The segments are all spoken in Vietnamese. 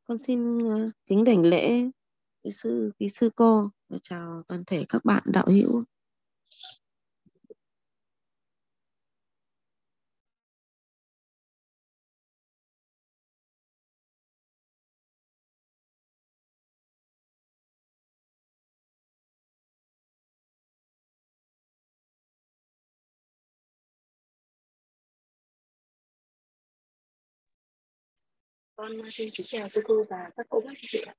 Con xin kính đảnh lễ quý sư cô và chào toàn thể các bạn đạo hữu. Con xin kính chào sư cô và các cô bác chị ạ.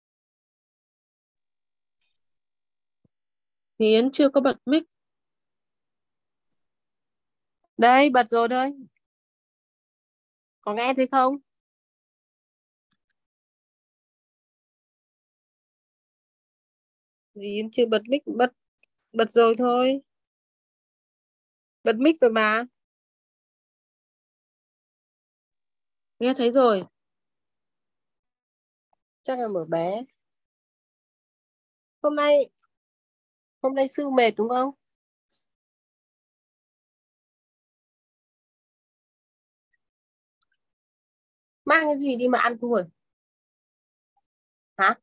Thì Yến chưa có bật mic. Đây, bật rồi đây. Có nghe thấy không? Gì chưa bật mic, bật rồi thôi. Bật mic rồi mà. Nghe thấy rồi. Chắc là mở bé. Hôm nay sư mệt đúng không? Mang cái gì đi mà ăn thôi? Hả?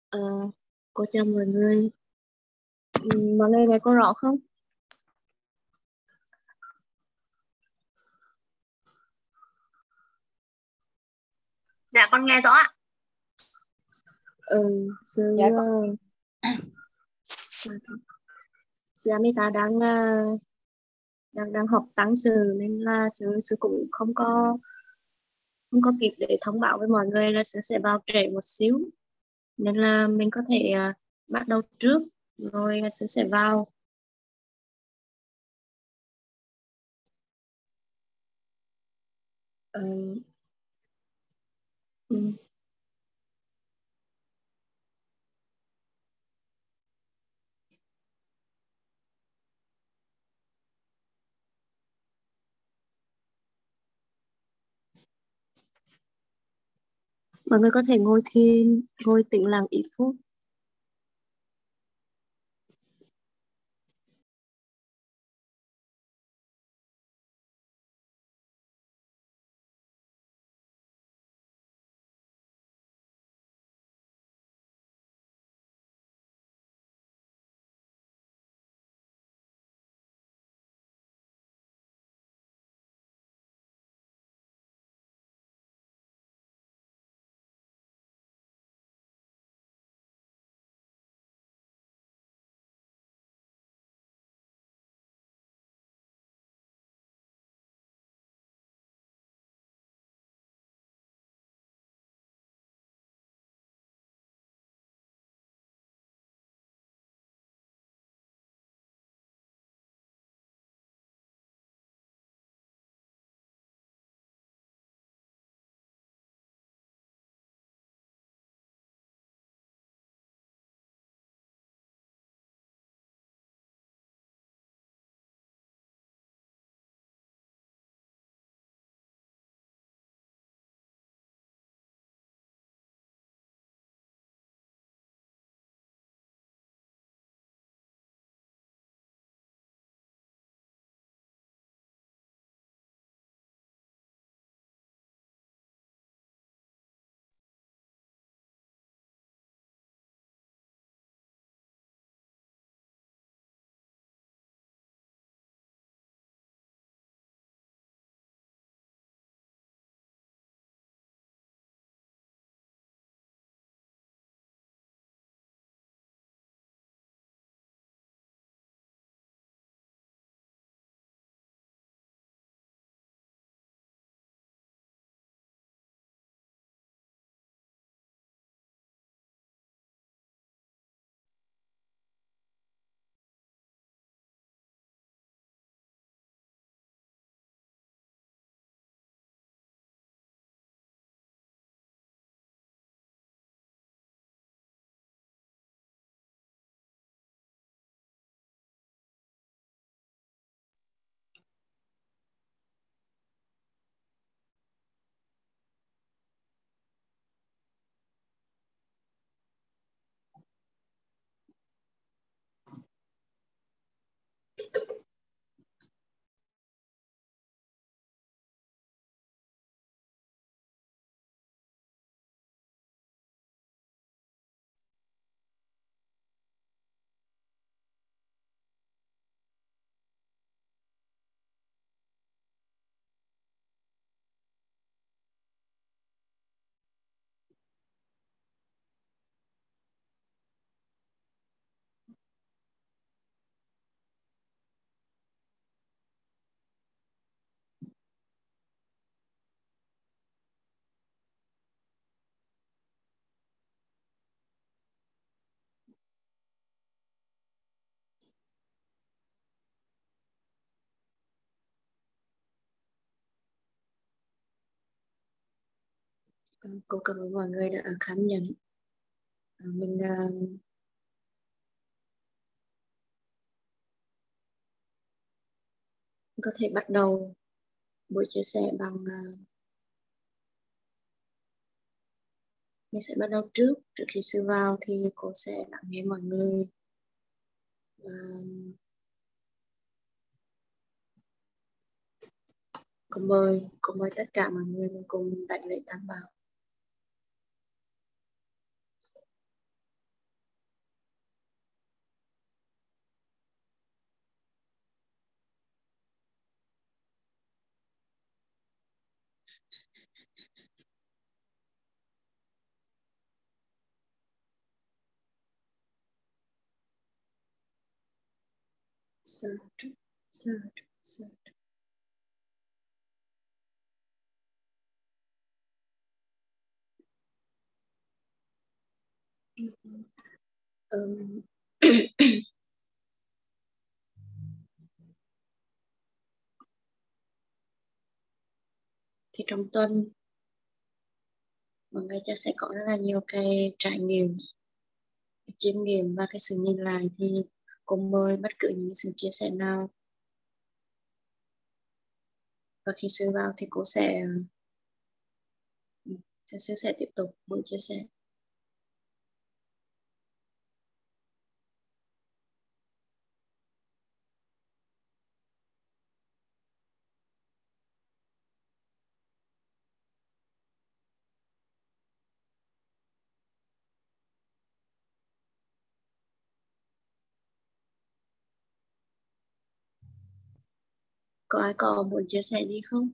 Ờ, cô chào mọi người. Mọi người nghe cô rõ không? Dạ con nghe rõ ạ. Giờ Dạ con. giờ người ta đang học tăng sự nên là sư cũng không có kịp để thông báo với mọi người là sư sẽ vào trễ một xíu, nên là mình có thể bắt đầu trước rồi sư sẽ vào. Ờ, ừ. Mọi người có thể ngồi tĩnh lặng ít phút. Cô cảm ơn mọi người đã khám nhận. Mình có thể bắt đầu buổi chia sẻ bằng mình sẽ bắt đầu trước khi sư vào thì cô sẽ lắng nghe mọi người và cô mời tất cả mọi người mình cùng đảnh lễ tam bảo. Search, search, search. Ừm, thì trong tuần mọi người sẽ có rất là nhiều cái trải nghiệm, cái chiêm nghiệm và cái sự nhìn lại, thì cũng mời bất cứ những sự chia sẻ nào, và khi sư vào thì cô sẽ tiếp tục buổi chia sẻ. Có ai có muốn chia sẻ gì không?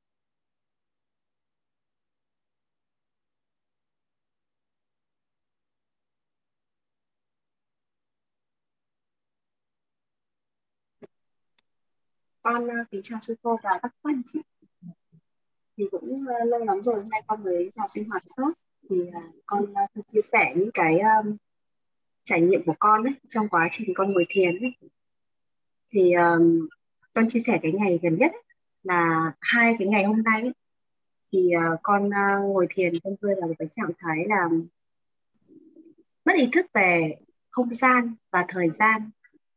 Con kính chào sư cô và các anh chị. Thì cũng lâu lắm rồi hôm nay con mới vào sinh hoạt tốt. Thì con chia sẻ những cái trải nghiệm của con ấy, trong quá trình con ngồi thiền ấy. Thì con chia sẻ cái ngày gần nhất ấy, là hai cái ngày hôm nay ấy, thì con ngồi thiền, con rơi vào một cái trạng thái là mất ý thức về không gian và thời gian.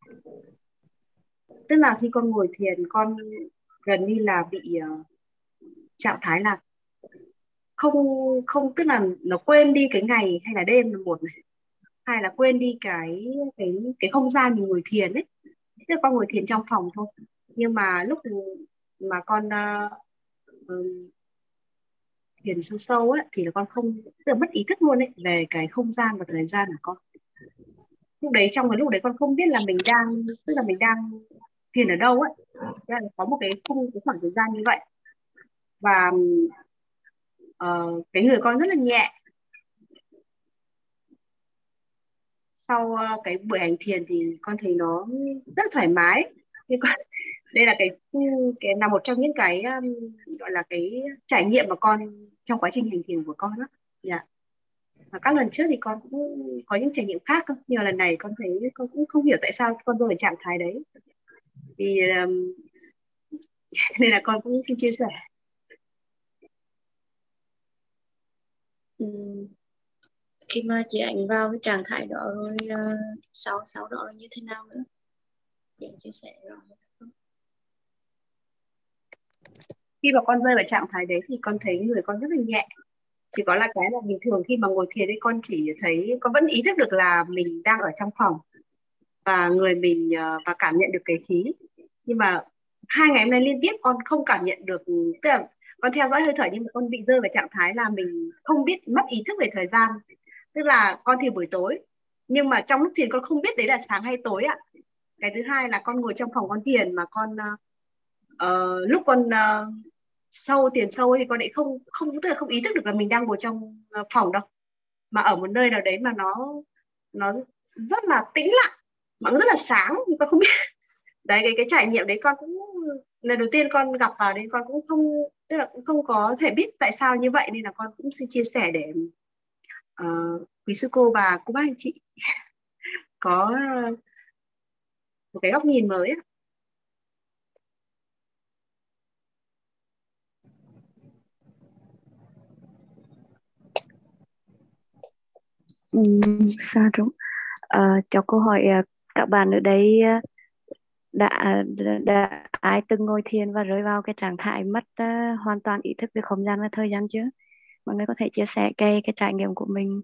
Tức là khi con ngồi thiền, con gần như là bị trạng thái là không không tức là nó quên đi cái ngày hay là đêm là một này, hai là quên đi cái không gian mình ngồi thiền ấy. Tức là con ngồi thiền trong phòng thôi, nhưng mà lúc mà con thiền sâu sâu ấy thì là con không, tức là mất ý thức luôn ấy về cái không gian và thời gian của con. Lúc đấy, trong cái lúc đấy con không biết là mình đang, tức là mình đang thiền ở đâu ấy. Tức là có một cái khoảng thời gian như vậy, và cái người con rất là nhẹ. Sau cái buổi hành thiền thì con thấy nó rất thoải mái. Thì con, đây là cái là một trong những cái gọi là cái trải nghiệm mà con trong quá trình hành thiền của con đó. Dạ. Và các lần trước thì con cũng có những trải nghiệm khác cơ. Nhưng mà lần này con thấy con cũng không hiểu tại sao con rơi vào trạng thái đấy. Vì nên là con cũng xin chia sẻ. Khi mà chị Ánh vào cái trạng thái đó rồi, sau đó là như thế nào nữa, để chia sẻ rõ hơn. Khi mà con rơi vào trạng thái đấy thì con thấy người con rất là nhẹ. Chỉ có là cái là bình thường khi mà ngồi thiền ấy, con chỉ thấy, con vẫn ý thức được là mình đang ở trong phòng và người mình và cảm nhận được cái khí. Nhưng mà hai ngày hôm nay liên tiếp con không cảm nhận được, tức là con theo dõi hơi thở nhưng mà con bị rơi vào trạng thái là mình không biết, mất ý thức về thời gian. Tức là con thiền buổi tối nhưng mà trong lúc thiền con không biết đấy là sáng hay tối ạ. Cái thứ hai là con ngồi trong phòng con thiền mà con lúc con thiền sâu thì con lại không không tức là không ý thức được là mình đang ngồi trong phòng đâu, mà ở một nơi nào đấy mà nó rất là tĩnh lặng mà rất là sáng, con không biết. Đấy, cái trải nghiệm đấy con cũng lần đầu tiên con gặp vào đấy, con cũng không, tức là cũng không có thể biết tại sao như vậy, nên là con cũng xin chia sẻ để quý sư cô và cô bác anh chị có một cái góc nhìn mới á. Sa đúng. Cho câu hỏi, các bạn ở đây đã, đã ai từng ngồi thiền và rơi vào cái trạng thái mất hoàn toàn ý thức về không gian và thời gian chưa? Mọi người có thể chia sẻ cái trải nghiệm của mình.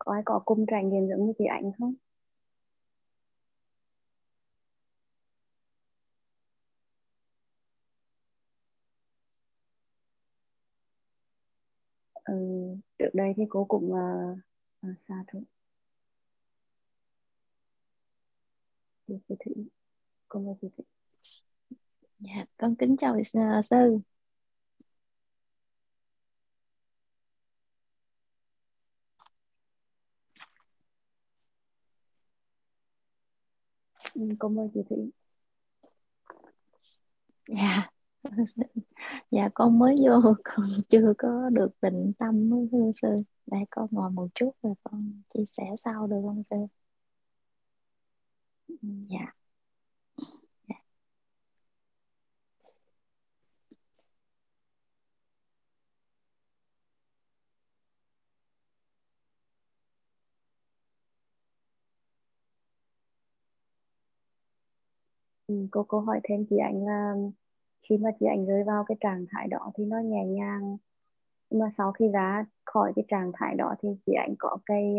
ai có cùng trải nghiệm giống như chị Ánh không? Ừ, trước đây thì cô cũng xa thôi. Chị Thủy, cô mời chị Thủy. Dạ, con kính chào sư. Cô mời chị Thủy. Dạ, dạ con mới vô, con chưa có được định tâm với thưa sư. Để con ngồi một chút rồi con chia sẻ sau được không sư? Dạ. Cô hỏi thêm chị Ánh là khi mà chị Ánh rơi vào cái trạng thái đó thì nó nhẹ nhàng, nhưng mà sau khi ra khỏi cái trạng thái đó thì chị Ánh có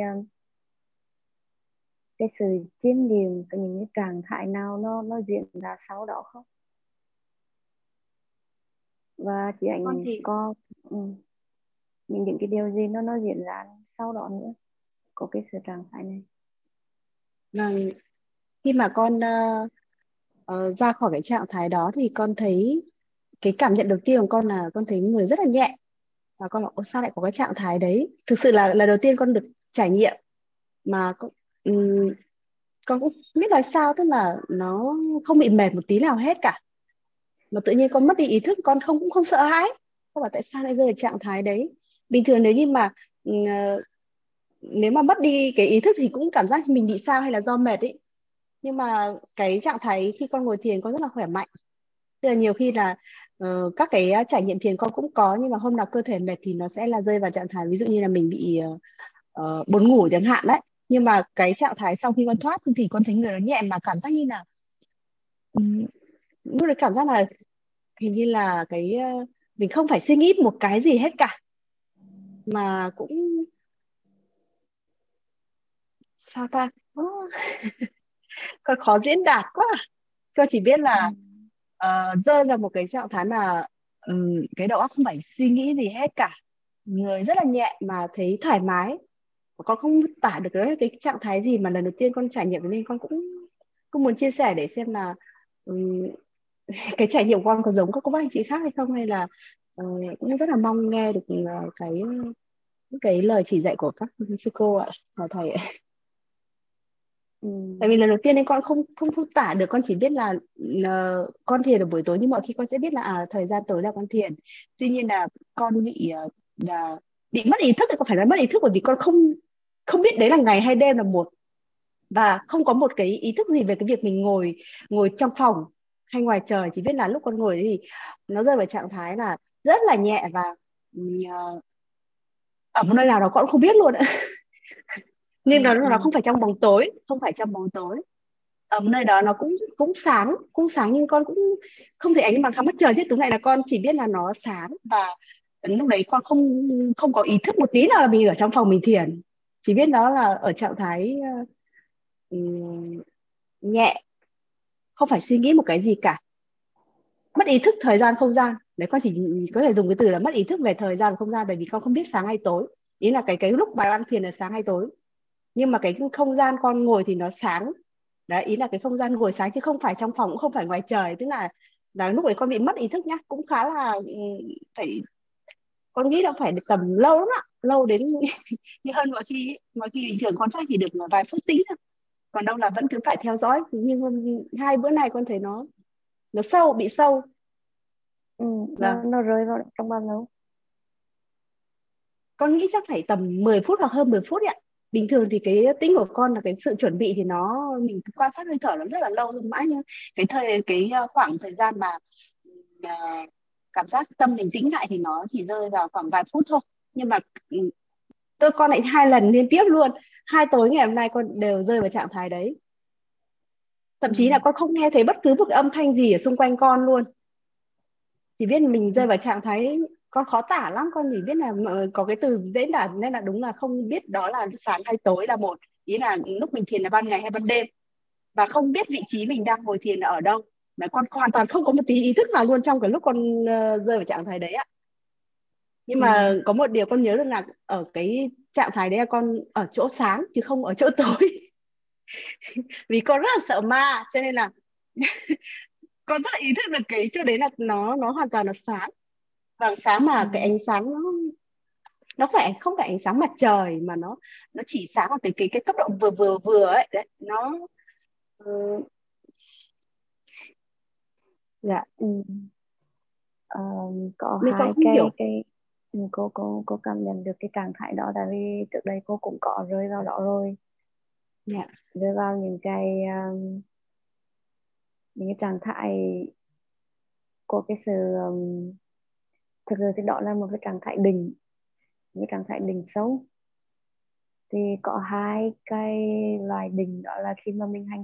cái sự chiêm nghiệm những cái trạng thái nào nó diễn ra sau đó không? Và chị Con Ánh thì có những cái điều gì nó diễn ra sau đó nữa, có cái sự trạng thái này? vâng, khi mà con ra khỏi cái trạng thái đó thì con thấy cái cảm nhận đầu tiên của con là con thấy người rất là nhẹ, và con bảo "Ồ, sao lại có cái trạng thái đấy?" Thực sự là lần đầu tiên con được trải nghiệm mà con cũng không biết nói sao, tức là nó không bị mệt một tí nào hết cả, mà tự nhiên con mất đi ý thức, con cũng không sợ hãi. Con bảo tại sao lại rơi vào trạng thái đấy. Bình thường nếu như mà nếu mà mất đi cái ý thức thì cũng cảm giác mình bị sao hay là do mệt ấy, nhưng mà cái trạng thái khi con ngồi thiền con rất là khỏe mạnh. Tức là nhiều khi là các cái trải nghiệm thiền con cũng có, nhưng mà hôm nào cơ thể mệt thì nó sẽ là rơi vào trạng thái ví dụ như là mình bị buồn ngủ chẳng hạn đấy. Nhưng mà cái trạng thái sau khi con thoát thì con thấy người nó nhẹ, mà cảm giác như là lúc đấy cảm giác là hình như là mình không phải suy nghĩ một cái gì hết cả, mà cũng sao ta. Con khó diễn đạt quá. Con chỉ biết là rơi vào một cái trạng thái mà cái đầu óc không phải suy nghĩ gì hết cả, người rất là nhẹ mà thấy thoải mái. Con không tả được cái trạng thái gì mà lần đầu tiên con trải nghiệm, nên con cũng muốn chia sẻ để xem là ừm, cái trải nghiệm của con có giống các anh chị khác hay không, hay là cũng rất là mong nghe được cái lời chỉ dạy của các sư cô ạ và thầy ạ. Tại vì lần đầu tiên nên con không tả được, con chỉ biết là con thiền ở buổi tối, nhưng mọi khi con sẽ biết là thời gian tối là con thiền. Tuy nhiên là con là bị mất ý thức, thì con phải nói mất ý thức bởi vì con không không biết đấy là ngày hay đêm là một, và không có một cái ý thức gì về cái việc mình ngồi ngồi trong phòng hay ngoài trời. Chỉ biết là lúc con ngồi đấy thì nó rơi vào trạng thái là rất là nhẹ, và ở một nơi nào đó con cũng không biết luôn ạ. Nhưng nó không phải trong bóng tối, không phải trong bóng tối, ở một nơi đó nó cũng cũng sáng, nhưng con cũng không thấy ánh bằng sáng mặt trời. Chứ đúng lại là con chỉ biết là nó sáng, và lúc đấy con không không có ý thức một tí nào là mình ở trong phòng mình thiền. Chỉ biết nó là ở trạng thái nhẹ, không phải suy nghĩ một cái gì cả, mất ý thức thời gian không gian. Đấy, con chỉ có thể dùng cái từ là mất ý thức về thời gian và không gian, bởi vì con không biết sáng hay tối. Ý là cái lúc bài ăn thiền là sáng hay tối, nhưng mà cái không gian con ngồi thì nó sáng. Đấy, ý là cái không gian ngồi sáng chứ không phải trong phòng, cũng không phải ngoài trời. Tức là lúc ấy con bị mất ý thức nhá, cũng khá là phải, con nghĩ là phải được tầm lâu lắm ạ, lâu đến như hơn mọi khi bình thường con chắc chỉ được vài phút tính thôi, còn đâu là vẫn cứ phải theo dõi. Nhưng hai bữa nay con thấy nó sâu, bị sâu. Vâng, nó rơi vào trong bao lâu? con nghĩ chắc phải tầm 10 phút hoặc hơn 10 phút ạ. Bình thường thì cái tính của con là cái sự chuẩn bị thì mình quan sát hơi thở nó rất là lâu rồi mãi, nhưng khoảng thời gian mà ờ, cảm giác tâm mình tĩnh lại thì nó chỉ rơi vào khoảng vài phút thôi. Nhưng mà con lại 2 lần liên tiếp luôn, 2 tối ngày hôm nay con đều rơi vào trạng thái đấy. Thậm chí là con không nghe thấy bất cứ một âm thanh gì ở xung quanh con luôn, chỉ biết mình rơi vào trạng thái con khó tả lắm, con chỉ biết là có cái từ dễ tả nên là đúng là không biết đó là sáng hay tối là một, ý là lúc mình thiền là ban ngày hay ban đêm, và không biết vị trí mình đang ngồi thiền là ở đâu. Mà con hoàn toàn không có một tí ý thức nào luôn trong cái lúc con rơi vào trạng thái đấy ạ. Nhưng Ừ. mà có một điều con nhớ được là ở cái trạng thái đấy là con ở chỗ sáng chứ không ở chỗ tối. Vì con rất là sợ ma cho nên là con rất là ý thức được cái chỗ đấy là nó hoàn toàn là sáng. Và sáng Ừ. mà cái ánh sáng nó phải không phải ánh sáng mặt trời mà nó chỉ sáng ở cái cấp độ vừa vừa vừa ấy đấy, nó ừ, dạ, Ừ. Ờ, có nên con hai không hiểu. cái cô cảm nhận được cái trạng thái đó, tại vì trước đây cô cũng có rơi vào đó rồi, Dạ. rơi vào những cái trạng thái của cái sự thực sự thì đó là một cái trạng thái định, một cái trạng thái định sâu. Thì có hai cái loại định, đó là khi mà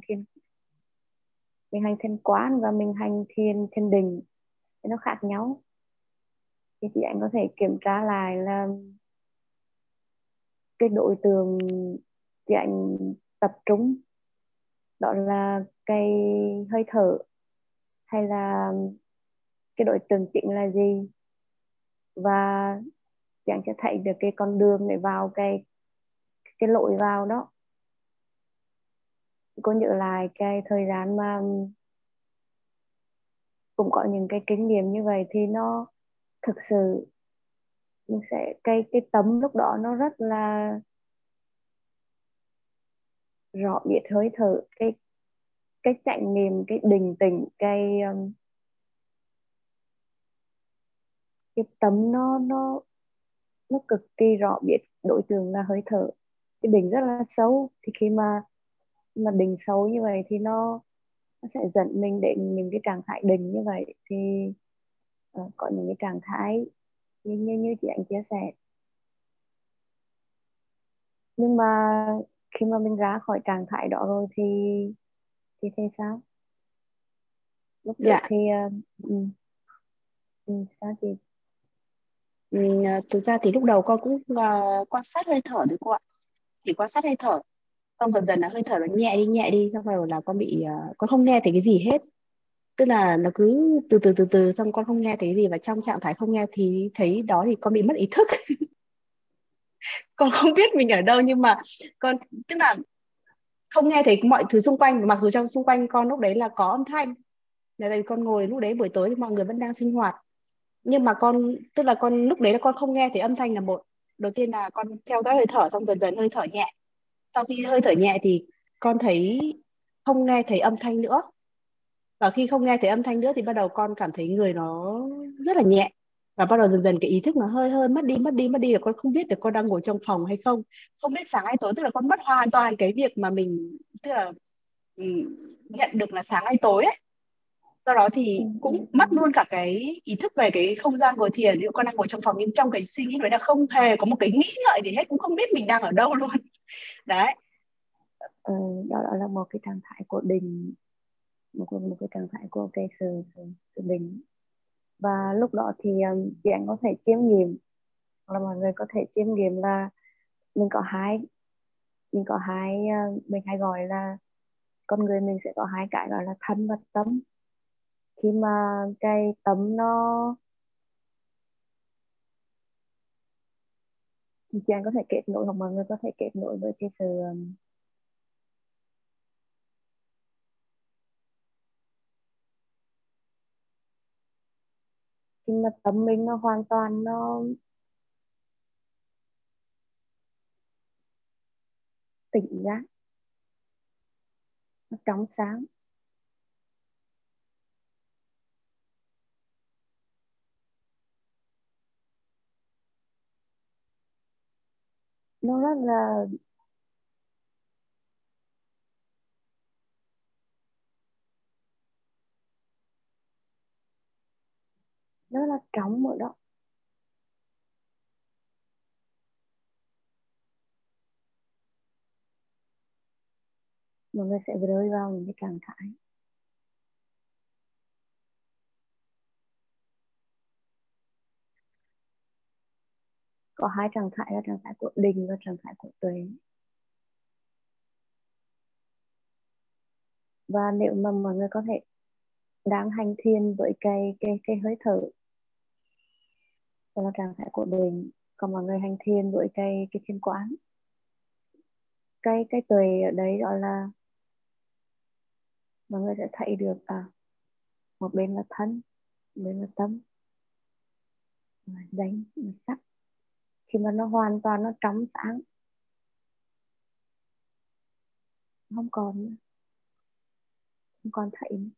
mình hành thiền quán và mình hành thiền thiền định thì nó khác nhau. Thì chị anh có thể kiểm tra lại là cái đối tượng chị anh tập trung đó là cái hơi thở, hay là cái đối tượng chính là gì, và chị anh sẽ thấy được cái con đường để vào cái lối vào đó. Cô nhớ lại cái thời gian mà cũng có những cái kinh nghiệm như vậy thì nó thực sự mình sẽ cái tấm lúc đó nó rất là rõ biết hơi thở, cái chánh niệm, cái định tĩnh, cái tấm nó cực kỳ rõ biết đối tượng là hơi thở. Cái định rất là sâu, thì khi mà định sâu như vậy thì nó sẽ dẫn mình đến những cái trạng thái định như vậy. Thì có những cái trạng thái như chị anh chia sẻ, nhưng mà khi mà mình ra khỏi trạng thái đó rồi thì sao lúc trước Dạ. thì ừ, sao chị? Thực ra thì lúc đầu con cũng quan sát hơi thở thôi cô ạ, chỉ quan sát hơi thở, xong dần dần là hơi thở nó nhẹ đi xong rồi là con bị con không nghe thấy cái gì hết, tức là nó cứ từ từ xong con không nghe thấy cái gì, và trong trạng thái không nghe thì thấy đó thì con bị mất ý thức. Con không biết mình ở đâu, nhưng mà con tức là không nghe thấy mọi thứ xung quanh, mặc dù trong xung quanh con lúc đấy là có âm thanh, là tại vì con ngồi lúc đấy buổi tối thì mọi người vẫn đang sinh hoạt, nhưng mà con tức là con lúc đấy là con không nghe thấy âm thanh là một. Đầu tiên là con theo dõi hơi thở, xong dần dần hơi thở nhẹ, sau khi hơi thở nhẹ thì con thấy không nghe thấy âm thanh nữa, và khi không nghe thấy âm thanh nữa thì bắt đầu con cảm thấy người nó rất là nhẹ, và bắt đầu dần dần cái ý thức nó hơi hơi mất đi là con không biết được con đang ngồi trong phòng hay không, không biết sáng hay tối, tức là con mất hoàn toàn cái việc mà mình tức là nhận được là sáng hay tối ấy. Do đó Ừ, thì ừ, cũng ừ. mất luôn cả cái ý thức về cái không gian ngồi thiền. Ví dụ con đang ngồi trong phòng nhưng trong cái suy nghĩ đấy là không hề có một cái nghĩ ngợi gì hết, cũng không biết mình đang ở đâu luôn. Đấy. Ờ, đó là một cái trạng thái của định, một cái trạng thái của cái sự định. Và lúc đó thì chị anh có thể chiêm nghiệm, hoặc là mọi người có thể chiêm nghiệm là mình có hai mình hay gọi là con người mình sẽ có hai cái gọi là thân và tâm. Khi mà cái tâm nó, chị anh có thể kết nối, hoặc mọi người có thể kết nối với cái sự khi mà tâm mình nó hoàn toàn nó tỉnh giác, nó trong sáng, nó rất là trong ở đó. Mọi người sẽ rơi vào những cái trạng thái Có hai trạng thái là trạng thái của định và trạng thái của tuệ. Và nếu mà mọi người có thể đang hành thiền với cái hơi thở, đó là trạng thái của định. Còn mọi người hành thiền với cái thiền quán, cái tuệ ở đấy gọi là mọi người sẽ thấy được một bên là thân, một bên là tâm, danh, sắc. Khi mà nó hoàn toàn nó trong sáng, không còn không còn thấy nữa.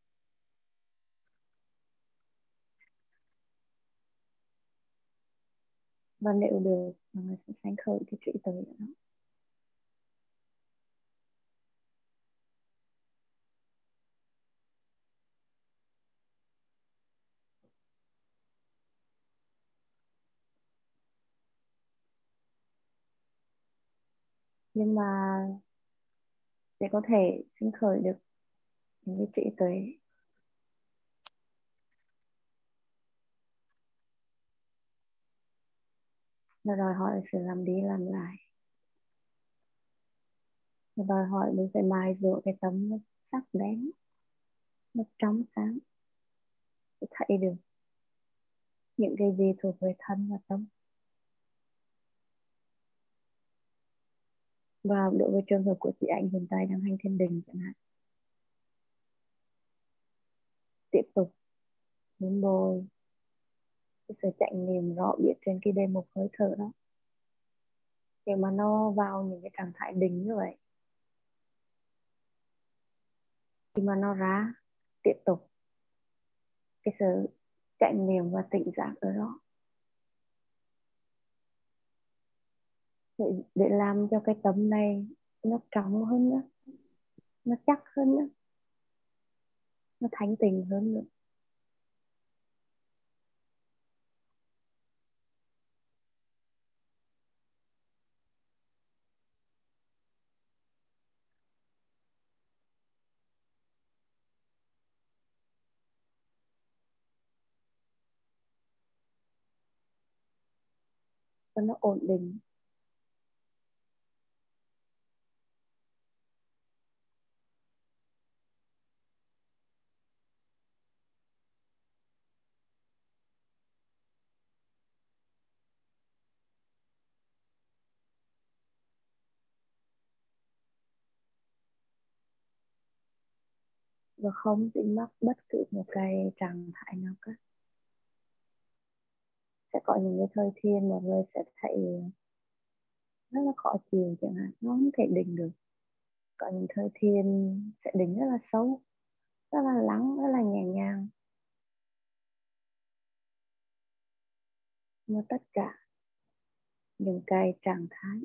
Và nếu được mọi người sẽ sanh khởi cái trí tuệ đó. Nhưng mà để có thể sinh khởi được những cái trí tuệ, nó đòi hỏi sự làm đi làm lại, nó đòi hỏi mình phải mài dũa cái tấm nó sắc bén, nó trong sáng để thấy được những cái gì thuộc về thân và tâm. Và đối với trường hợp của chị Anh hiện tại đang hành thiền định chẳng hạn, tiếp tục muốn bồi cái sự chánh niệm rõ biết trên cái đề mục hơi thở đó, để mà nó vào những cái trạng thái định như vậy, khi mà nó ra tiếp tục cái sự chánh niệm và tỉnh giác ở đó, để làm cho cái tâm này nó trong hơn nữa, nó chắc hơn nữa, nó thanh tịnh hơn nữa. Và nó ổn định. Và không dính mắc bất cứ một cái trạng thái nào cả. Sẽ có những cái thời thiên mọi người sẽ thấy rất là khó chịu chẳng hạn, nó không thể định được. Có những thời thiên sẽ định rất là sâu, rất là lắng, rất là nhẹ nhàng. Mà tất cả những cái trạng thái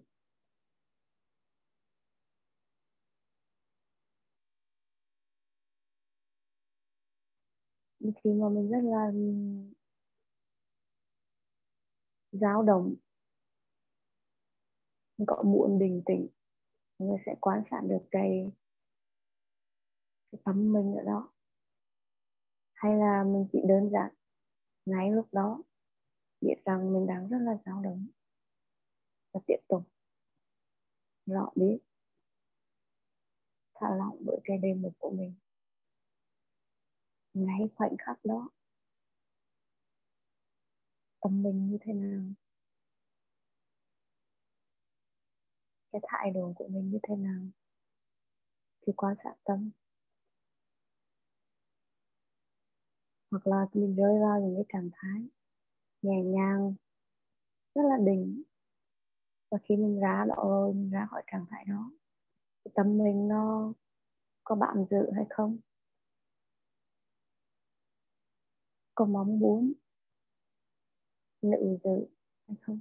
khi mà mình rất là dao động, mình có muốn bình tĩnh, người sẽ quan sát được cái tâm mình ở đó. Hay là mình chỉ đơn giản ngay lúc đó biết rằng mình đang rất là dao động và tiếp tục rõ biết thả lỏng với cái đề mục của mình ngay khoảnh khắc đó. Tâm mình như thế nào, cái thái độ của mình như thế nào thì quan sát tâm. Hoặc là mình rơi vào những cái trạng thái nhẹ nhàng, rất là định, và khi mình ra đó, mình ra khỏi trạng thái đó, thì tâm mình nó có bám giữ hay không, có mong muốn nữ giữ hay không,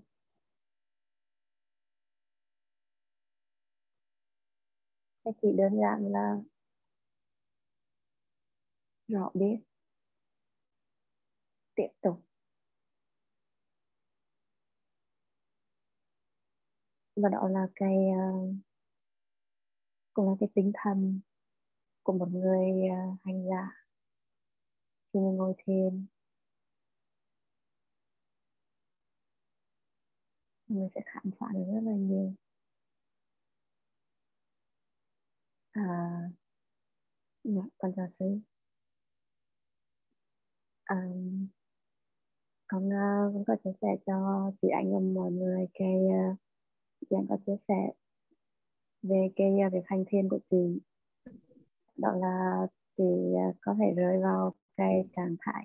hay chỉ đơn giản là rõ biết tiếp tục. Và đó là cũng là cái tinh thần của một người hành giả khi mình ngồi thiền. mình sẽ khám phá được rất là nhiều. Dạ, con chào sư. Con có chia sẻ cho chị anh và mọi người chị anh có chia sẻ về việc hành thiền của chị, đó là chị có thể rơi vào cái trạng thái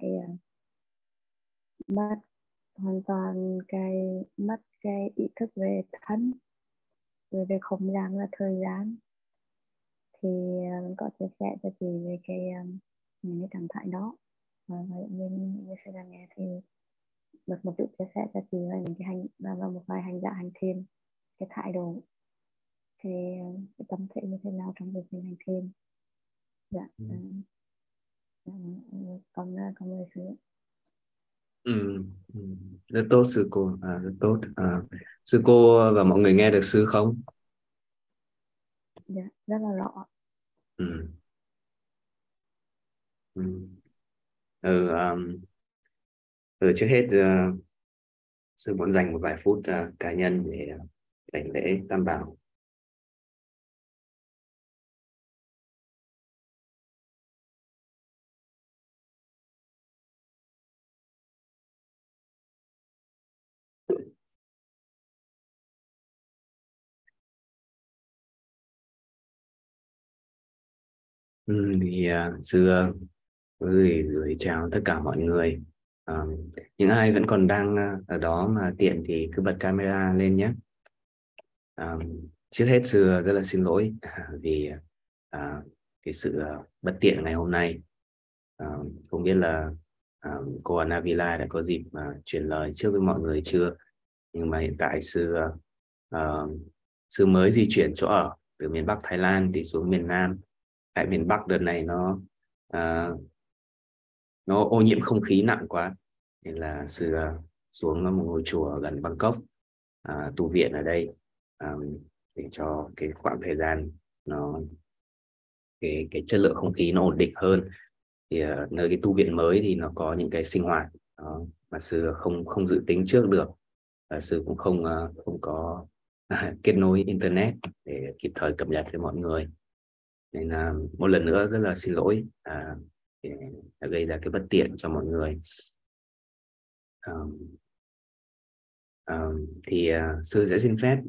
mất hoàn toàn mất cái ý thức về thân, về không gian và thời gian. Thì có chia sẻ cho chị về những cái trạng thái đó, và mình sẽ đang nghe thì được một chút chia sẻ cho chị về những cái và một vài hành giả hành thiền, cái thái độ, cái tâm thế như thế nào trong việc mình hành thiền. Dạ, con mời sư. Rất tốt sư cô, rất tốt. Sư cô và mọi người nghe được sư không? Dạ, rất là rõ. Ừ. Trước hết sư muốn dành một vài phút cá nhân để đảnh lễ Tam Bảo. Sư gửi chào tất cả mọi người. Những ai vẫn còn đang ở đó mà tiện thì cứ bật camera lên nhé. Trước hết sư rất là xin lỗi vì cái sự bất tiện ngày hôm nay. Không biết là cô Anavila đã có dịp truyền lời trước với mọi người chưa, nhưng mà hiện tại sư mới di chuyển chỗ ở từ miền Bắc Thái Lan đi xuống miền Nam. Tại miền Bắc đợt này nó ô nhiễm không khí nặng quá, nên là sư xuống một ngôi chùa gần Bangkok, tu viện ở đây, để cho cái khoảng thời gian cái chất lượng không khí nó ổn định hơn. Thì nơi cái tu viện mới thì nó có những cái sinh hoạt mà sư không dự tính trước được, và sư cũng không có kết nối internet để kịp thời cập nhật với mọi người, nên một lần nữa rất là xin lỗi để đã gây ra cái bất tiện cho mọi người. Thì sư sẽ xin phép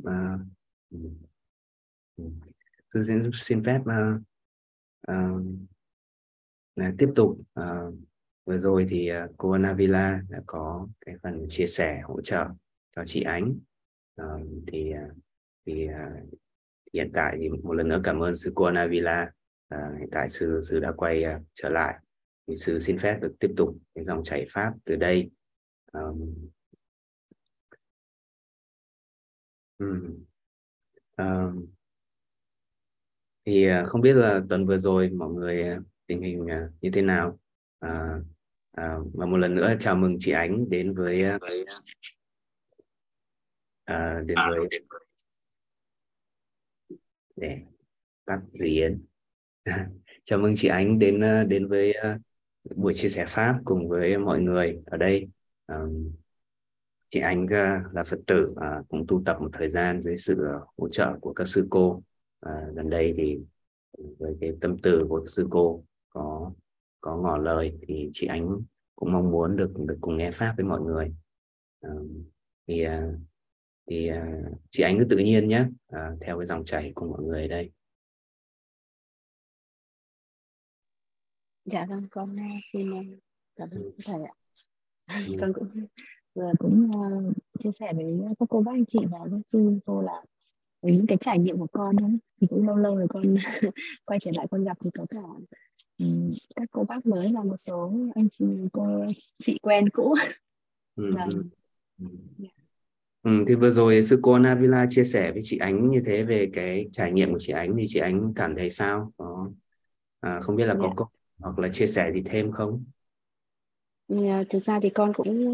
tiếp tục. Vừa rồi thì cô Anavila đã có cái phần chia sẻ hỗ trợ cho chị Ánh. Thì hiện tại thì một lần nữa cảm ơn sư cô Anavila. Hiện tại sư đã quay trở lại, thì sư xin phép được tiếp tục cái dòng chảy pháp từ đây. Thì không biết là tuần vừa rồi mọi người tình hình như thế nào. Và một lần nữa chào mừng chị Ánh đến với để tắt Duy Yến. Chào mừng chị Ánh đến với buổi chia sẻ pháp cùng với mọi người ở đây. Chị Ánh là Phật tử, cũng tu tập một thời gian dưới sự hỗ trợ của các sư cô. Gần đây thì với cái tâm từ của sư cô có ngỏ lời, thì chị Ánh cũng mong muốn được cùng nghe pháp với mọi người. Thì chị Ánh cứ tự nhiên nhé, theo cái dòng chảy của mọi người đây. Dạ vâng, con xin cảm ơn thầy ạ. Con cũng chia sẻ với các cô bác anh chị và các sư cô là những cái trải nghiệm của con đó, thì cũng lâu lâu rồi con quay trở lại con gặp thì có cả các cô bác mới và một số anh chị quen cũ. Vâng. Thì vừa rồi sư cô Navila chia sẻ với chị Ánh như thế về cái trải nghiệm của chị Ánh, thì chị Ánh cảm thấy sao? Không biết là có câu hoặc là chia sẻ gì thêm không? Thực ra thì con cũng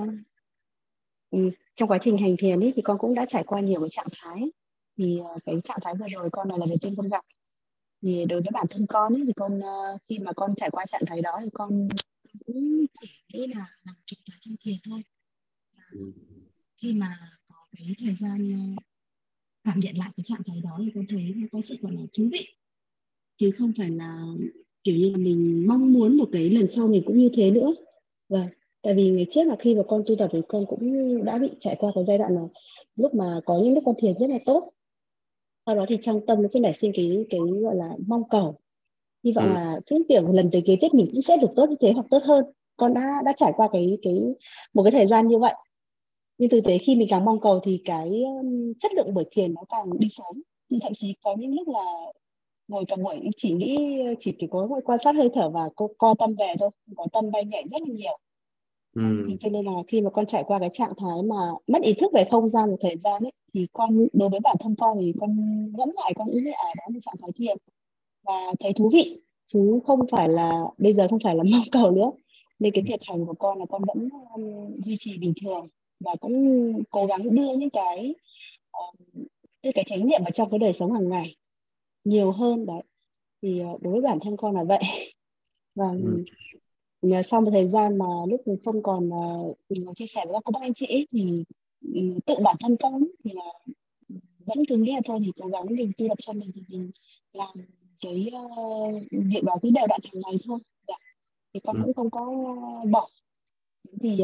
trong quá trình hành thiền ấy, thì con cũng đã trải qua nhiều cái trạng thái. Thì cái trạng thái vừa rồi con này là lần đầu tiên con gặp. Thì đối với bản thân con ấy, thì con khi mà con trải qua trạng thái đó thì con cũng chỉ nghĩ là một trạng thái trong thiền thôi. Khi mà có cái thời gian cảm nhận lại cái trạng thái đó thì con thấy nó có sự gọi là thú vị, chứ không phải là kiểu như là mình mong muốn một cái lần sau mình cũng như thế nữa. Và tại vì ngày trước là khi mà con tu tập thì con cũng đã bị trải qua cái giai đoạn là lúc mà có những lúc con thiền rất là tốt, sau đó thì trong tâm nó sẽ nảy sinh cái gọi là mong cầu, hy vọng là cứ kiểu lần tới kế tiếp mình cũng sẽ được tốt như thế hoặc tốt hơn. Con đã trải qua một cái thời gian như vậy, nhưng thực tế khi mình càng mong cầu thì cái chất lượng buổi thiền nó càng đi xuống. Thì thậm chí có những lúc là ngồi cả buổi chỉ có quan sát hơi thở và co tâm về thôi, có tâm bay nhảy rất là nhiều. Thì cho nên là khi mà con trải qua cái trạng thái mà mất ý thức về không gian một thời gian ấy, thì con đối với bản thân con thì con ngẫm lại con nghĩ đó là trạng thái thiền và thấy thú vị, chứ không phải là bây giờ không phải là mong cầu nữa. Nên cái việc hành của con là con vẫn duy trì bình thường và cũng cố gắng đưa những cái chánh niệm vào trong cái đời sống hàng ngày nhiều hơn đấy. Thì đối với bản thân con là vậy. Và sau một thời gian mà lúc mình không còn mình chia sẻ với các anh chị ấy, thì tự bản thân con thì là vẫn cứ nghĩ là thôi thì cố gắng mình tu tập cho mình, thì mình làm cái việc đó cứ đều đặn hàng ngày thôi. Dạ. Thì con cũng không có bỏ. Thì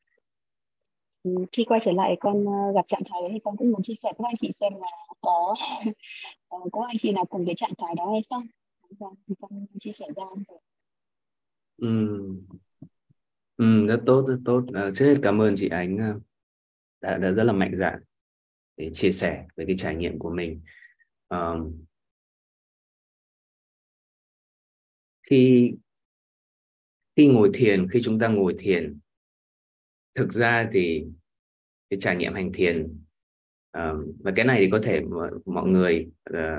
khi quay trở lại con gặp trạng thái đấy thì con cũng muốn chia sẻ với anh chị xem là có có anh chị nào cùng cái trạng thái đó hay không. Thì con chia sẻ ra. Rất tốt, rất tốt. Trước hết cảm ơn chị Ánh đã rất là mạnh dạn để chia sẻ về cái trải nghiệm của mình. Khi ngồi thiền, khi chúng ta ngồi thiền, thực ra thì cái trải nghiệm hành thiền, và cái này thì có thể mọi người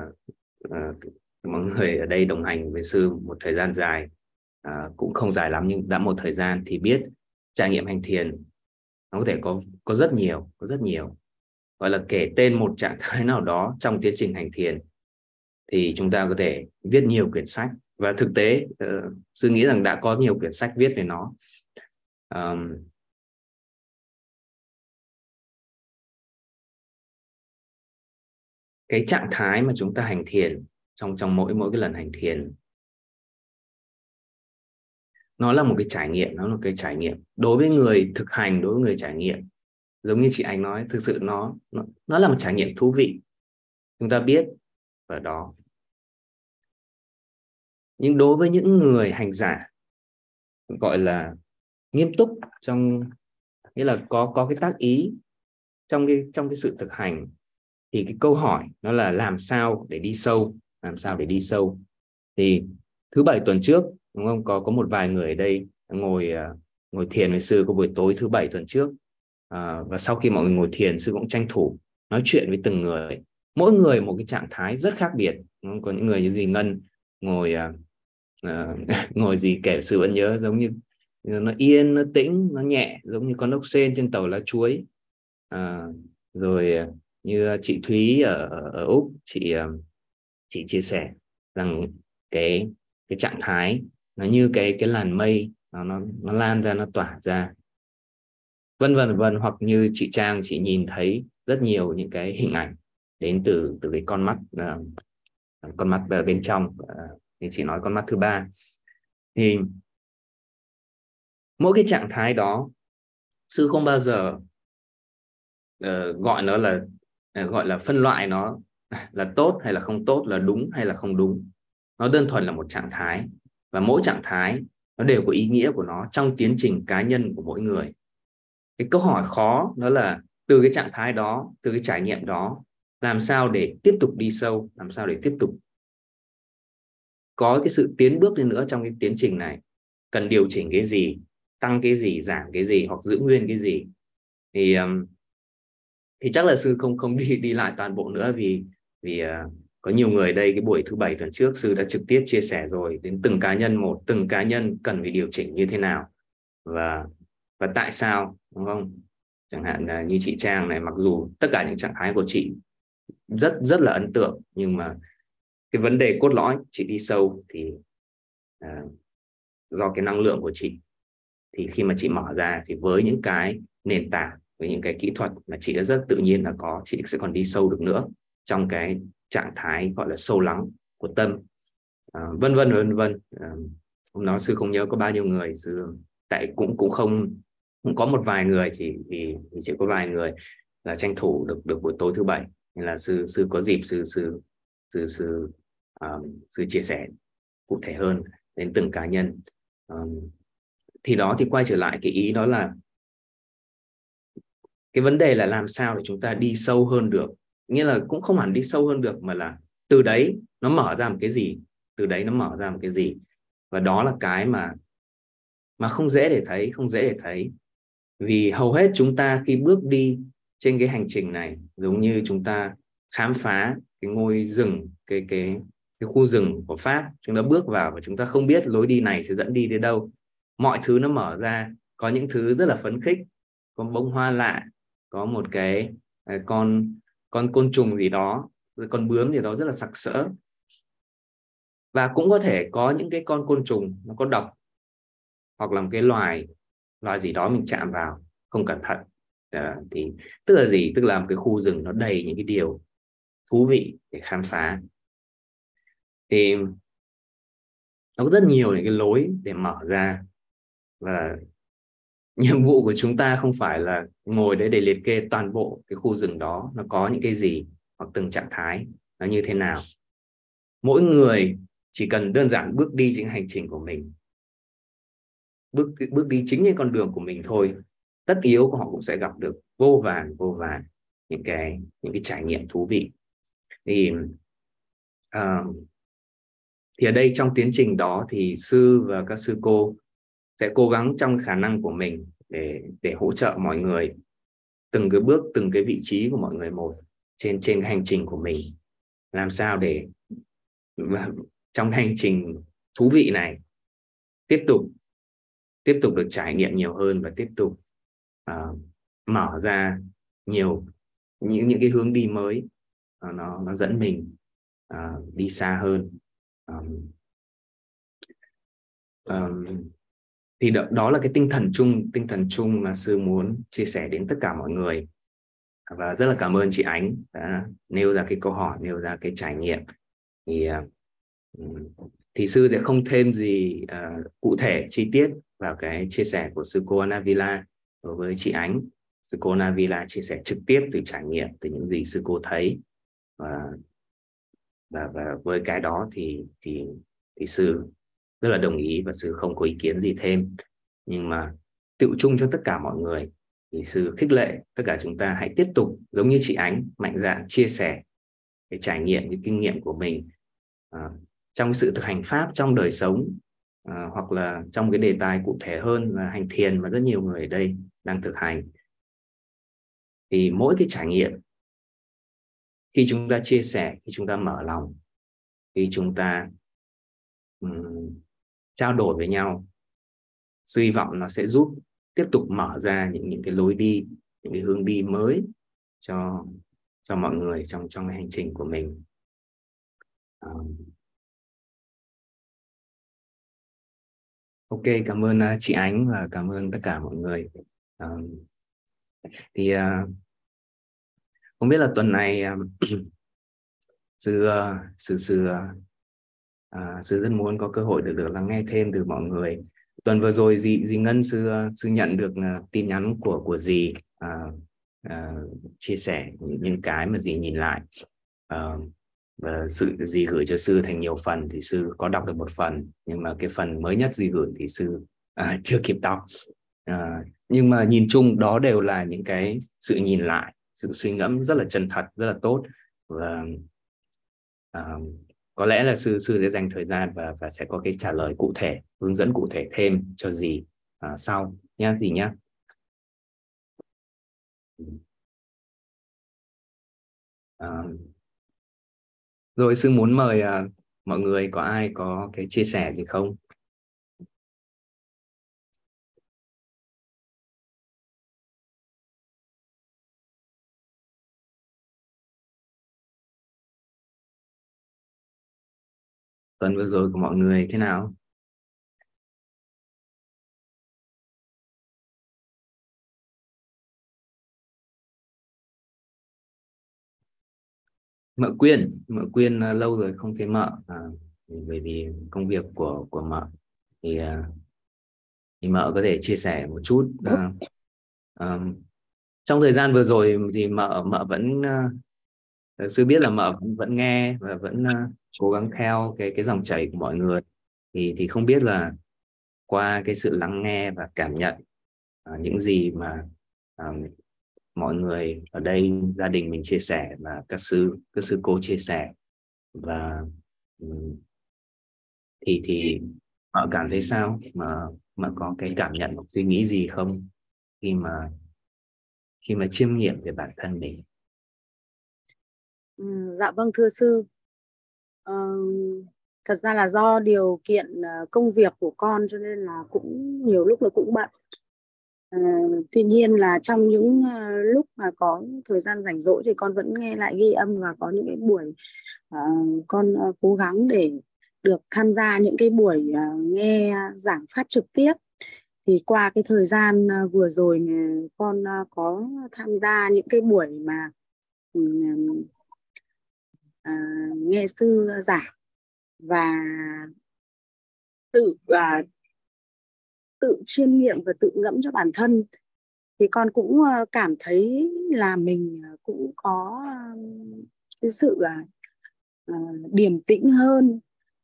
ở đây đồng hành với sư một thời gian dài, cũng không dài lắm nhưng đã một thời gian, thì biết trải nghiệm hành thiền nó có thể có rất nhiều, gọi là kể tên một trạng thái nào đó trong tiến trình hành thiền thì chúng ta có thể viết nhiều quyển sách, và thực tế sư nghĩ rằng đã có nhiều quyển sách viết về nó. Cái trạng thái mà chúng ta hành thiền trong mỗi cái lần hành thiền, nó là một cái trải nghiệm, đối với người thực hành, đối với người trải nghiệm, giống như chị Ánh nói, thực sự nó là một trải nghiệm thú vị, chúng ta biết ở đó. Nhưng đối với những người hành giả gọi là nghiêm túc, nghĩa là có cái tác ý trong cái sự thực hành, thì cái câu hỏi nó là làm sao để đi sâu. Thì thứ Bảy tuần trước, đúng không, có một vài người ở đây ngồi thiền với sư có buổi tối thứ Bảy tuần trước, và sau khi mọi người ngồi thiền, sư cũng tranh thủ nói chuyện với từng người, mỗi người một cái trạng thái rất khác biệt. Có những người như dì Ngân ngồi gì kể sư vẫn nhớ, giống như nó yên, nó tĩnh, nó nhẹ, giống như con ốc sên trên tàu lá chuối. Rồi như chị Thúy ở Úc, chị chia sẻ rằng cái trạng thái nó như cái làn mây, nó lan ra, nó tỏa ra, vân vân. Hoặc như chị Trang, chị nhìn thấy rất nhiều những cái hình ảnh đến từ cái con mắt bên trong, thì chị nói con mắt thứ ba. Thì mỗi cái trạng thái đó, sư không bao giờ gọi nó là gọi là phân loại nó là tốt hay là không tốt, là đúng hay là không đúng. Nó đơn thuần là một trạng thái, và mỗi trạng thái nó đều có ý nghĩa của nó trong tiến trình cá nhân của mỗi người. Cái câu hỏi khó đó là từ cái trạng thái đó, từ cái trải nghiệm đó, làm sao để tiếp tục đi sâu, làm sao để tiếp tục có cái sự tiến bước lên nữa trong cái tiến trình này. Cần điều chỉnh cái gì, tăng cái gì, giảm cái gì, hoặc giữ nguyên cái gì. Thì chắc là sư không đi lại toàn bộ nữa, vì có nhiều người đây, cái buổi thứ Bảy tuần trước sư đã trực tiếp chia sẻ rồi, đến từng cá nhân một, từng cá nhân cần phải điều chỉnh như thế nào và tại sao, đúng không? Chẳng hạn là như chị Trang này, mặc dù tất cả những trạng thái của chị rất là ấn tượng, nhưng mà cái vấn đề cốt lõi chị đi sâu thì do cái năng lượng của chị, thì khi mà chị mở ra thì với những cái nền tảng với những cái kỹ thuật mà chị đã rất tự nhiên là có, chị sẽ còn đi sâu được nữa trong cái trạng thái gọi là sâu lắng của tâm, vân vân vân vân. Hôm đó sư không nhớ có bao nhiêu người, sư tại cũng không, cũng có một vài người, vì chỉ có vài người là tranh thủ được buổi tối thứ bảy, nên là sư có dịp sư sư chia sẻ cụ thể hơn đến từng cá nhân. Thì đó, thì quay trở lại cái ý đó là cái vấn đề là làm sao để chúng ta đi sâu hơn được, nghĩa là cũng không hẳn đi sâu hơn được, mà là từ đấy nó mở ra một cái gì, từ đấy nó mở ra một cái gì. Và đó là cái mà không dễ để thấy, không dễ để thấy. Vì hầu hết chúng ta khi bước đi trên cái hành trình này, giống như chúng ta khám phá cái ngôi rừng, cái khu rừng của Pháp, chúng ta bước vào và chúng ta không biết lối đi này sẽ dẫn đi đến đâu. Mọi thứ nó mở ra, có những thứ rất là phấn khích, có bông hoa lạ, có một cái con côn trùng gì đó, con bướm gì đó rất là sặc sỡ. Và cũng có thể có những cái con côn trùng nó có độc, hoặc là một cái loài gì đó mình chạm vào không cẩn thận. Thì tức là gì? Tức là một cái khu rừng nó đầy những cái điều thú vị để khám phá. Thì nó có rất nhiều những cái lối để mở ra, và nhiệm vụ của chúng ta không phải là ngồi đấy để liệt kê toàn bộ cái khu rừng đó nó có những cái gì, hoặc từng trạng thái nó như thế nào. Mỗi người chỉ cần đơn giản bước đi trên hành trình của mình, bước đi chính trên con đường của mình thôi, tất yếu họ cũng sẽ gặp được vô vàn những cái trải nghiệm thú vị. Thì ở đây trong tiến trình đó thì sư và các sư cô sẽ cố gắng trong khả năng của mình để hỗ trợ mọi người từng cái bước, từng cái vị trí của mọi người một trên hành trình của mình, làm sao để trong hành trình thú vị này tiếp tục được trải nghiệm nhiều hơn, và tiếp tục mở ra nhiều những cái hướng đi mới, nó dẫn mình đi xa hơn. Thì đó là cái tinh thần chung mà sư muốn chia sẻ đến tất cả mọi người. Và rất là cảm ơn chị Ánh đã nêu ra cái câu hỏi, nêu ra cái trải nghiệm. Thì sư sẽ không thêm gì cụ thể chi tiết vào cái chia sẻ của sư cô Anavila đối với chị Ánh. Sư cô Anavila chia sẻ trực tiếp từ trải nghiệm, từ những gì sư cô thấy, và với cái đó thì sư rất là đồng ý, và sư không có ý kiến gì thêm. Nhưng mà tự chung cho tất cả mọi người thì sư khích lệ tất cả chúng ta hãy tiếp tục giống như chị Ánh, mạnh dạn chia sẻ cái trải nghiệm, cái kinh nghiệm của mình trong sự thực hành pháp trong đời sống, hoặc là trong cái đề tài cụ thể hơn là hành thiền mà rất nhiều người ở đây đang thực hành. Thì mỗi cái trải nghiệm, khi chúng ta chia sẻ, khi chúng ta mở lòng, khi chúng ta trao đổi với nhau, sư hy vọng nó sẽ giúp tiếp tục mở ra những cái lối đi, những cái hướng đi mới cho mọi người trong hành trình của mình. Ok, cảm ơn chị Ánh và cảm ơn tất cả mọi người. Thì không biết là tuần này sư rất muốn có cơ hội được lắng nghe thêm từ mọi người. Tuần vừa rồi dì Ngân sư nhận được tin nhắn của dì chia sẻ những cái mà dì nhìn lại, và dì gửi cho sư thành nhiều phần, thì sư có đọc được một phần, nhưng mà cái phần mới nhất dì gửi thì sư chưa kịp đọc. Nhưng mà nhìn chung đó đều là những cái sự nhìn lại, sự suy ngẫm rất là chân thật, rất là tốt. Và có lẽ là sư sẽ dành thời gian và sẽ có cái trả lời cụ thể, hướng dẫn cụ thể thêm cho dì sau nhá dì nhá. Rồi sư muốn mời mọi người, có ai có cái chia sẻ gì không? Tuần vừa rồi của mọi người thế nào? Mợ Quyên lâu rồi không thấy mợ, bởi vì công việc của mợ thì mợ có thể chia sẻ một chút. Trong thời gian vừa rồi thì mợ vẫn sư biết là mợ vẫn nghe và vẫn cố gắng theo cái dòng chảy của mọi người, thì không biết là qua cái sự lắng nghe và cảm nhận những gì mà mọi người ở đây, gia đình mình chia sẻ và các sư cô chia sẻ, và thì mợ cảm thấy sao, mà có cái cảm nhận hoặc suy nghĩ gì không khi mà chiêm nghiệm về bản thân mình? Dạ vâng, thưa sư. Thật ra là do điều kiện công việc của con cho nên là cũng nhiều lúc là cũng bận. Tuy nhiên là trong những lúc mà có thời gian rảnh rỗi thì con vẫn nghe lại ghi âm, và có những cái buổi con cố gắng để được tham gia những cái buổi nghe giảng phát trực tiếp. Thì qua cái thời gian vừa rồi con có tham gia những cái buổi mà nghe sư giảng và tự chiêm nghiệm và tự ngẫm cho bản thân, thì con cũng cảm thấy là mình cũng có cái sự điềm tĩnh hơn,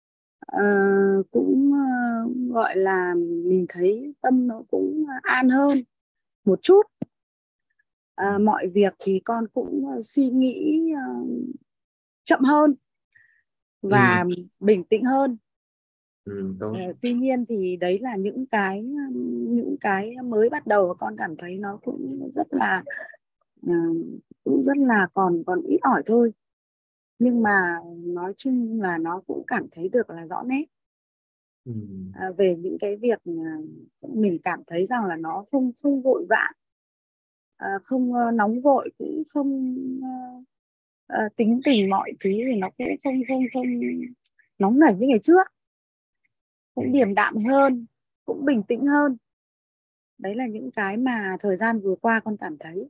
cũng gọi là mình thấy tâm nó cũng an hơn một chút. Mọi việc thì con cũng suy nghĩ chậm hơn và bình tĩnh hơn. Tuy nhiên thì đấy là những cái mới bắt đầu, và con cảm thấy nó cũng rất là còn ít ỏi thôi, nhưng mà nói chung là nó cũng cảm thấy được là rõ nét về những cái việc mình cảm thấy rằng là nó không vội vã, không nóng vội, cũng không tính tình mọi thứ thì nó cũng không nóng nảy như ngày trước, cũng điềm đạm hơn, cũng bình tĩnh hơn. Đấy là những cái mà thời gian vừa qua con cảm thấy.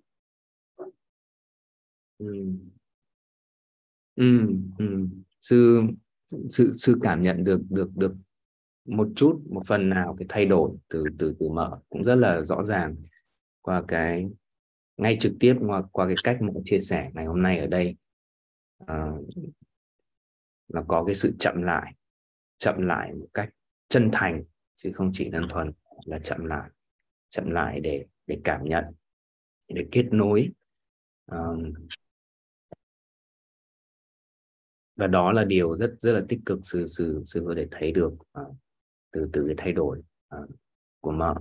Sư cảm nhận được một phần nào cái thay đổi từ mợ cũng rất là rõ ràng qua cái ngay trực tiếp, qua cái cách mợ chia sẻ ngày hôm nay ở đây, là có cái sự chậm lại một cách chân thành, chứ không chỉ đơn thuần là chậm lại để cảm nhận, để kết nối, và đó là điều rất là tích cực sư có thể thấy được từ cái thay đổi của mợ.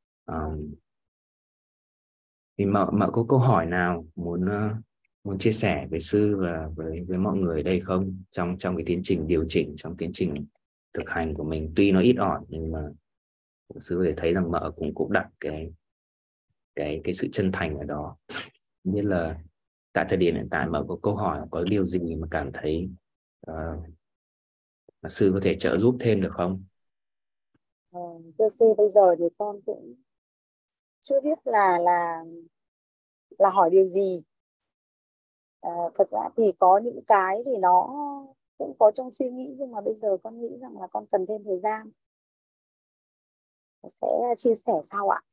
Thì mợ có câu hỏi nào muốn chia sẻ với sư và với mọi người ở đây không, trong cái tiến trình điều chỉnh, trong tiến trình thực hành của mình? Tuy nó ít ỏi nhưng mà sư có thể thấy rằng mợ cũng đặt cái sự chân thành ở đó. Như là tại thời điểm hiện tại mợ có câu hỏi, có điều gì mà cảm thấy mà sư có thể trợ giúp thêm được không? Thưa sư, bây giờ thì con cũng chưa biết là hỏi điều gì. Thật ra thì có những cái thì nó cũng có trong suy nghĩ, nhưng mà bây giờ con nghĩ rằng là con cần thêm thời gian, sẽ chia sẻ sau ạ.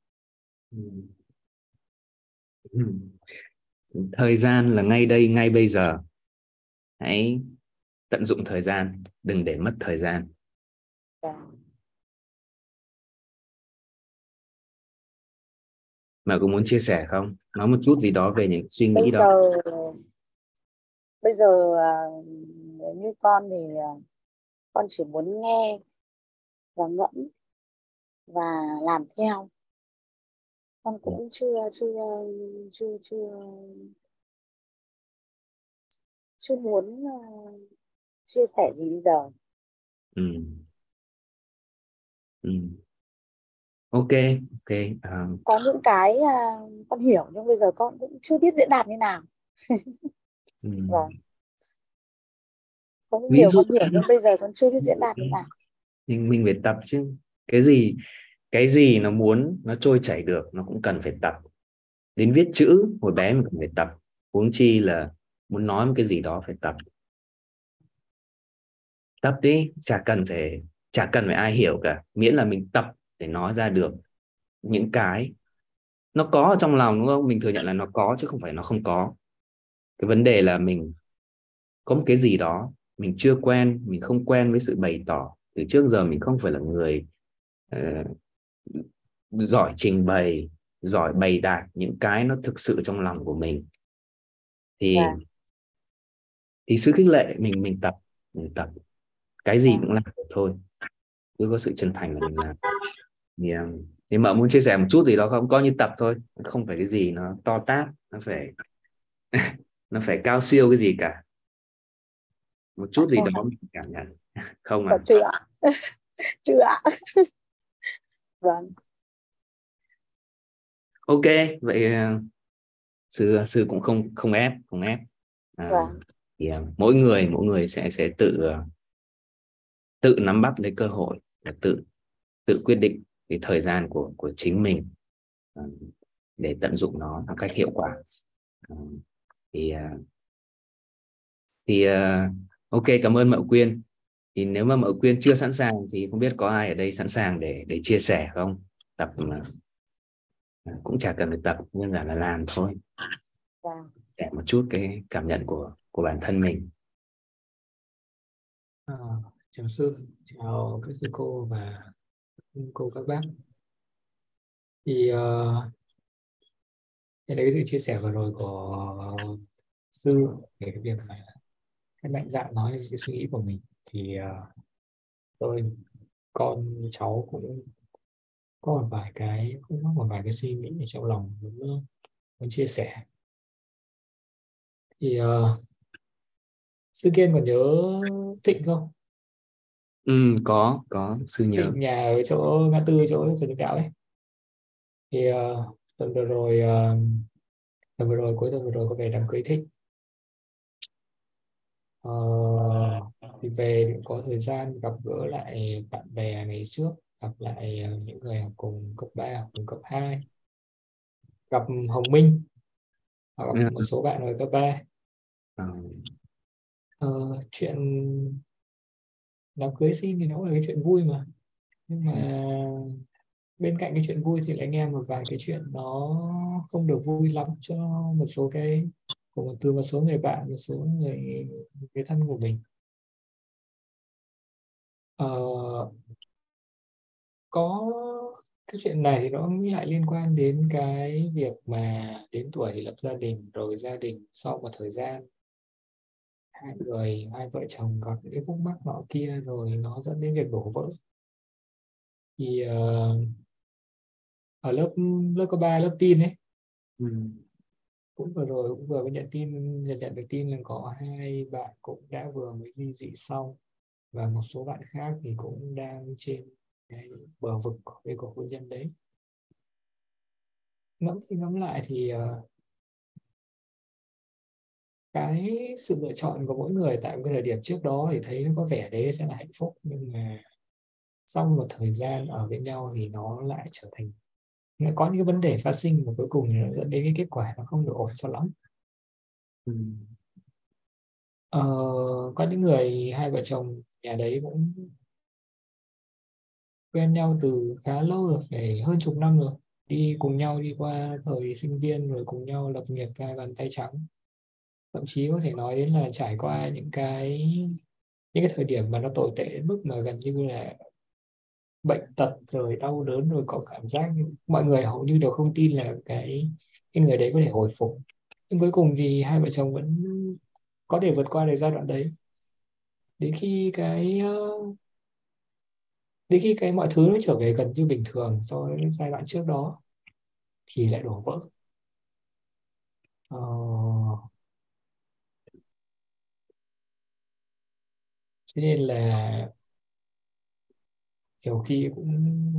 Thời gian là ngay đây, ngay bây giờ. Hãy tận dụng thời gian, đừng để mất thời gian. Mà có muốn chia sẻ không? Nói một chút gì đó về những suy nghĩ đó. Bây giờ như con thì con chỉ muốn nghe và ngẫm và làm theo. Con cũng chưa muốn chia sẻ gì bây giờ. Ok. Có những cái con hiểu, nhưng bây giờ con cũng chưa biết diễn đạt như nào. Vâng. Có nhiều con hiểu, nhưng bây giờ con chưa biết diễn đạt như nào. Nhưng mình phải tập chứ. Cái gì nó trôi chảy được, nó cũng cần phải tập. Đến viết chữ hồi bé mình cần phải tập, huống chi là muốn nói một cái gì đó phải tập đi, chả cần phải ai hiểu cả, miễn là mình tập để nói ra được những cái nó có ở trong lòng, đúng không? Mình thừa nhận là nó có chứ không phải nó không có. Cái vấn đề là mình có một cái gì đó mình chưa quen, mình không quen với sự bày tỏ. Từ trước giờ mình không phải là người giỏi trình bày, giỏi bày đạt những cái nó thực sự trong lòng của mình. thì Vâng. thì sự khích lệ mình tập cái gì Vâng. cũng làm được thôi, cứ có sự chân thành là mình làm. Thì mợ muốn chia sẻ một chút gì đó không, coi như tập thôi, không phải cái gì nó to tát, nó phải cao siêu cái gì cả, một chút gì Không đó hẳn. mình cảm nhận. Không Có à? chưa ạ? Chưa ạ. Vâng. Ok, vậy sư cũng không ép. Vâng. Thì mỗi người sẽ tự nắm bắt lấy cơ hội và tự quyết định cái thời gian của chính mình, à, để tận dụng nó một cách hiệu quả. À, thì à, thì ok, cảm ơn Mậu Quyên. Thì nếu mà Mậu Quyên chưa sẵn sàng thì không biết có ai ở đây sẵn sàng để chia sẻ không? Tập cũng chả cần phải tập, nhưng là làm thôi, Vâng. để một chút cái cảm nhận của bản thân mình. Chào sư, chào các sư cô và cô các bác. Thì đây là cái sự chia sẻ vừa rồi của sư về cái việc mà cái mạnh dạn nói lên cái suy nghĩ của mình. Thì tôi con cháu cũng có một vài cái suy nghĩ ở trong lòng muốn chia sẻ. Thì sư Kiên còn nhớ Thịnh không? Có sư nhớ. Thịnh nhà ở chỗ ngã tư chỗ Trần Hưng Đạo ấy. Thì tuần vừa rồi cuối tuần vừa rồi có về đám cưới Thịnh. Ờ, thì về cũng có thời gian gặp gỡ lại bạn bè ngày trước, gặp lại những người học cùng cấp 3, học cùng cấp 2, gặp Hồng Minh, gặp một số bạn ở cấp 3. Ờ, chuyện đám cưới xin thì nó cũng là cái chuyện vui mà, nhưng mà bên cạnh cái chuyện vui thì lại nghe một vài cái chuyện nó không được vui lắm cho một số cái từ một số người bạn, một số người thân của mình. Ờ, có cái chuyện này thì nó lại liên quan đến cái việc mà đến tuổi lập gia đình, rồi gia đình sau một thời gian hai vợ chồng gặp những cái khúc mắc nọ kia rồi nó dẫn đến việc đổ vỡ. Thì ở lớp lớp cấp 3, lớp tin ấy, cũng vừa rồi cũng vừa mới nhận được tin là có hai bạn cũng đã vừa mới ly dị xong, và một số bạn khác thì cũng đang trên cái bờ vực của cái cuộc hôn nhân đấy. Ngẫm lại thì cái sự lựa chọn của mỗi người tại một cái thời điểm trước đó thì thấy nó có vẻ đấy sẽ là hạnh phúc, nhưng mà sau một thời gian ở bên nhau thì nó lại trở thành, nó có những cái vấn đề phát sinh và cuối cùng thì nó dẫn đến cái kết quả nó không được ổn cho lắm. Ờ, có những người hai vợ chồng nhà đấy cũng quen nhau từ khá lâu rồi, phải hơn chục năm rồi, đi cùng nhau đi qua thời sinh viên rồi cùng nhau lập nghiệp hai bàn tay trắng, thậm chí có thể nói đến là trải qua những cái thời điểm mà nó tồi tệ đến mức mà gần như là bệnh tật rồi đau đớn, rồi có cảm giác như mọi người hầu như đều không tin là cái người đấy có thể hồi phục, nhưng cuối cùng thì hai vợ chồng vẫn có thể vượt qua được giai đoạn đấy, đến khi mọi thứ nó trở về gần như bình thường so với giai đoạn trước đó thì lại đổ vỡ. Ờ, Thế nên là nhiều khi cũng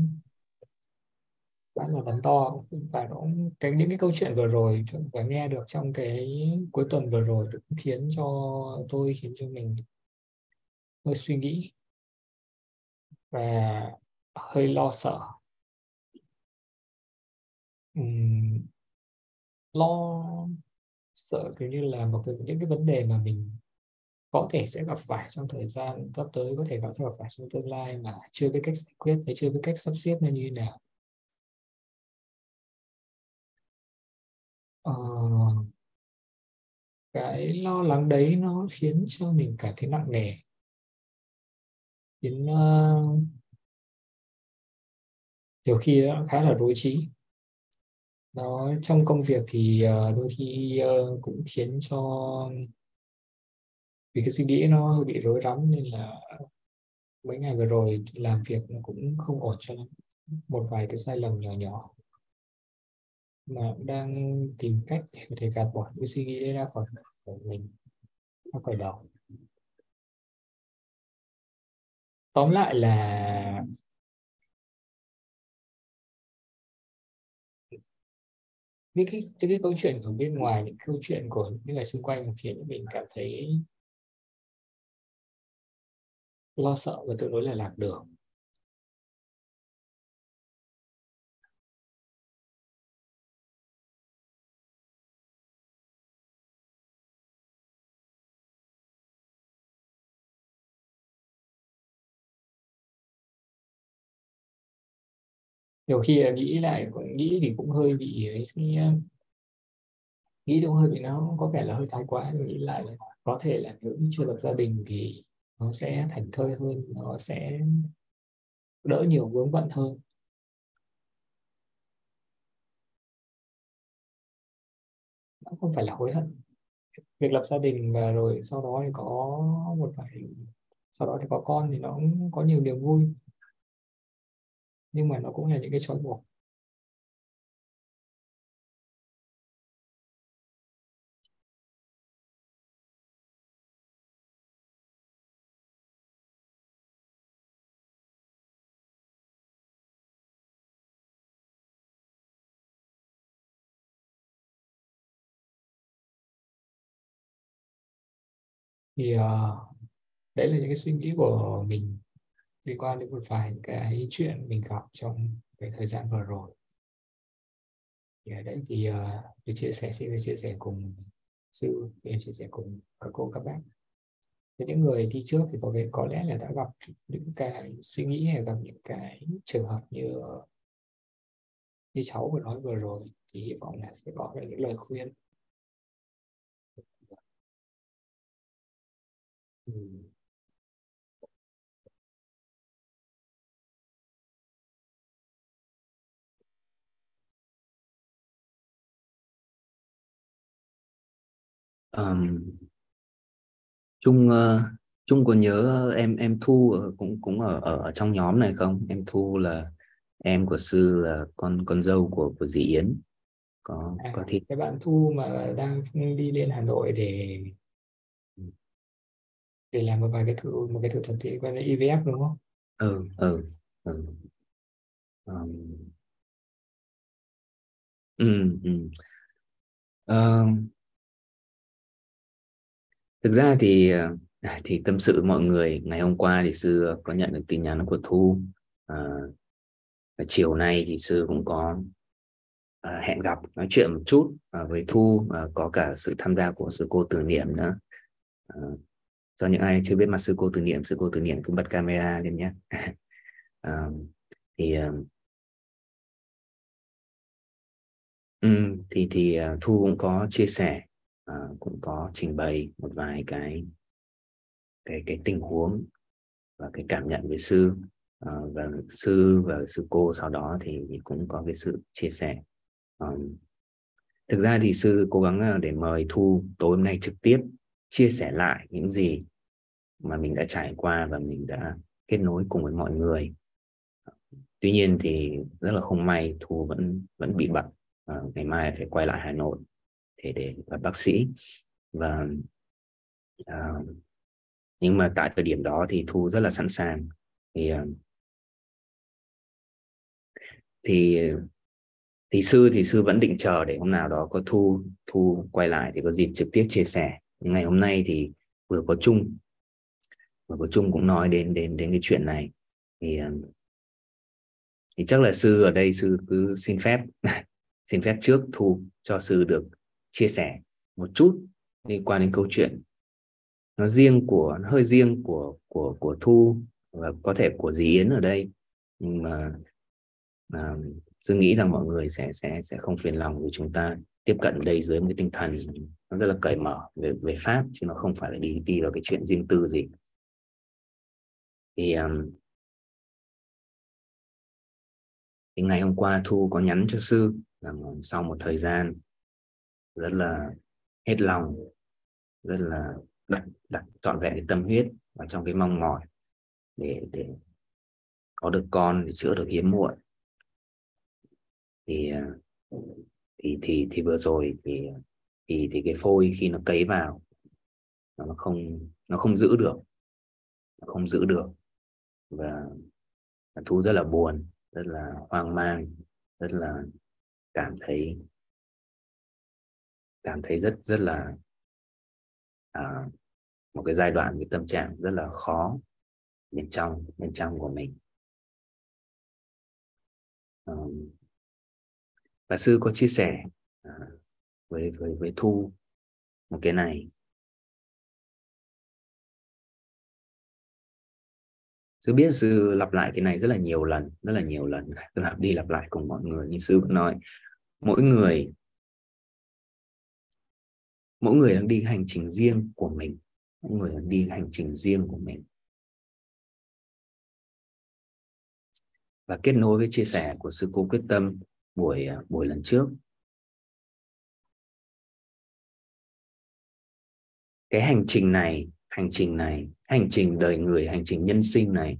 rất là đắn đo, và nó những cái câu chuyện vừa rồi và nghe được trong cái cuối tuần vừa rồi cũng khiến cho mình hơi suy nghĩ và hơi lo sợ. Lo sợ kiểu như là những cái vấn đề mà mình có thể sẽ gặp phải trong thời gian sắp tới, có thể gặp phải trong tương lai mà chưa biết cách giải quyết hay chưa biết cách sắp xếp nó như thế nào. Ờ, cái lo lắng đấy nó khiến cho mình cảm thấy nặng nề, khiến nhiều khi nó khá là rối trí. Nó trong công việc thì đôi khi cũng khiến cho, vì cái suy nghĩ nó hơi bị rối rắm nên là mấy ngày vừa rồi làm việc nó cũng không ổn cho lắm, một vài cái sai lầm nhỏ nhỏ mà cũng đang tìm cách để có thể gạt bỏ cái suy nghĩ đấy ra khỏi của mình, ra khỏi đầu. Tóm lại là những cái câu chuyện ở bên ngoài, những câu chuyện của những người xung quanh khiến mình cảm thấy lo sợ và tương đối là lạc đường. Nhiều khi là nghĩ thì cũng hơi bị ấy, nghĩ cũng hơi bị, nó có vẻ là hơi thái quá. Nghĩ lại là có thể là nếu như chưa lập gia đình thì nó sẽ thảnh thơi hơn, nó sẽ đỡ nhiều vướng bận hơn. Nó không phải là hối hận việc lập gia đình và rồi sau đó thì có một vài sau đó thì có con thì nó cũng có nhiều niềm vui, nhưng mà nó cũng là những cái trói buộc. Thì đấy là những cái suy nghĩ của mình liên quan đến một vài cái chuyện mình gặp trong cái thời gian vừa rồi. Thì ở đấy thì tôi xin chia sẻ cùng sư, để chia sẻ cùng các cô các bác. Thế những người đi trước thì có lẽ là đã gặp những cái suy nghĩ hay gặp những cái trường hợp như cháu vừa nói vừa rồi, thì hy vọng là sẽ có được những lời khuyên. um, Trung Trung có nhớ em Thu cũng cũng ở trong nhóm này không? Em Thu là em của Sư, là con dâu của dì Yến. Có thi. Cái bạn Thu mà đang đi lên Hà Nội để làm một cái thủ thuật thì gọi là IVF đúng không? Ừ. Um, ừ, ừ. Ờ, Thực ra thì tâm sự với mọi người, ngày hôm qua thì Sư có nhận được tin nhắn của Thu. Chiều nay thì Sư cũng có hẹn gặp nói chuyện một chút với Thu, có cả sự tham gia của sư cô Từ Niệm nữa. Cho những ai chưa biết mặt sư cô Từ Niệm cứ bật camera lên nhé. thì Thu cũng có chia sẻ, cũng có trình bày một vài cái tình huống và cái cảm nhận với sư, và sư và sư cô sau đó thì cũng có cái sự chia sẻ. Thực ra thì sư cố gắng để mời Thu tối hôm nay trực tiếp chia sẻ lại những gì mà mình đã trải qua và mình đã kết nối cùng với mọi người. Tuy nhiên thì rất là không may Thu vẫn bị bận, ngày mai phải quay lại Hà Nội để gặp bác sĩ. Và nhưng mà tại thời điểm đó thì Thu rất là sẵn sàng. Thì sư vẫn định chờ để hôm nào đó có Thu quay lại thì có dịp trực tiếp chia sẻ. Nhưng ngày hôm nay thì vừa có Trung cũng nói đến cái chuyện này, thì chắc là sư ở đây sư cứ xin phép xin phép trước Thu cho sư được chia sẻ một chút liên quan đến câu chuyện nó hơi riêng của Thu và có thể của dì Yến ở đây, nhưng mà tôi nghĩ rằng mọi người sẽ không phiền lòng vì chúng ta tiếp cận ở đây dưới một cái tinh thần nó rất là cởi mở về pháp, chứ nó không phải là đi vào cái chuyện riêng tư gì. Thì ngày hôm qua Thu có nhắn cho sư rằng sau một thời gian rất là hết lòng, rất là đặt trọn vẹn cái tâm huyết vào trong cái mong mỏi để có được con, để chữa được hiếm muộn, thì vừa rồi thì cái phôi khi nó cấy vào nó không giữ được, và Thu rất là buồn, rất là hoang mang, rất là cảm thấy rất là một cái giai đoạn, cái tâm trạng rất là khó bên trong của mình. Và sư có chia sẻ với Thu một cái này. Sư biết sư lặp lại cái này rất là nhiều lần, lặp đi lặp lại cùng mọi người, nhưng sư vẫn nói mỗi người đang đi hành trình riêng của mình, Và kết nối với chia sẻ của sư cô Quyết Tâm buổi lần trước, cái hành trình đời người, hành trình nhân sinh này,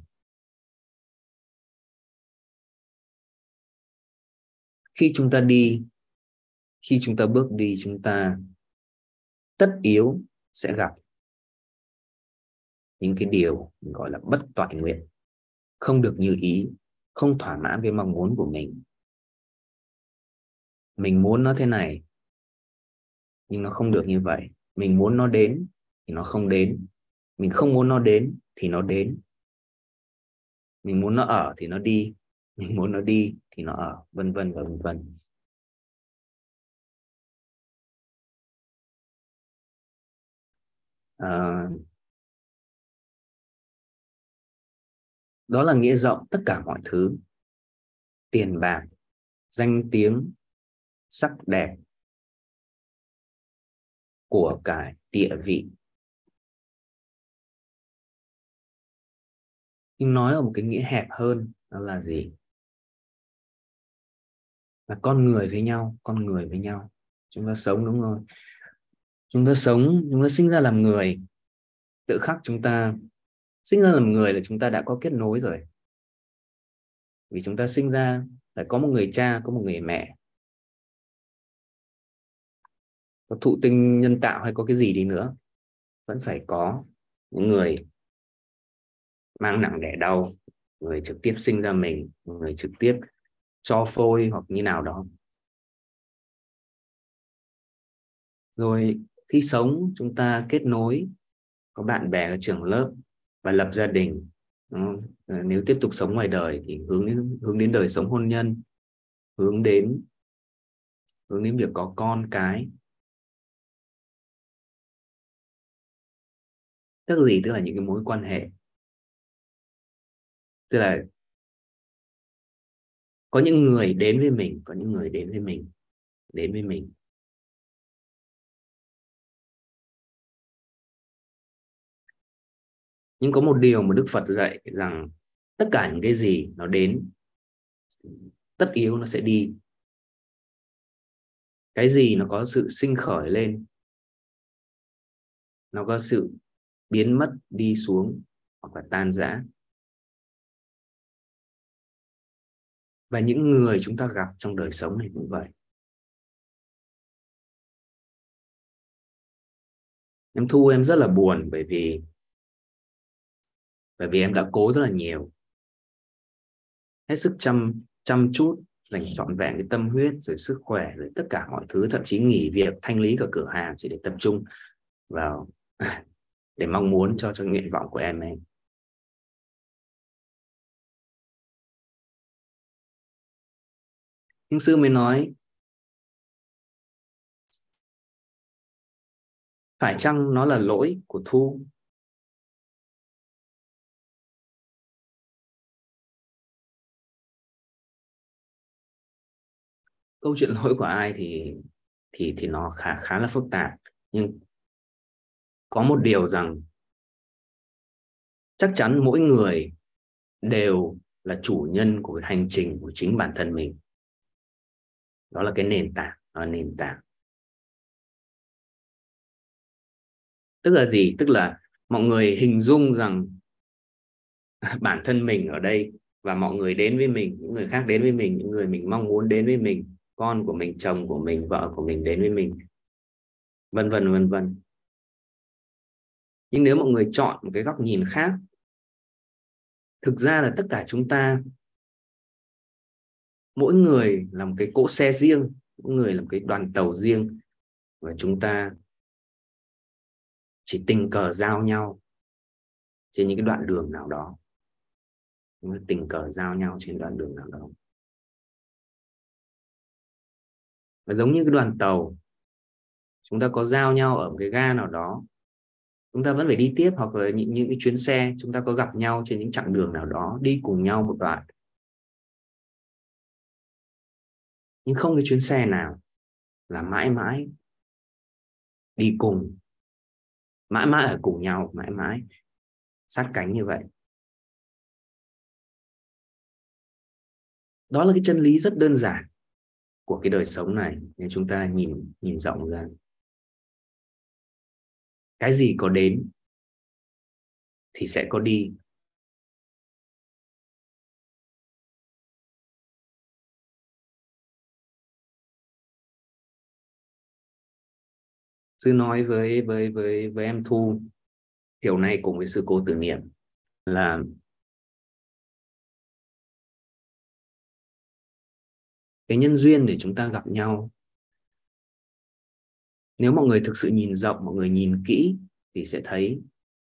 khi chúng ta bước đi, chúng ta tất yếu sẽ gặp những cái điều gọi là bất toại nguyện, không được như ý, không thỏa mãn với mong muốn của mình. Mình muốn nó thế này nhưng nó không được như vậy. Mình muốn nó đến thì nó không đến. Mình không muốn nó đến thì nó đến. Mình muốn nó ở thì nó đi. Mình muốn nó đi thì nó ở, vân vân và vân vân. Đó là nghĩa rộng tất cả mọi thứ. Tiền bạc, danh tiếng, sắc đẹp, của cải, địa vị. Nhưng nói ở một cái nghĩa hẹp hơn, đó là gì? Là con người với nhau. Chúng ta sống, đúng rồi. Chúng ta sinh ra làm người. Tự khắc chúng ta sinh ra làm người là chúng ta đã có kết nối rồi. Vì chúng ta sinh ra phải có một người cha, có một người mẹ. Có thụ tinh nhân tạo hay có cái gì đi nữa, vẫn phải có những người mang nặng đẻ đau, người trực tiếp sinh ra mình, người trực tiếp cho phôi hoặc như nào đó. Rồi khi sống chúng ta kết nối, có bạn bè ở trường lớp và lập gia đình. Nếu tiếp tục sống ngoài đời thì hướng đến đời sống hôn nhân, hướng đến việc có con cái. Tức là gì? Tức là những cái mối quan hệ. Tức là có những người đến với mình, đến với mình. Nhưng có một điều mà Đức Phật dạy rằng tất cả những cái gì nó đến, tất yếu nó sẽ đi. Cái gì nó có sự sinh khởi lên, nó có sự biến mất, đi xuống hoặc là tan rã. Và những người chúng ta gặp trong đời sống này cũng vậy. Em Thu, em rất là buồn bởi vì em đã cố rất là nhiều, hết sức chăm chút, dành trọn vẹn cái tâm huyết, rồi sức khỏe, rồi tất cả mọi thứ, thậm chí nghỉ việc, thanh lý cả cửa hàng chỉ để tập trung vào để mong muốn cho nguyện vọng của em ấy. Nhưng sư mới nói phải chăng nó là lỗi của Thu? Câu chuyện lỗi của ai thì nó khá là phức tạp, nhưng có một điều rằng chắc chắn mỗi người đều là chủ nhân của hành trình của chính bản thân mình. Đó là cái nền tảng, đó là nền tảng. Tức là gì? Tức là mọi người hình dung rằng bản thân mình ở đây và mọi người đến với mình, những người khác đến với mình, những người mình mong muốn đến với mình, con của mình, chồng của mình, vợ của mình đến với mình, vân vân vân vân. Nhưng nếu mọi người chọn một cái góc nhìn khác, thực ra là tất cả chúng ta, mỗi người là một cái cỗ xe riêng, mỗi người là một cái đoàn tàu riêng, và chúng ta chỉ tình cờ giao nhau trên những cái đoạn đường nào đó. Chúng ta tình cờ giao nhau trên đoạn đường nào đó. Và giống như cái đoàn tàu, chúng ta có giao nhau ở một cái ga nào đó, chúng ta vẫn phải đi tiếp, hoặc là những cái chuyến xe chúng ta có gặp nhau trên những chặng đường nào đó, đi cùng nhau một đoạn. Nhưng không cái chuyến xe nào là mãi mãi đi cùng, mãi mãi ở cùng nhau, mãi mãi sát cánh như vậy. Đó là cái chân lý rất đơn giản của cái đời sống này. Nếu chúng ta nhìn rộng ra, cái gì có đến thì sẽ có đi. Sư nói với em Thu kiểu này cùng với sư cô Từ Niệm là cái nhân duyên để chúng ta gặp nhau, nếu mọi người thực sự nhìn rộng, mọi người nhìn kỹ thì sẽ thấy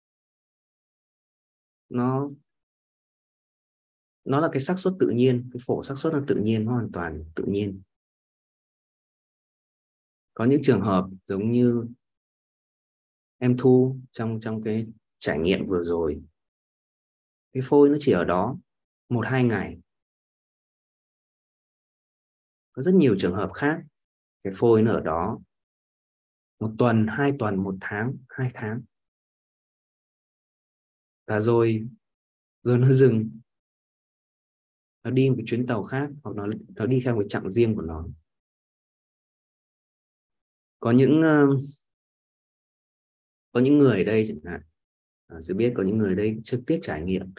nó là cái xác suất tự nhiên, cái phổ xác suất nó tự nhiên, nó hoàn toàn tự nhiên. Có những trường hợp giống như em Thu trong cái trải nghiệm vừa rồi, cái phôi nó chỉ ở đó 1-2 ngày. Có rất nhiều trường hợp khác, cái phôi nó ở đó 1 tuần, 2 tuần, 1 tháng, 2 tháng, và rồi nó dừng, nó đi một cái chuyến tàu khác, hoặc nó đi theo cái chặng riêng của nó. Có những người ở đây chẳng hạn, tôi biết có những người ở đây trực tiếp trải nghiệm.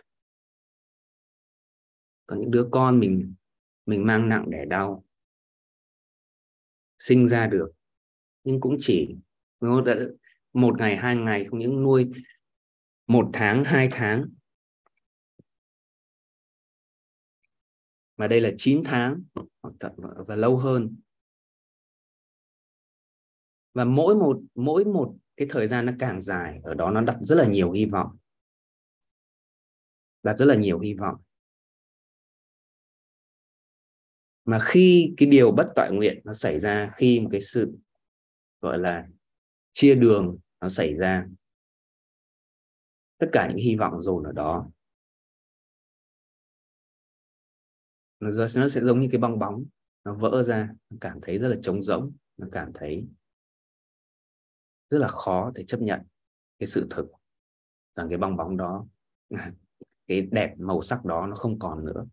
Có những đứa con mình mang nặng đẻ đau, sinh ra được nhưng cũng chỉ nó đã 1 ngày 2 ngày, không những nuôi 1 tháng 2 tháng, mà đây là 9 tháng và lâu hơn. Và mỗi một cái thời gian nó càng dài, ở đó nó đặt rất là nhiều hy vọng, đặt rất là nhiều hy vọng. Mà khi cái điều bất toại nguyện nó xảy ra, khi một cái sự gọi là chia đường nó xảy ra, tất cả những hy vọng dồn ở đó nó sẽ giống như cái bong bóng, nó vỡ ra, nó cảm thấy rất là trống rỗng, nó cảm thấy rất là khó để chấp nhận cái sự thực rằng cái bong bóng đó cái đẹp màu sắc đó nó không còn nữa.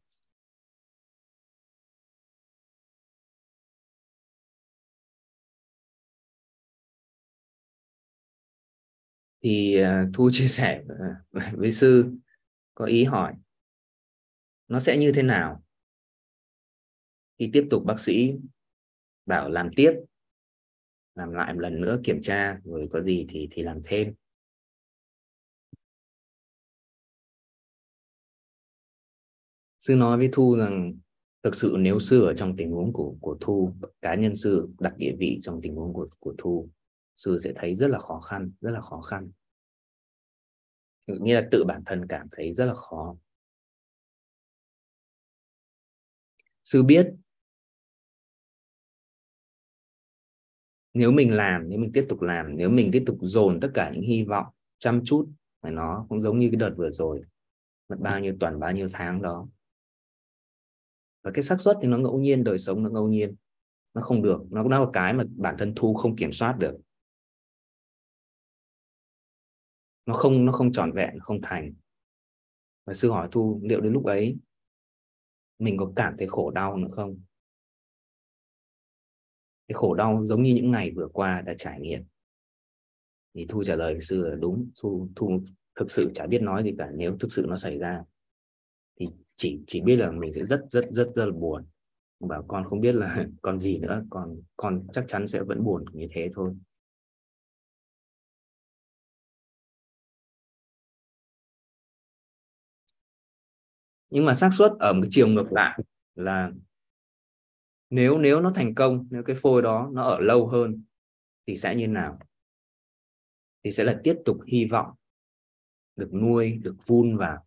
Thì Thu chia sẻ với sư, có ý hỏi nó sẽ như thế nào khi tiếp tục bác sĩ bảo làm tiếp, làm lại một lần nữa kiểm tra, rồi có gì thì làm thêm. Sư nói với Thu rằng thực sự nếu sư ở trong tình huống của Thu, cá nhân sư đặt địa vị trong tình huống của Thu, sư sẽ thấy rất là khó khăn, rất là khó khăn. Nghĩa là tự bản thân cảm thấy rất là khó. Sư biết Nếu mình làm, nếu mình tiếp tục làm, nếu mình tiếp tục dồn tất cả những hy vọng, chăm chút, mà nó cũng giống như cái đợt vừa rồi, mất bao nhiêu tuần, bao nhiêu tháng đó. Và cái xác suất thì nó ngẫu nhiên, đời sống nó ngẫu nhiên, nó không được, nó cũng là cái mà bản thân Thu không kiểm soát được. Nó không trọn vẹn, nó không thành. Và sư hỏi Thu, liệu đến lúc ấy mình có cảm thấy khổ đau nữa không? Cái khổ đau giống như những ngày vừa qua đã trải nghiệm. Thì Thu trả lời sư là đúng. Thu thực sự chả biết nói gì cả. Nếu thực sự nó xảy ra thì chỉ biết là mình sẽ rất là buồn. Bảo con không biết là con gì nữa, con chắc chắn sẽ vẫn buồn như thế thôi. Nhưng mà xác suất ở một cái chiều ngược lại là nếu nó thành công, nếu cái phôi đó nó ở lâu hơn thì sẽ như nào? Thì sẽ là tiếp tục hy vọng được nuôi, được vun vào,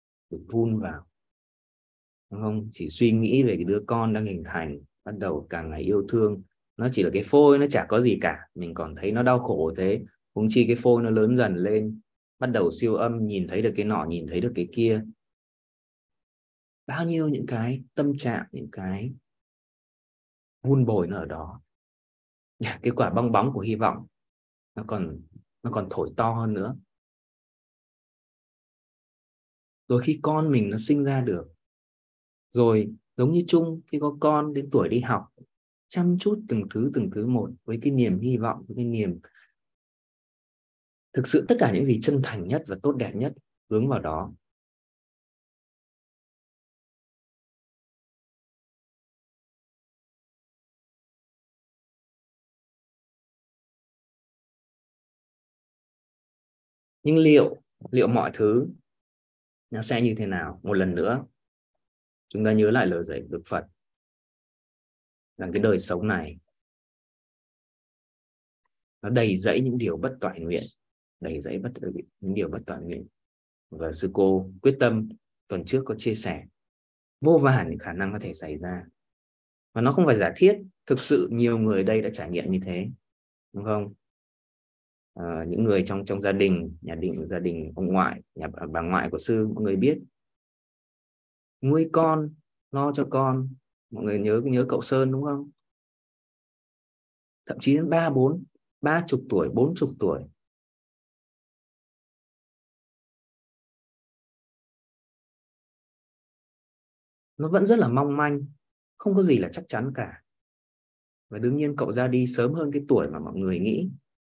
đúng không? Chỉ suy nghĩ về cái đứa con đang hình thành, bắt đầu càng ngày yêu thương. Nó chỉ là cái phôi, nó chả có gì cả, mình còn thấy nó đau khổ thế, huống chi cái phôi nó lớn dần lên, bắt đầu siêu âm, nhìn thấy được cái nọ, nhìn thấy được cái kia. Bao nhiêu những cái tâm trạng, những cái vun bồi nó ở đó. Cái quả bong bóng của hy vọng nó còn thổi to hơn nữa. Rồi khi con mình nó sinh ra được, rồi giống như Trung, khi có con đến tuổi đi học, chăm chút từng thứ một, với cái niềm hy vọng, với cái niềm thực sự tất cả những gì chân thành nhất và tốt đẹp nhất hướng vào đó. Nhưng liệu mọi thứ nó sẽ như thế nào? Một lần nữa chúng ta nhớ lại lời dạy Đức Phật rằng cái đời sống này nó đầy dẫy những điều bất toại nguyện, những điều bất toại nguyện. Và sư cô quyết tâm tuần trước có chia sẻ vô vàn những khả năng có thể xảy ra, và nó không phải giả thiết, thực sự nhiều người ở đây đã trải nghiệm như thế, đúng không? Những người trong gia đình, gia đình ông ngoại, bà ngoại của sư, mọi người biết nuôi con, lo cho con. Mọi người nhớ cậu Sơn đúng không? Thậm chí đến 30 tuổi, 40 tuổi. Nó vẫn rất là mong manh, không có gì là chắc chắn cả. Và đương nhiên cậu ra đi sớm hơn cái tuổi mà mọi người nghĩ,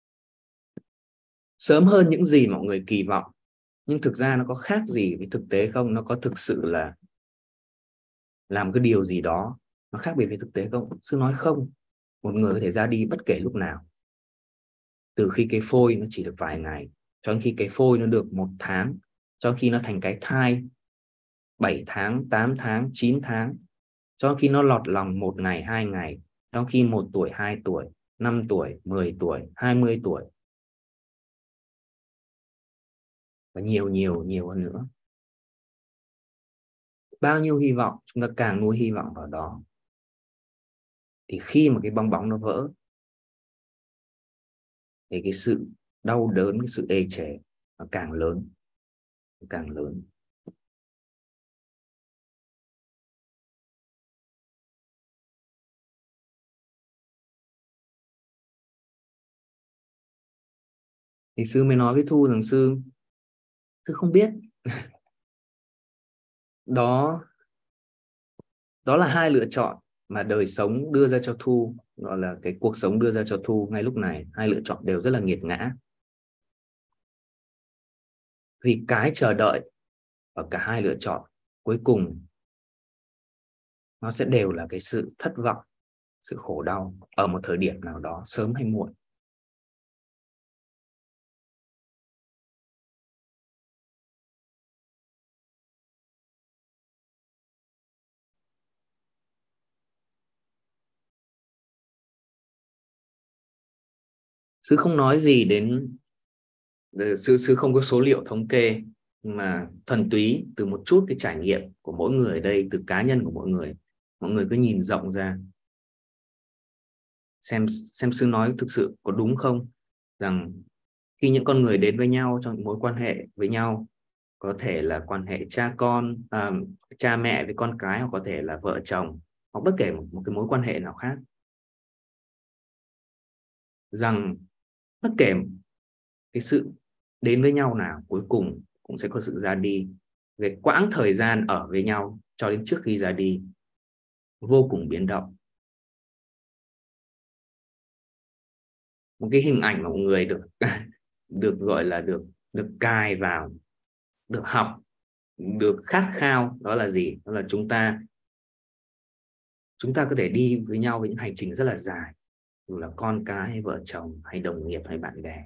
sớm hơn những gì mọi người kỳ vọng. Nhưng thực ra nó có khác gì với thực tế không? Nó có thực sự là làm cái điều gì đó nó khác biệt với thực tế không? Sư nói không. Một người có thể ra đi bất kể lúc nào, từ khi cái phôi nó chỉ được vài ngày, cho đến khi cái phôi nó được 1 tháng, cho khi nó thành cái thai 7 tháng, 8 tháng, 9 tháng, cho khi nó lọt lòng 1 ngày, 2 ngày, cho khi 1 tuổi, 2 tuổi, 5 tuổi, 10 tuổi, 20 tuổi, và nhiều hơn nữa. Bao nhiêu hy vọng, chúng ta càng nuôi hy vọng vào đó, thì khi mà cái bong bóng nó vỡ, thì cái sự đau đớn, cái sự ê chề nó càng lớn. Thì sư mới nói với Thu rằng sư không biết. Đó là 2 lựa chọn mà đời sống đưa ra cho Thu, gọi là cái cuộc sống đưa ra cho Thu ngay lúc này. 2 lựa chọn đều rất là nghiệt ngã. Vì cái chờ đợi ở cả 2 lựa chọn cuối cùng nó sẽ đều là cái sự thất vọng, sự khổ đau ở một thời điểm nào đó, sớm hay muộn. Sư không nói gì đến, sư không có số liệu thống kê, mà thuần túy từ một chút cái trải nghiệm của mỗi người ở đây, từ cá nhân của mọi người cứ nhìn rộng ra. xem sư nói thực sự có đúng không, rằng khi những con người đến với nhau trong những mối quan hệ với nhau, có thể là quan hệ cha con, cha mẹ với con cái, hoặc có thể là vợ chồng, hoặc bất kể một cái mối quan hệ nào khác, rằng bất kể cái sự đến với nhau nào cuối cùng cũng sẽ có sự ra đi. Về quãng thời gian ở với nhau cho đến trước khi ra đi vô cùng biến động. Một cái hình ảnh mà mọi người được được gọi là được cài vào, được học, được khát khao, đó là gì? Đó là chúng ta có thể đi với nhau với những hành trình rất là dài, dù là con cái hay vợ chồng hay đồng nghiệp hay bạn bè.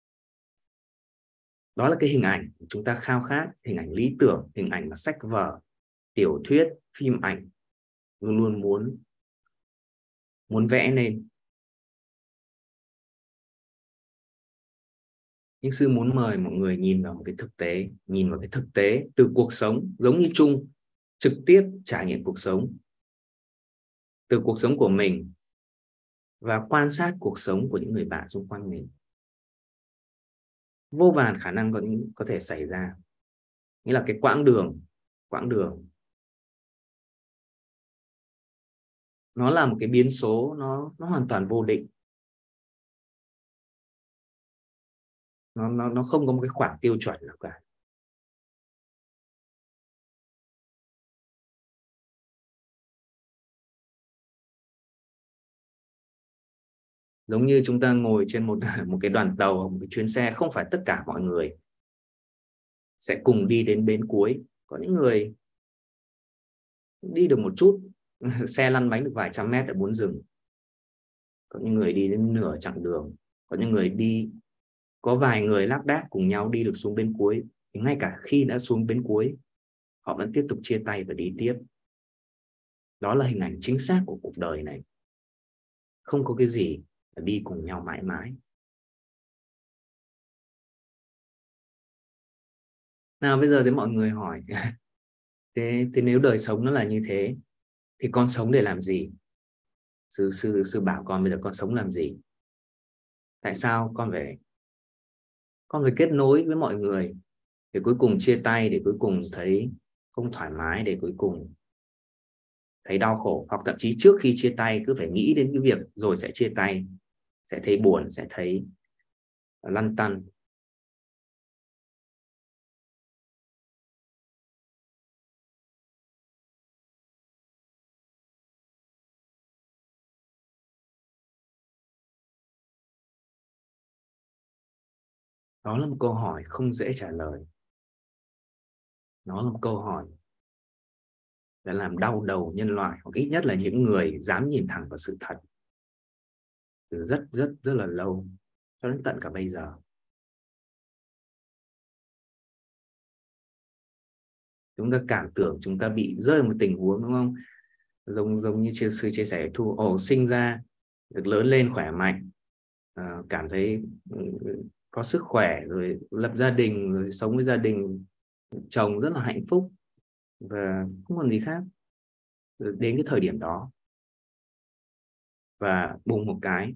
Đó là cái hình ảnh chúng ta khao khát, hình ảnh lý tưởng, hình ảnh mà sách vở, tiểu thuyết, phim ảnh luôn luôn muốn vẽ nên. Nhưng sư muốn mời mọi người nhìn vào một cái thực tế, nhìn vào cái thực tế từ cuộc sống, giống như Trung trực tiếp trải nghiệm cuộc sống, từ cuộc sống của mình, và quan sát cuộc sống của những người bạn xung quanh mình. Vô vàn khả năng có thể xảy ra. Nghĩa là cái quãng đường nó là một cái biến số, nó hoàn toàn vô định. Nó không có một cái khoảng tiêu chuẩn nào cả. Giống như chúng ta ngồi trên một cái đoàn tàu, một cái chuyến xe, không phải tất cả mọi người sẽ cùng đi đến bến cuối. Có những người đi được một chút, xe lăn bánh được vài trăm mét đã muốn dừng. Có những người đi đến nửa chặng đường. Có những người đi, có vài người lác đác cùng nhau đi được xuống bến cuối, thì ngay cả khi đã xuống bến cuối, họ vẫn tiếp tục chia tay và đi tiếp. Đó là hình ảnh chính xác của cuộc đời này. Không có cái gì là đi cùng nhau mãi mãi. Nào bây giờ thì mọi người hỏi thế nếu đời sống nó là như thế thì con sống để làm gì? Sư bảo con bây giờ con sống làm gì? Tại sao con phải kết nối với mọi người để cuối cùng chia tay, để cuối cùng thấy không thoải mái, để cuối cùng thấy đau khổ, hoặc thậm chí trước khi chia tay cứ phải nghĩ đến cái việc rồi sẽ chia tay, sẽ thấy buồn, sẽ thấy lăn tăn. Đó là một câu hỏi không dễ trả lời. Nó là một câu hỏi đã làm đau đầu nhân loại, hoặc ít nhất là những người dám nhìn thẳng vào sự thật từ rất rất rất là lâu cho đến tận cả bây giờ. Chúng ta cảm tưởng chúng ta bị rơi một tình huống, đúng không? Giống như sư chia sẻ Thu, sinh ra được lớn lên khỏe mạnh, cảm thấy có sức khỏe, rồi lập gia đình, rồi sống với gia đình chồng rất là hạnh phúc và không còn gì khác. Rồi đến cái thời điểm đó và bùng một cái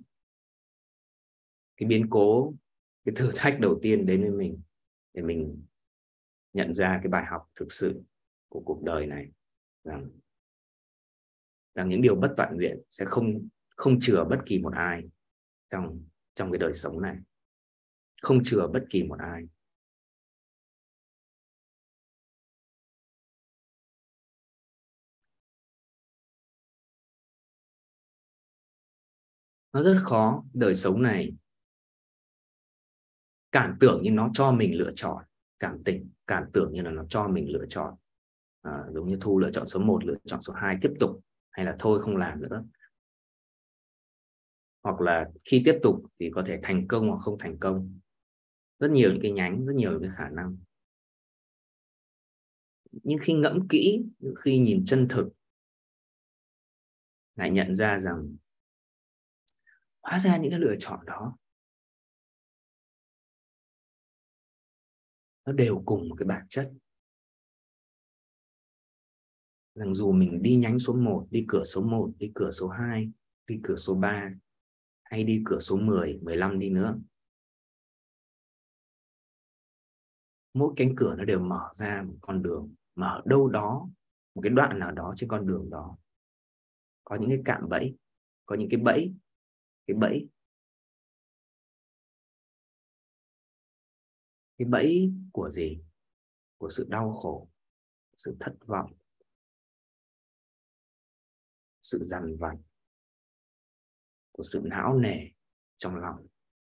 biến cố, cái thử thách đầu tiên đến với mình, để mình nhận ra cái bài học thực sự của cuộc đời này, rằng những điều bất toại nguyện sẽ không chừa bất kỳ một ai trong cái đời sống này, không chừa bất kỳ một ai. Nó rất khó. Đời sống này cảm tưởng như nó cho mình lựa chọn, cảm tưởng như là nó cho mình lựa chọn, giống như Thu lựa chọn số 1, lựa chọn số 2, tiếp tục hay là thôi không làm nữa, hoặc là khi tiếp tục thì có thể thành công hoặc không thành công. Rất nhiều những cái nhánh, rất nhiều những cái khả năng. Nhưng khi ngẫm kỹ, khi nhìn chân thực, lại nhận ra rằng hóa ra những cái lựa chọn đó nó đều cùng một cái bản chất. Rằng dù mình đi nhánh số 1, đi cửa số 1, đi cửa số 2, đi cửa số 3, hay đi cửa số 10, 15 đi nữa, mỗi cánh cửa nó đều mở ra một con đường, mở đâu đó, một cái đoạn nào đó trên con đường đó có những cái cạm bẫy, có những cái bẫy. Cái bẫy của gì? Của sự đau khổ, sự thất vọng, sự dằn vặt, của sự não nề trong lòng.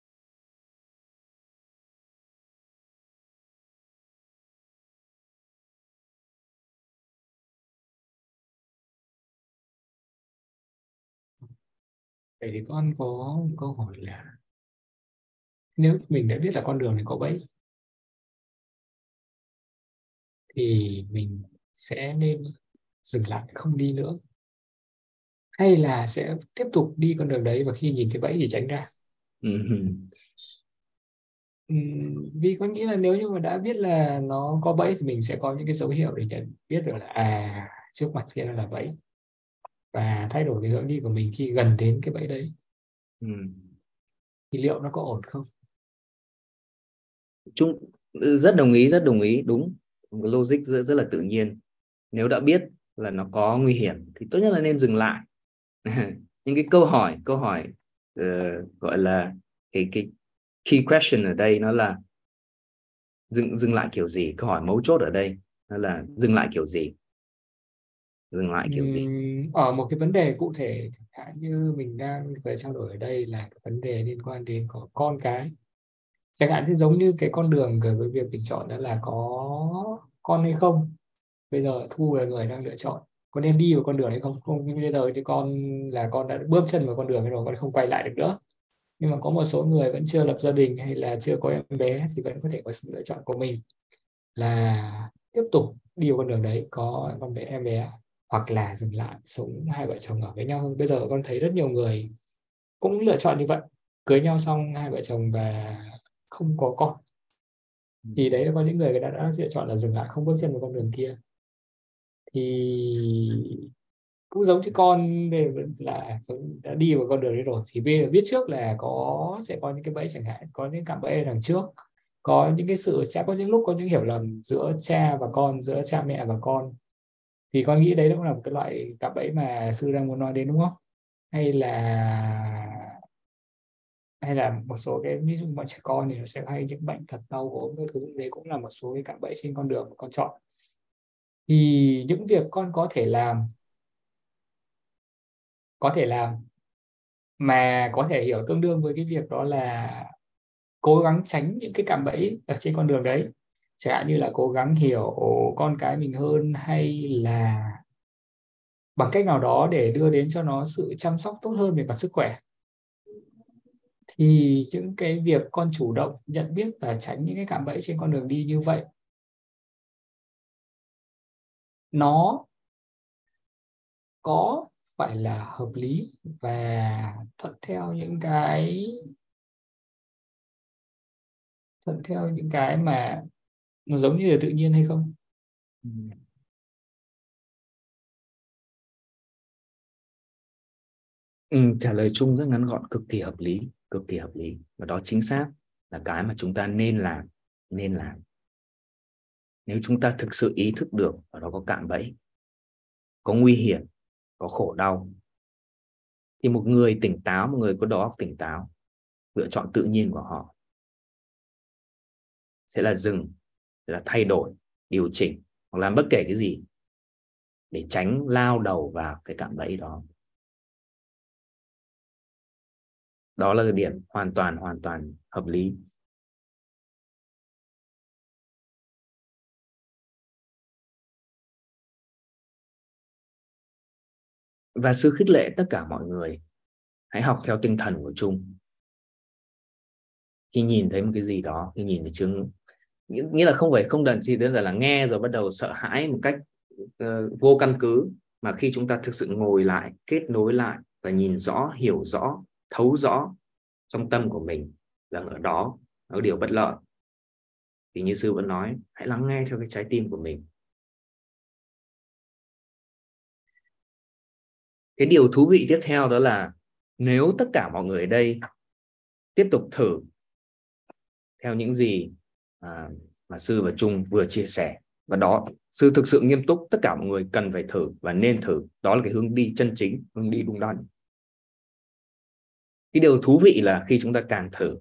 Vậy thì con có một câu hỏi là nếu mình đã biết là con đường này có bẫy thì mình sẽ nên dừng lại không đi nữa, hay là sẽ tiếp tục đi con đường đấy và khi nhìn thấy bẫy thì tránh ra? Vì có nghĩ là nếu như mà đã biết là nó có bẫy thì mình sẽ có những cái dấu hiệu để nhận biết được là trước mặt kia là bẫy và thay đổi cái hướng đi của mình khi gần đến cái bẫy đấy. Thì liệu nó có ổn không? Trung rất đồng ý, đúng, logic rất là tự nhiên. Nếu đã biết là nó có nguy hiểm thì tốt nhất là nên dừng lại. Những cái câu hỏi gọi là cái key question ở đây nó là dừng lại kiểu gì. Câu hỏi mấu chốt ở đây nó là dừng lại kiểu gì. Ở một cái vấn đề cụ thể như mình đang phải trao đổi ở đây là cái vấn đề liên quan đến có con cái, chẳng hạn thì giống như cái con đường với việc mình chọn đó là có con hay không. Bây giờ Thu là người đang lựa chọn có nên đi vào con đường hay không. Bây giờ thì con đã bước chân vào con đường rồi, con không quay lại được nữa. Nhưng mà có một số người vẫn chưa lập gia đình hay là chưa có em bé thì vẫn có thể có sự lựa chọn của mình là tiếp tục đi vào con đường đấy, có con bé em bé, hoặc là dừng lại sống hai vợ chồng ở với nhau. Bây giờ con thấy rất nhiều người cũng lựa chọn như vậy, cưới nhau xong hai vợ chồng và không có con. Thì đấy là có những người đã lựa chọn là dừng lại, không bước chân vào con đường kia. Thì cũng giống như con là đã đi vào con đường đấy rồi thì bây giờ biết trước là sẽ có những cái bẫy, chẳng hạn có những cạm bẫy đằng trước, có những cái sẽ có những lúc có những hiểu lầm giữa cha và con, giữa cha mẹ và con. Thì con nghĩ đấy cũng là một cái loại cạm bẫy mà sư đang muốn nói đến, đúng không? Hay là một số cái ví dụ bọn trẻ con thì nó sẽ hay những bệnh thật đau ốm các thứ, đấy cũng là một số cái cạm bẫy trên con đường mà con chọn. Thì những việc con có thể làm mà có thể hiểu tương đương với cái việc đó là cố gắng tránh những cái cạm bẫy ở trên con đường đấy, chẳng hạn như là cố gắng hiểu con cái mình hơn, hay là bằng cách nào đó để đưa đến cho nó sự chăm sóc tốt hơn về mặt sức khỏe. Thì những cái việc con chủ động nhận biết và tránh những cái cạm bẫy trên con đường đi như vậy, nó có phải là hợp lý và thuận theo những cái mà nó giống như là tự nhiên hay không? Trả lời chung rất ngắn gọn, cực kỳ hợp lý, và đó chính xác là cái mà chúng ta nên làm. Nếu chúng ta thực sự ý thức được ở đó có cạm bẫy, có nguy hiểm, có khổ đau, thì một người tỉnh táo, một người có đầu óc tỉnh táo, lựa chọn tự nhiên của họ sẽ là dừng, sẽ là thay đổi, điều chỉnh hoặc làm bất kể cái gì để tránh lao đầu vào cái cạm bẫy đó. Đó là cái điểm hoàn toàn hợp lý. Và sư khích lệ tất cả mọi người hãy học theo tinh thần của Trung. Khi nhìn thấy một cái gì đó, khi nhìn thấy chứng, nghĩa là không đơn giản là nghe rồi bắt đầu sợ hãi một cách vô căn cứ, mà khi chúng ta thực sự ngồi lại, kết nối lại và nhìn rõ, hiểu rõ, thấu rõ trong tâm của mình rằng ở đó có điều bất lợi, thì như sư vẫn nói, hãy lắng nghe theo cái trái tim của mình. Cái điều thú vị tiếp theo đó là nếu tất cả mọi người ở đây tiếp tục thử theo những gì mà Sư và Trung vừa chia sẻ, và đó, Sư thực sự nghiêm túc, tất cả mọi người cần phải thử và nên thử. Đó là cái hướng đi chân chính, hướng đi đúng đắn. Cái điều thú vị là khi chúng ta càng thử,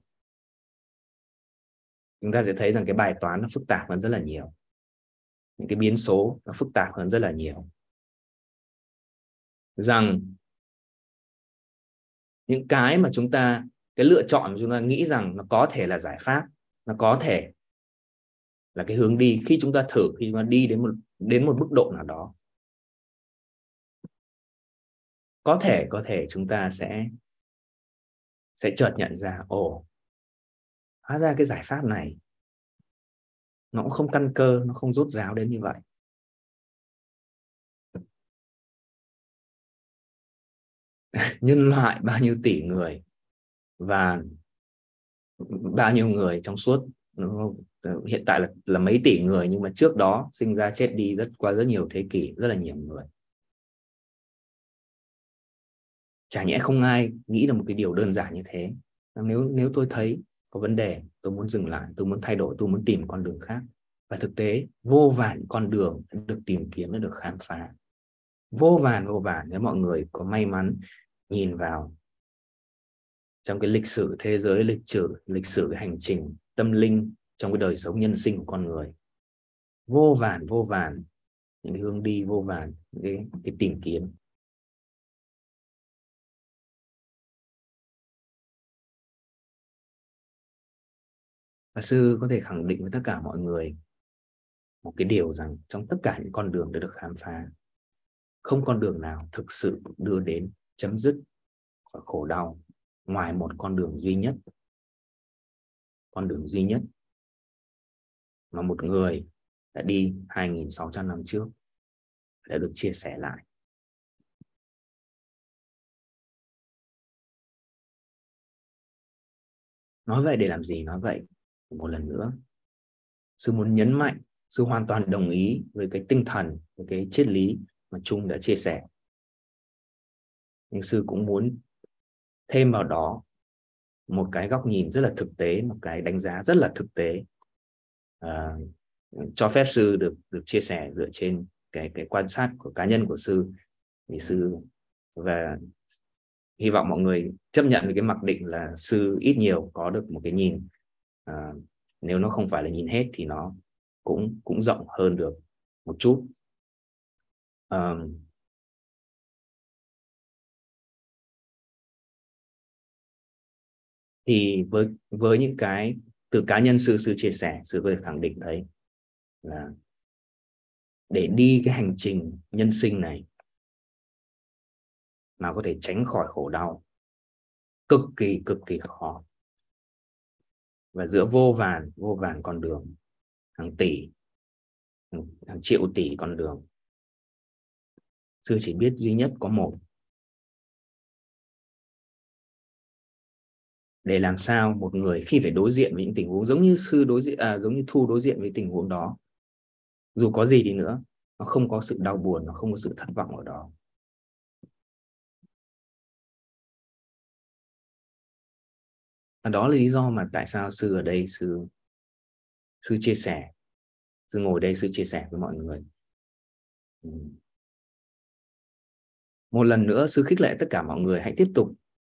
chúng ta sẽ thấy rằng cái bài toán nó phức tạp hơn rất là nhiều. Những cái biến số nó phức tạp hơn rất là nhiều. Rằng những cái mà cái lựa chọn mà chúng ta nghĩ rằng nó có thể là giải pháp, nó có thể là cái hướng đi, khi chúng ta thử, khi chúng ta đi đến một mức độ nào đó, có thể chúng ta sẽ chợt nhận ra, hóa ra cái giải pháp này nó cũng không căn cơ, nó không rốt ráo đến như vậy. Nhân loại bao nhiêu tỷ người và bao nhiêu người trong suốt, hiện tại là mấy tỷ người, nhưng mà trước đó sinh ra chết đi qua rất nhiều thế kỷ, rất là nhiều người. Chả nhẽ không ai nghĩ được một cái điều đơn giản như thế. Nếu tôi thấy có vấn đề, tôi muốn dừng lại, tôi muốn thay đổi, tôi muốn tìm con đường khác. Và thực tế vô vàn con đường được tìm kiếm, được khám phá. Vô vàn nếu mọi người có may mắn nhìn vào trong cái lịch sử thế giới, lịch sử cái hành trình tâm linh trong cái đời sống nhân sinh của con người. Vô vàn những cái hướng đi, vô vàn cái tìm kiếm. Và Sư có thể khẳng định với tất cả mọi người một cái điều rằng trong tất cả những con đường đã được khám phá, không con đường nào thực sự đưa đến chấm dứt khỏi khổ đau ngoài một con đường duy nhất. Con đường duy nhất mà một người đã đi 2.600 năm trước đã được chia sẻ lại. Nói vậy để làm gì? Nói vậy một lần nữa, Sư muốn nhấn mạnh, Sư hoàn toàn đồng ý với cái tinh thần, với cái triết lý mà Trung đã chia sẻ. Nhưng Sư cũng muốn thêm vào đó một cái góc nhìn rất là thực tế, một cái đánh giá rất là thực tế, cho phép Sư được chia sẻ dựa trên cái quan sát của cá nhân của Sư. Thì Sư, và hy vọng mọi người chấp nhận với cái mặc định là Sư ít nhiều có được một cái nhìn, nếu nó không phải là nhìn hết thì nó cũng rộng hơn được một chút. Thì với những cái từ cá nhân Sư chia sẻ, Sư có thể khẳng định đấy là để đi cái hành trình nhân sinh này mà có thể tránh khỏi khổ đau cực kỳ khó. Và giữa vô vàn con đường, hàng tỷ, hàng triệu tỷ con đường, Sư chỉ biết duy nhất có một. Để làm sao một người khi phải đối diện với những tình huống giống như giống như Thu đối diện với tình huống đó, dù có gì đi nữa, nó không có sự đau buồn, nó không có sự thất vọng ở đó. Và đó là lý do mà tại sao Sư ở đây, Sư chia sẻ, Sư ngồi đây, Sư chia sẻ với mọi người. Một lần nữa, Sư khích lệ tất cả mọi người hãy tiếp tục.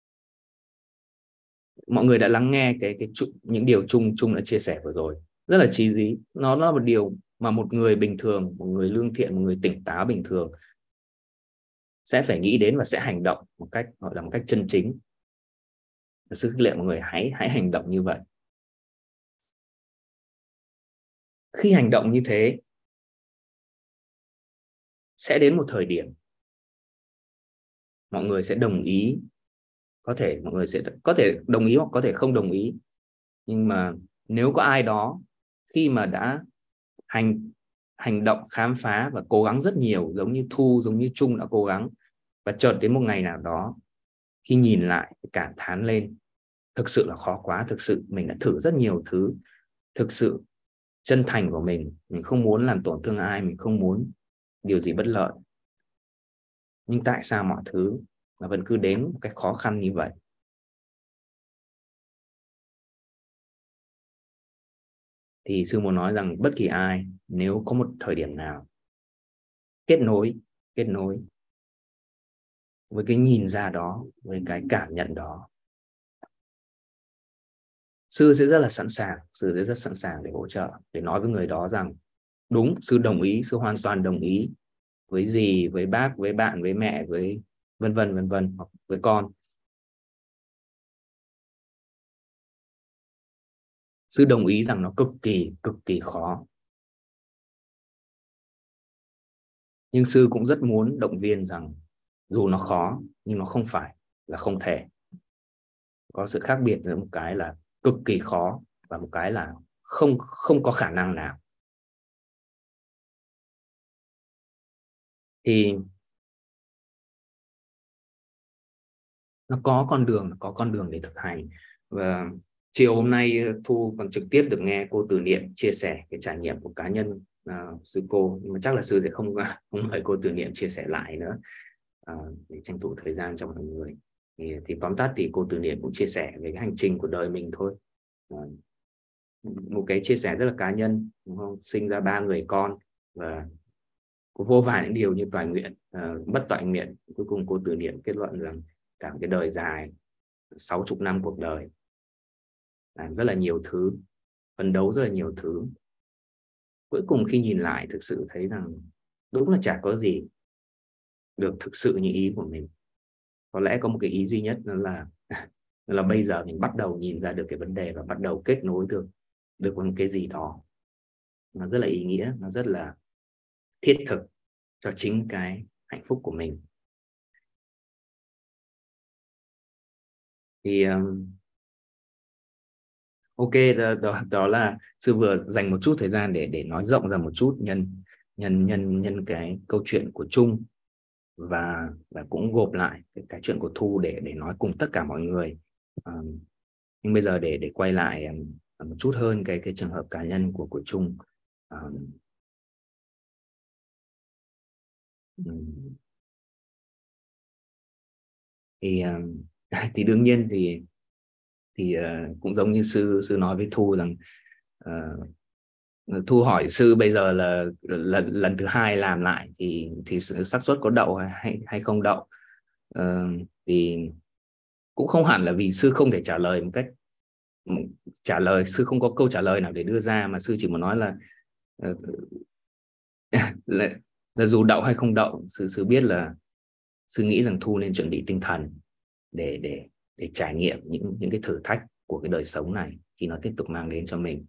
Mọi người đã lắng nghe những điều Trung đã chia sẻ vừa rồi, rất là chí lý. Nó là một điều mà một người bình thường, một người lương thiện, một người tỉnh táo bình thường sẽ phải nghĩ đến và sẽ hành động một cách gọi là một cách chân chính. Và Sư khích lệ mọi người hãy hành động như vậy. Khi hành động như thế, sẽ đến một thời điểm mọi người sẽ đồng ý, mọi người sẽ có thể đồng ý hoặc có thể không đồng ý. Nhưng mà nếu có ai đó khi mà đã hành động, khám phá và cố gắng rất nhiều, giống như Thu, giống như Trung đã cố gắng, và chợt đến một ngày nào đó khi nhìn lại cảm thán lên, thực sự là khó quá, thực sự mình đã thử rất nhiều thứ, thực sự chân thành của mình không muốn làm tổn thương ai, mình không muốn điều gì bất lợi, nhưng tại sao mọi thứ mà vẫn cứ đến một cách khó khăn như vậy. Thì sư muốn nói rằng bất kỳ ai nếu có một thời điểm nào kết nối với cái nhìn ra đó, với cái cảm nhận đó, sư sẽ rất là sẵn sàng, sư sẽ rất sẵn sàng để hỗ trợ, để nói với người đó rằng đúng, sư đồng ý, sư hoàn toàn đồng ý với dì, với bác, với bạn, với mẹ, với vân vân, hoặc với con. Sư đồng ý rằng nó cực kỳ khó. Nhưng sư cũng rất muốn động viên rằng dù nó khó nhưng nó không phải là không thể. Có sự khác biệt giữa một cái là cực kỳ khó và một cái là không có khả năng nào. Thì nó có con đường để thực hành. Và chiều hôm nay Thu còn trực tiếp được nghe cô Từ Niệm chia sẻ cái trải nghiệm của cá nhân sư cô, nhưng mà chắc là sư sẽ không mời cô Từ Niệm chia sẻ lại nữa để tranh thủ thời gian cho mọi người. Thì tóm tắt thì cô Từ Niệm cũng chia sẻ về cái hành trình của đời mình thôi, một cái chia sẻ rất là cá nhân, đúng không? Sinh ra 3 người con và có vô vàn những điều như toại nguyện, bất toại nguyện. Cuối cùng cô Từ Niệm kết luận rằng cả một cái đời dài 60 năm cuộc đời, làm rất là nhiều thứ, phấn đấu rất là nhiều thứ. Cuối cùng khi nhìn lại thực sự thấy rằng đúng là chả có gì được thực sự như ý của mình. Có lẽ có một cái ý duy nhất đó là bây giờ mình bắt đầu nhìn ra được cái vấn đề và bắt đầu kết nối được với một cái gì đó nó rất là ý nghĩa, nó rất là thiết thực cho chính cái hạnh phúc của mình. Thì ok, đó là sư vừa dành một chút thời gian để nói rộng ra một chút nhân cái câu chuyện của Trung, và cũng gộp lại cái chuyện của Thu để nói cùng tất cả mọi người. Nhưng bây giờ để quay lại một chút hơn cái trường hợp cá nhân của Trung. Thì đương nhiên thì cũng giống như sư nói với Thu rằng Thu hỏi sư bây giờ là lần thứ 2 làm lại thì xác suất có đậu hay không đậu, thì cũng không hẳn là vì sư không thể trả lời một cách sư không có câu trả lời nào để đưa ra, mà sư chỉ muốn nói là là dù đậu hay không đậu, sư biết là sư nghĩ rằng Thu nên chuẩn bị tinh thần để trải nghiệm những cái thử thách của cái đời sống này khi nó tiếp tục mang đến cho mình.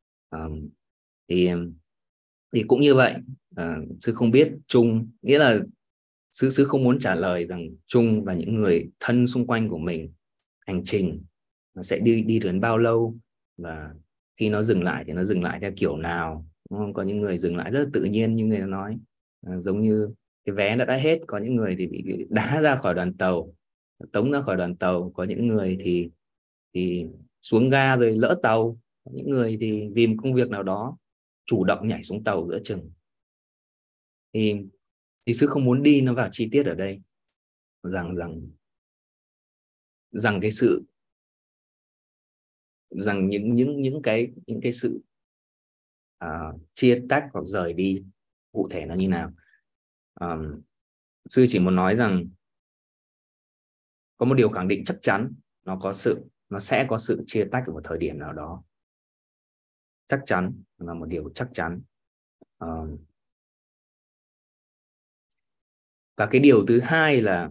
Thì cũng như vậy, sư không biết Trung, nghĩa là sư không muốn trả lời rằng Trung và những người thân xung quanh của mình hành trình nó sẽ đi đến bao lâu, và khi nó dừng lại thì nó dừng lại theo kiểu nào, đúng không? Có những người dừng lại rất là tự nhiên như người ta nói, giống như cái vé đã hết. Có những người thì bị đá ra khỏi đoàn tàu, tống ra khỏi đoàn tàu. Có những người thì xuống ga rồi lỡ tàu. Có những người thì vì một công việc nào đó chủ động nhảy xuống tàu giữa chừng. Thì sư không muốn đi nó vào chi tiết ở đây, rằng cái sự rằng những cái sự chia tách hoặc rời đi cụ thể nó như nào. Sư chỉ muốn nói rằng có một điều khẳng định chắc chắn, nó sẽ có sự chia tách ở một thời điểm nào đó. Chắc chắn là một điều chắc chắn. Và cái điều thứ hai là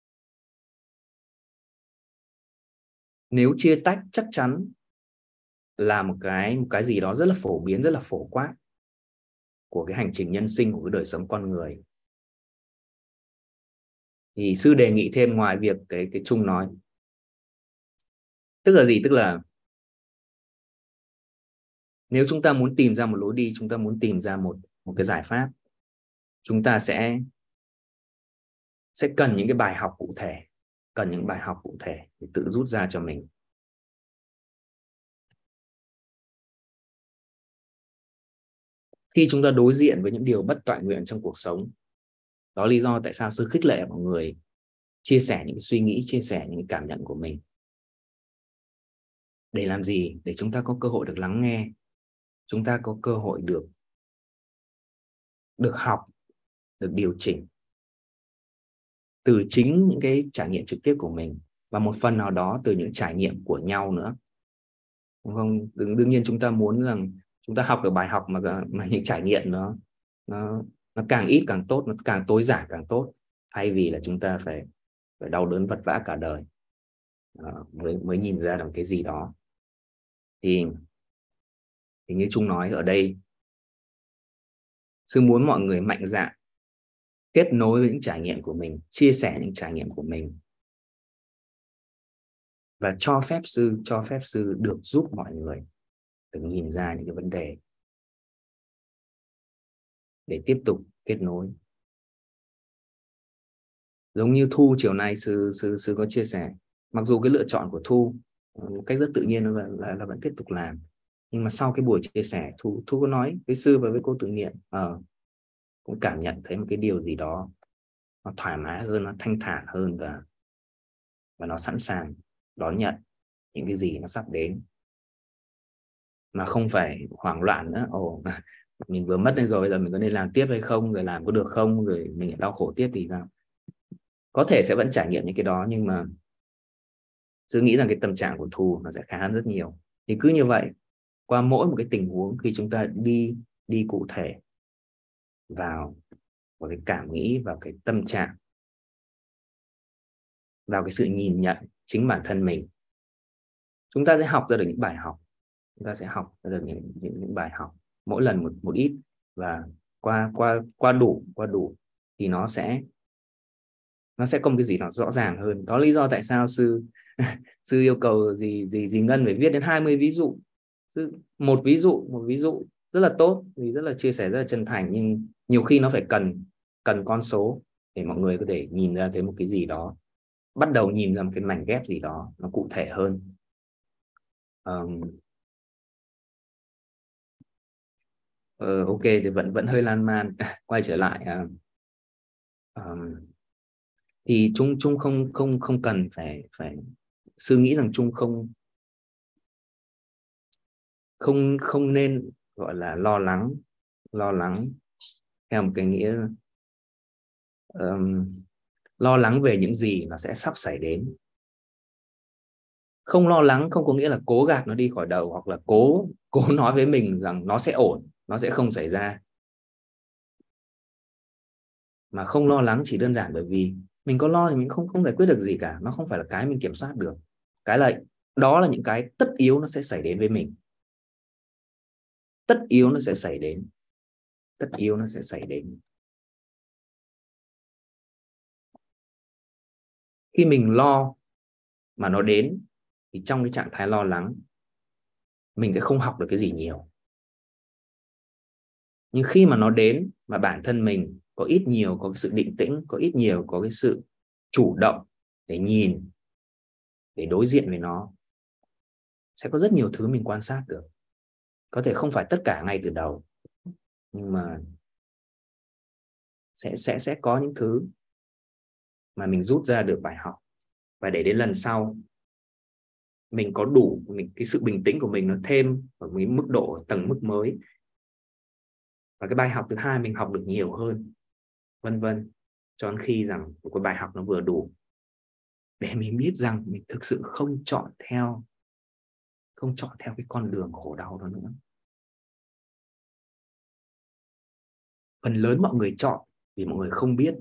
nếu chia tách chắc chắn là một cái gì đó rất là phổ biến, rất là phổ quát của cái hành trình nhân sinh, của cái đời sống con người, thì sư đề nghị thêm ngoài việc cái Trung nói. Tức là gì? Tức là nếu chúng ta muốn tìm ra một lối đi, chúng ta muốn tìm ra một cái giải pháp, chúng ta sẽ cần những cái bài học cụ thể, để tự rút ra cho mình. Khi chúng ta đối diện với những điều bất toại nguyện trong cuộc sống, đó là lý do tại sao sư khích lệ mọi người chia sẻ những suy nghĩ, chia sẻ những cảm nhận của mình. Để làm gì? Để chúng ta có cơ hội được lắng nghe, chúng ta có cơ hội được học, được điều chỉnh từ chính những cái trải nghiệm trực tiếp của mình, và một phần nào đó từ những trải nghiệm của nhau nữa, đúng không? Đương nhiên chúng ta muốn rằng chúng ta học được bài học mà những trải nghiệm nó càng ít càng tốt, nó càng tối giản càng tốt, thay vì là chúng ta phải đau đớn vật vã cả đời mới nhìn ra được cái gì đó. Thì như Trung nói ở đây, sư muốn mọi người mạnh dạn kết nối với những trải nghiệm của mình, chia sẻ những trải nghiệm của mình, và cho phép sư được giúp mọi người được nhìn ra những cái vấn đề để tiếp tục kết nối. Giống như Thu chiều nay sư có chia sẻ, mặc dù cái lựa chọn của Thu một cách rất tự nhiên là vẫn tiếp tục làm, nhưng mà sau cái buổi chia sẻ, Thu có nói với sư và với cô tự niệm, cũng cảm nhận thấy một cái điều gì đó nó thoải mái hơn, nó thanh thản hơn, và nó sẵn sàng đón nhận những cái gì nó sắp đến, mà không phải hoảng loạn nữa. Mình vừa mất đây rồi, bây giờ mình có nên làm tiếp hay không, rồi làm có được không, rồi mình lại đau khổ tiếp thì sao? Có thể sẽ vẫn trải nghiệm những cái đó, nhưng mà sư nghĩ rằng cái tâm trạng của Thu nó sẽ khá hơn rất nhiều. Thì cứ như vậy, qua mỗi một cái tình huống, khi chúng ta đi cụ thể vào cái cảm nghĩ, vào cái tâm trạng, vào cái sự nhìn nhận chính bản thân mình, chúng ta sẽ học ra được những bài học, chúng ta sẽ học ra được những bài học mỗi lần một ít, và qua đủ thì nó sẽ có một cái gì đó rõ ràng hơn. Đó là lý do tại sao sư sư yêu cầu gì Ngân phải viết đến 20 ví dụ. Một ví dụ rất là tốt, vì rất là chia sẻ rất là chân thành, nhưng nhiều khi nó phải cần con số để mọi người có thể nhìn ra thấy một cái gì đó, bắt đầu nhìn ra một cái mảnh ghép gì đó nó cụ thể hơn. Ok, thì vẫn hơi lan man. Quay trở lại, thì Trung không cần phải sư nghĩ rằng Trung không nên gọi là lo lắng theo một cái nghĩa lo lắng về những gì nó sẽ sắp xảy đến. Không lo lắng không có nghĩa là cố gạt nó đi khỏi đầu, hoặc là cố nói với mình rằng nó sẽ ổn, nó sẽ không xảy ra. Mà không lo lắng chỉ đơn giản bởi vì mình có lo thì mình không giải quyết được gì cả, nó không phải là cái mình kiểm soát được. Đó là những cái tất yếu nó sẽ xảy đến với mình. Tất yếu nó sẽ xảy đến. Khi mình lo mà nó đến, thì trong cái trạng thái lo lắng mình sẽ không học được cái gì nhiều. Nhưng khi mà nó đến mà bản thân mình có ít nhiều có cái sự định tĩnh, có ít nhiều có cái sự chủ động để nhìn, để đối diện với nó, sẽ có rất nhiều thứ mình quan sát được. Có thể không phải tất cả ngay từ đầu, nhưng mà sẽ có những thứ mà mình rút ra được bài học, và để đến lần sau mình có đủ cái sự bình tĩnh của mình nó thêm ở một mức độ tầng mức mới, và cái bài học thứ hai mình học được nhiều hơn, vân vân, cho đến khi rằng một cái bài học nó vừa đủ để mình biết rằng mình thực sự không chọn theo cái con đường khổ đau đó nữa. Phần lớn mọi người chọn vì mọi người không biết.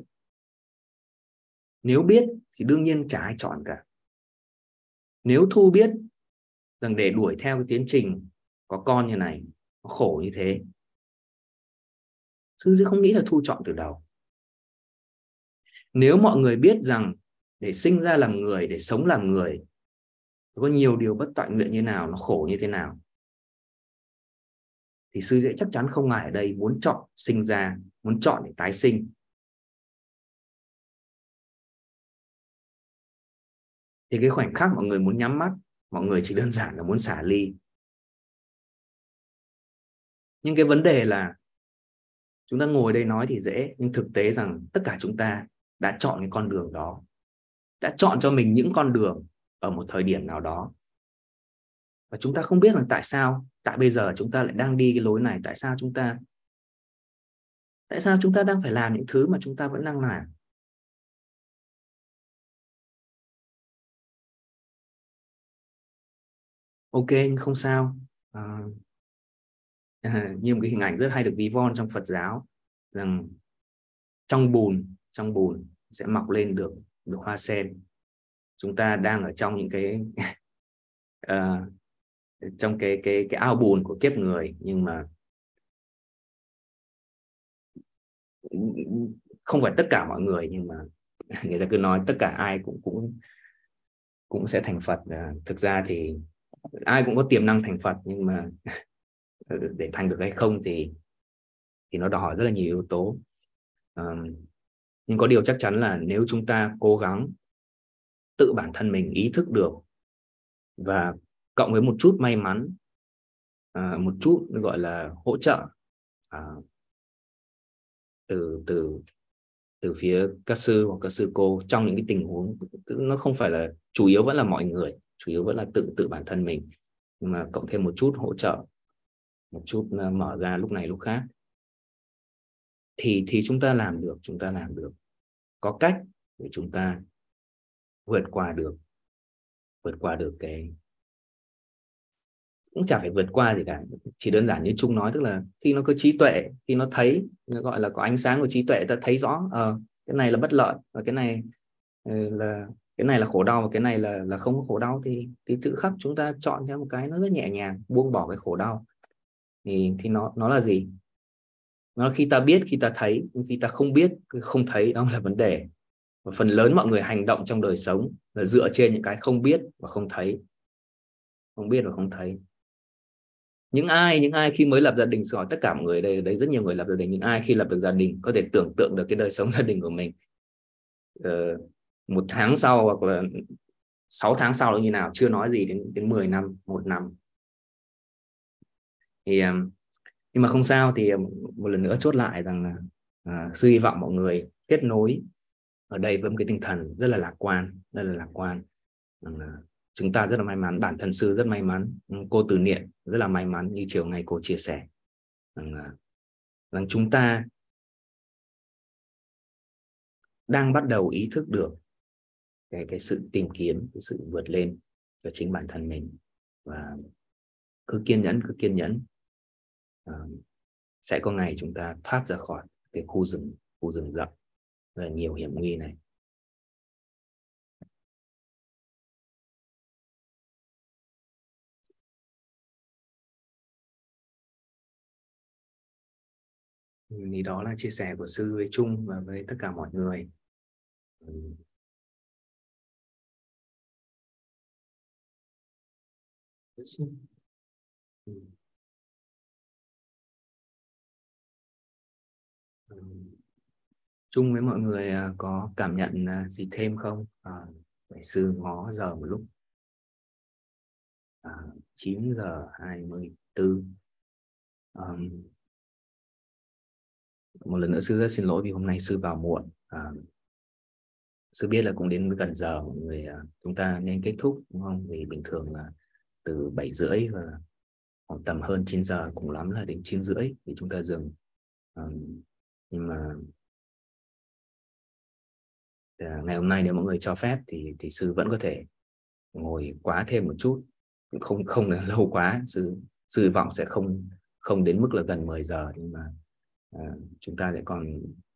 Nếu biết thì đương nhiên chả ai chọn cả. Nếu Thu biết rằng để đuổi theo cái tiến trình có con như này, nó khổ như thế, sư không nghĩ là Thu chọn từ đầu. Nếu mọi người biết rằng để sinh ra làm người, để sống làm người, có nhiều điều bất toại nguyện như nào, nó khổ như thế nào, thì sư sẽ chắc chắn không ai ở đây muốn chọn sinh ra, muốn chọn để tái sinh. Thì cái khoảnh khắc mọi người muốn nhắm mắt, mọi người chỉ đơn giản là muốn xả ly. Nhưng cái vấn đề là chúng ta ngồi đây nói thì dễ, nhưng thực tế rằng tất cả chúng ta đã chọn cái con đường đó. đã chọn cho mình những con đường ở một thời điểm nào đó, và chúng ta không biết là tại bây giờ chúng ta lại đang đi cái lối này, tại sao chúng ta đang phải làm những thứ mà chúng ta vẫn đang làm. Ok, nhưng không sao. Như một cái hình ảnh rất hay được ví von trong Phật giáo, rằng trong bùn sẽ mọc lên được hoa sen. Chúng ta đang ở trong những cái trong cái ao bùn của kiếp người, nhưng mà không phải tất cả mọi người, nhưng mà người ta cứ nói tất cả ai cũng sẽ thành Phật. Thực ra thì ai cũng có tiềm năng thành Phật, nhưng mà để thành được hay không thì nó đòi hỏi rất là nhiều yếu tố. Nhưng có điều chắc chắn là nếu chúng ta cố gắng tự bản thân mình ý thức được, và cộng với một chút may mắn, một chút gọi là hỗ trợ từ phía các sư hoặc các sư cô trong những cái tình huống, nó không phải là chủ yếu, vẫn là mọi người, chủ yếu vẫn là tự bản thân mình, nhưng mà cộng thêm một chút hỗ trợ, một chút mở ra lúc này lúc khác, thì chúng ta làm được, có cách để chúng ta vượt qua được cái, cũng chả phải vượt qua gì cả, chỉ đơn giản như Trung nói, tức là khi nó có trí tuệ, khi nó thấy, nó gọi là có ánh sáng của trí tuệ, ta thấy rõ cái này là bất lợi, và cái này là khổ đau, và cái này là không có khổ đau, thì tự khắc chúng ta chọn theo một cái nó rất nhẹ nhàng, buông bỏ cái khổ đau. Thì nó là gì? Nó là khi ta biết, khi ta thấy, nhưng khi ta không biết, không thấy, đó là vấn đề. Và phần lớn mọi người hành động trong đời sống là dựa trên những cái không biết và không thấy. Không biết và không thấy. Những ai khi mới lập gia đình, hỏi tất cả mọi người đây rất nhiều người lập gia đình, những ai khi lập được gia đình có thể tưởng tượng được cái đời sống gia đình của mình 1 tháng sau hoặc là 6 tháng sau là như nào, chưa nói gì đến 10 năm, 1 năm. Thì nhưng mà không sao, thì một lần nữa chốt lại rằng sư hy vọng mọi người kết nối ở đây với một cái tinh thần rất là lạc quan. Chúng ta rất là may mắn, bản thân sư rất may mắn, cô Từ Niệm rất là may mắn, như chiều nay cô chia sẻ rằng chúng ta đang bắt đầu ý thức được cái sự tìm kiếm, cái sự vượt lên cho chính bản thân mình, và cứ kiên nhẫn, sẽ có ngày chúng ta thoát ra khỏi cái khu rừng rậm rất là nhiều hiểm nguy này. Thì đó là chia sẻ của sư với Trung và với tất cả mọi người. Trung với mọi người có cảm nhận gì thêm không? Để sư ngó giờ một lúc. 9:24. Một lần nữa sư rất xin lỗi vì hôm nay sư vào muộn. Sư biết là cũng đến gần giờ mọi người, chúng ta nên kết thúc, đúng không? Vì bình thường là từ 7:30 và khoảng tầm hơn 9 giờ, cùng lắm là đến 9:30 thì chúng ta dừng. Nhưng mà ngày hôm nay nếu mọi người cho phép thì sư vẫn có thể ngồi quá thêm một chút, không là lâu quá. Sư hy vọng sẽ không đến mức là gần 10 giờ, nhưng mà chúng ta sẽ còn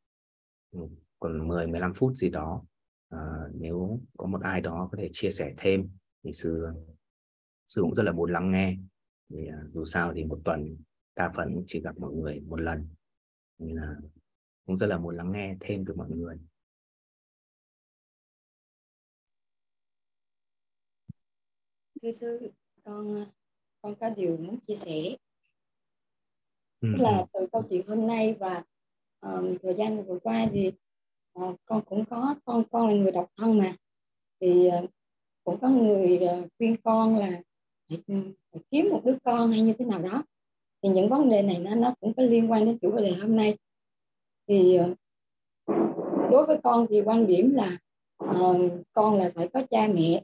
10-15 phút gì đó. Nếu có một ai đó có thể chia sẻ thêm thì sư cũng rất là muốn lắng nghe. Thì dù sao thì một tuần đa phần chỉ gặp mọi người một lần, nên là cũng rất là muốn lắng nghe thêm từ mọi người. Thưa sư, con có điều muốn chia sẻ. Tức là từ câu chuyện hôm nay và thời gian vừa qua thì con cũng có, con là người độc thân mà, thì cũng có người khuyên con là phải kiếm một đứa con hay như thế nào đó. Thì những vấn đề này nó cũng có liên quan đến chủ đề hôm nay. Thì đối với con thì quan điểm là con là phải có cha mẹ.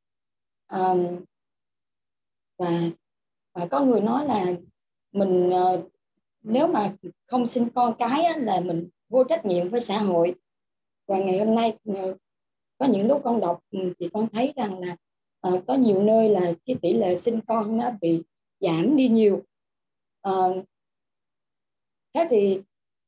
Và có người nói là mình nếu mà không sinh con cái á, là mình vô trách nhiệm với xã hội. Và ngày hôm nay có những lúc con đọc thì con thấy rằng là có nhiều nơi là cái tỷ lệ sinh con nó bị giảm đi nhiều. Thế thì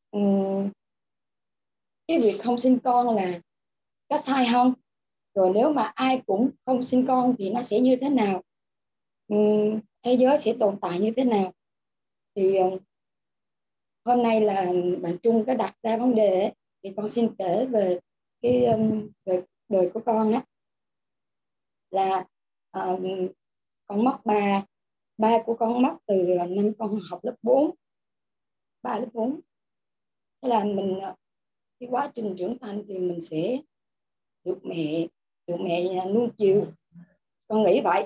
cái việc không sinh con là có sai không? Rồi nếu mà ai cũng không sinh con thì nó sẽ như thế nào? Thế giới sẽ tồn tại như thế nào? Thì hôm nay là bạn Trung có đặt ra vấn đề ấy, thì con xin kể về cái về đời của con á. Là con mất ba của con mất từ năm con học lớp 4, 3 lớp 4. Thế là mình cái quá trình trưởng thành thì mình sẽ được mẹ nuông chiều. Con nghĩ vậy.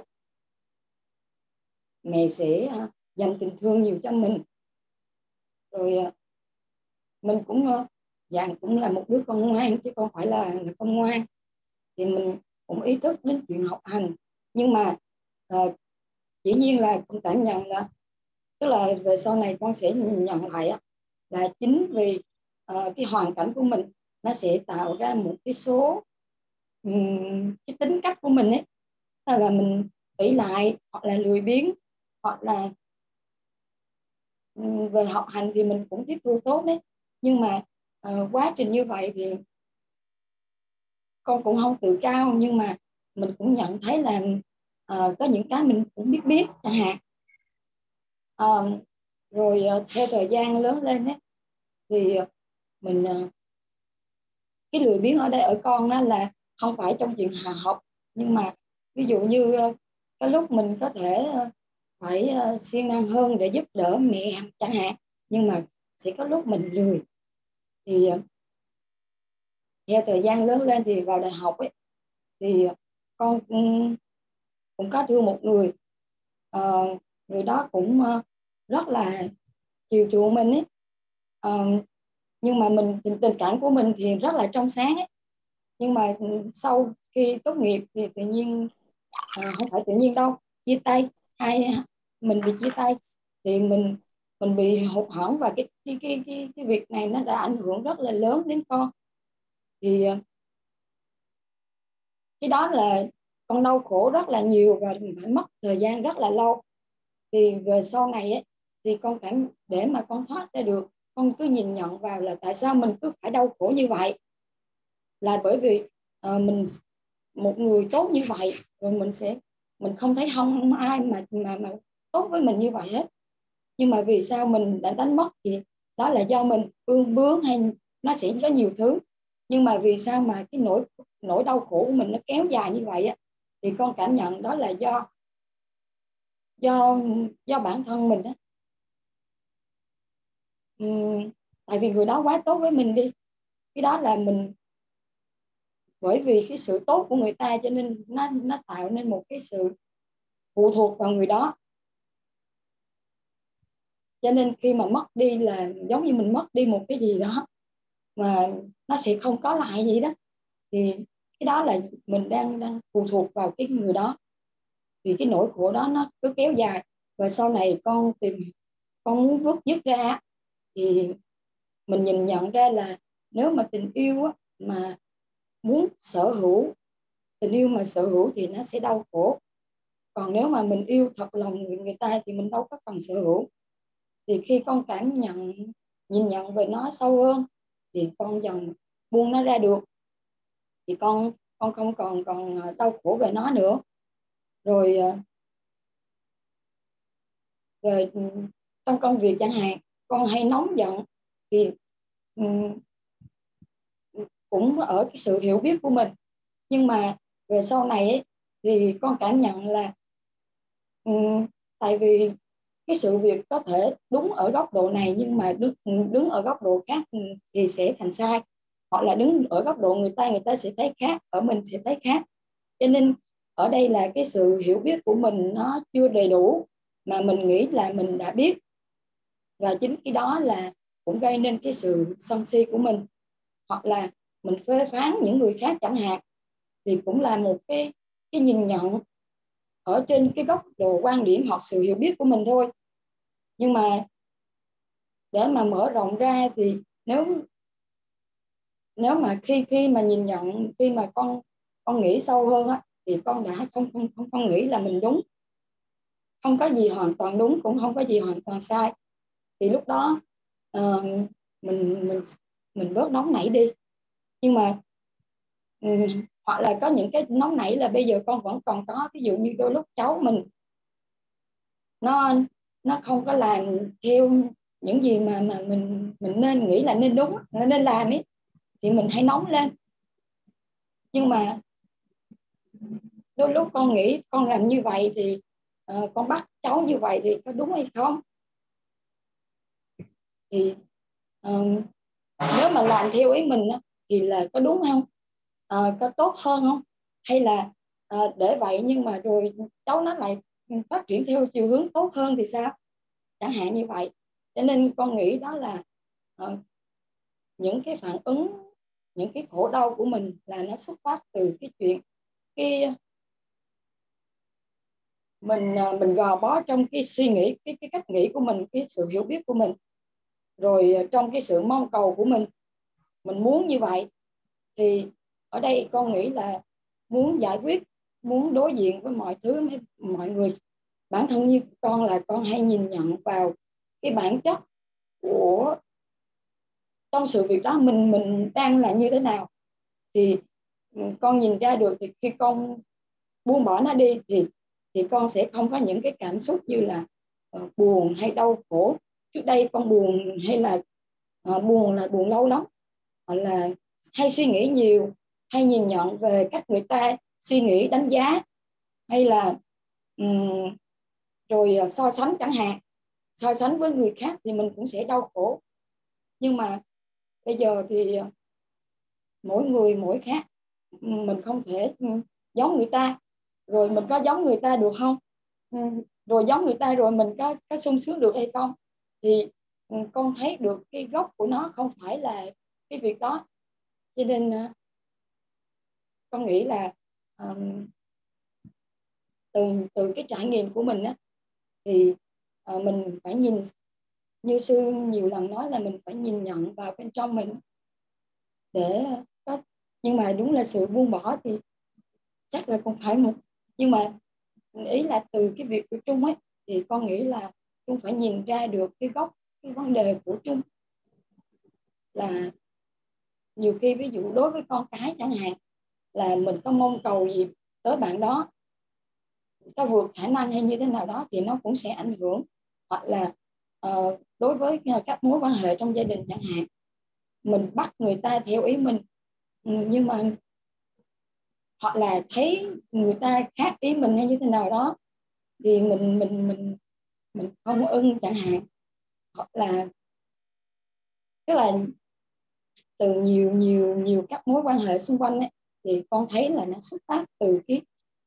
Mẹ sẽ dành tình thương nhiều cho mình. Rồi mình cũng dạng cũng là một đứa con ngoan chứ không phải là con ngoan. Thì mình cũng ý thức đến chuyện học hành. Nhưng mà dĩ nhiên là con cảm nhận là, tức là về sau này con sẽ nhìn nhận lại là chính vì cái hoàn cảnh của mình nó sẽ tạo ra một cái số cái tính cách của mình ấy, là mình ỷ lại hoặc là lười biếng, hoặc là về học hành thì mình cũng tiếp thu tốt đấy. Nhưng mà quá trình như vậy thì con cũng không tự cao, nhưng mà mình cũng nhận thấy là có những cái mình cũng biết chẳng hạn. Rồi theo thời gian lớn lên ấy, thì mình cái lười biếng ở đây ở con đó là không phải trong chuyện học, nhưng mà ví dụ như cái lúc mình có thể phải siêng năng hơn để giúp đỡ mẹ chẳng hạn, nhưng mà sẽ có lúc mình lười. Thì theo thời gian lớn lên thì vào đại học ấy, thì con cũng có thương một người. Người đó cũng rất là chiều chuộng mình ấy. Nhưng mà tình cảm của mình thì rất là trong sáng ấy. Nhưng mà sau khi tốt nghiệp thì tự nhiên không phải tự nhiên đâu, chia tay, mình bị chia tay. Thì mình bị hụt hẫng, và cái việc này nó đã ảnh hưởng rất là lớn đến con. Thì cái đó là con đau khổ rất là nhiều và phải mất thời gian rất là lâu. Thì về sau này ấy, thì con để mà con thoát ra được, con cứ nhìn nhận vào là tại sao mình cứ phải đau khổ như vậy. Là bởi vì mình một người tốt như vậy, rồi mình không thấy không ai mà tốt với mình như vậy hết. Nhưng mà vì sao mình đã đánh mất, thì đó là do mình ương bướng, hay nó sẽ có nhiều thứ. Nhưng mà vì sao mà cái nỗi đau khổ của mình nó kéo dài như vậy á, thì con cảm nhận đó là do bản thân mình đó. Tại vì người đó quá tốt với mình đi. Cái đó là mình, bởi vì cái sự tốt của người ta cho nên nó tạo nên một cái sự phụ thuộc vào người đó. Cho nên khi mà mất đi là giống như mình mất đi một cái gì đó mà nó sẽ không có lại gì đó. Thì cái đó là mình đang phụ thuộc vào cái người đó. Thì cái nỗi khổ đó nó cứ kéo dài. Và sau này con muốn vứt dứt ra, thì mình nhìn nhận ra là nếu mà tình yêu á, mà muốn sở hữu, tình yêu mà sở hữu thì nó sẽ đau khổ. Còn nếu mà mình yêu thật lòng người ta thì mình đâu có cần sở hữu. Thì khi con nhìn nhận về nó sâu hơn, thì con dần buông nó ra được, thì con không còn đau khổ về nó nữa. Rồi về trong công việc chẳng hạn, con hay nóng giận, thì cũng ở cái sự hiểu biết của mình. Nhưng mà về sau này ấy, thì con cảm nhận là tại vì cái sự việc có thể đúng ở góc độ này, nhưng mà đứng ở góc độ khác thì sẽ thành sai. Hoặc là đứng ở góc độ người ta sẽ thấy khác, ở mình sẽ thấy khác. Cho nên ở đây là cái sự hiểu biết của mình nó chưa đầy đủ, mà mình nghĩ là mình đã biết. Và chính cái đó là cũng gây nên cái sự sân si của mình. Hoặc là mình phê phán những người khác chẳng hạn, thì cũng là một cái nhìn nhận ở trên cái góc độ quan điểm hoặc sự hiểu biết của mình thôi. Nhưng mà để mà mở rộng ra thì nếu mà khi mà nhìn nhận, khi mà con nghĩ sâu hơn á, thì con đã không nghĩ là mình đúng, không có gì hoàn toàn đúng, cũng không có gì hoàn toàn sai. Thì lúc đó mình bớt nóng nảy đi. Nhưng mà hoặc là có những cái nóng nảy là bây giờ con vẫn còn có, ví dụ như đôi lúc cháu mình nó không có làm theo những gì mà mình nên nghĩ là nên đúng, là nên làm ấy, thì mình hay nóng lên. Nhưng mà đôi lúc con nghĩ con làm như vậy thì con bắt cháu như vậy thì có đúng hay không? Thì nếu mà làm theo ý mình thì là có đúng không? Có tốt hơn không? Hay là để vậy nhưng mà rồi cháu nó lại phát triển theo chiều hướng tốt hơn thì sao? Chẳng hạn như vậy. Cho nên con nghĩ đó là những cái phản ứng, những cái khổ đau của mình là nó xuất phát từ cái chuyện mình gò bó trong cái suy nghĩ, cái cách nghĩ của mình, cái sự hiểu biết của mình, rồi trong cái sự mong cầu của mình muốn như vậy. Thì ở đây con nghĩ là muốn giải quyết, muốn đối diện với mọi thứ, mọi người, bản thân như con là con hay nhìn nhận vào cái bản chất của trong sự việc đó mình đang là như thế nào. Thì con nhìn ra được, thì khi con buông bỏ nó đi thì con sẽ không có những cái cảm xúc như là buồn hay đau khổ. Trước đây con buồn hay là buồn là buồn lâu lắm, hoặc là hay suy nghĩ nhiều, hay nhìn nhận về cách người ta suy nghĩ đánh giá, hay là rồi so sánh chẳng hạn, so sánh với người khác thì mình cũng sẽ đau khổ. Nhưng mà bây giờ thì mỗi người mỗi khác, mình không thể giống người ta. Rồi mình có giống người ta được không? Rồi giống người ta rồi mình có sung sướng được hay không? Thì con thấy được cái gốc của nó không phải là cái việc đó. Cho nên con nghĩ là từ cái trải nghiệm của mình thì mình phải nhìn, như sư nhiều lần nói là mình phải nhìn nhận vào bên trong mình để có. Nhưng mà đúng là sự buông bỏ thì chắc là cũng phải nhưng mà ý là từ cái việc của Trung ấy, thì con nghĩ là Trung phải nhìn ra được cái gốc, cái vấn đề của Trung là nhiều khi ví dụ đối với con cái chẳng hạn, là mình có mong cầu gì tới bạn đó, có vượt khả năng hay như thế nào đó thì nó cũng sẽ ảnh hưởng. Hoặc là đối với các mối quan hệ trong gia đình chẳng hạn, mình bắt người ta theo ý mình, nhưng mà hoặc là thấy người ta khác ý mình hay như thế nào đó thì mình không ưng chẳng hạn. Hoặc là tức là từ nhiều các mối quan hệ xung quanh ấy, thì con thấy là nó xuất phát từ cái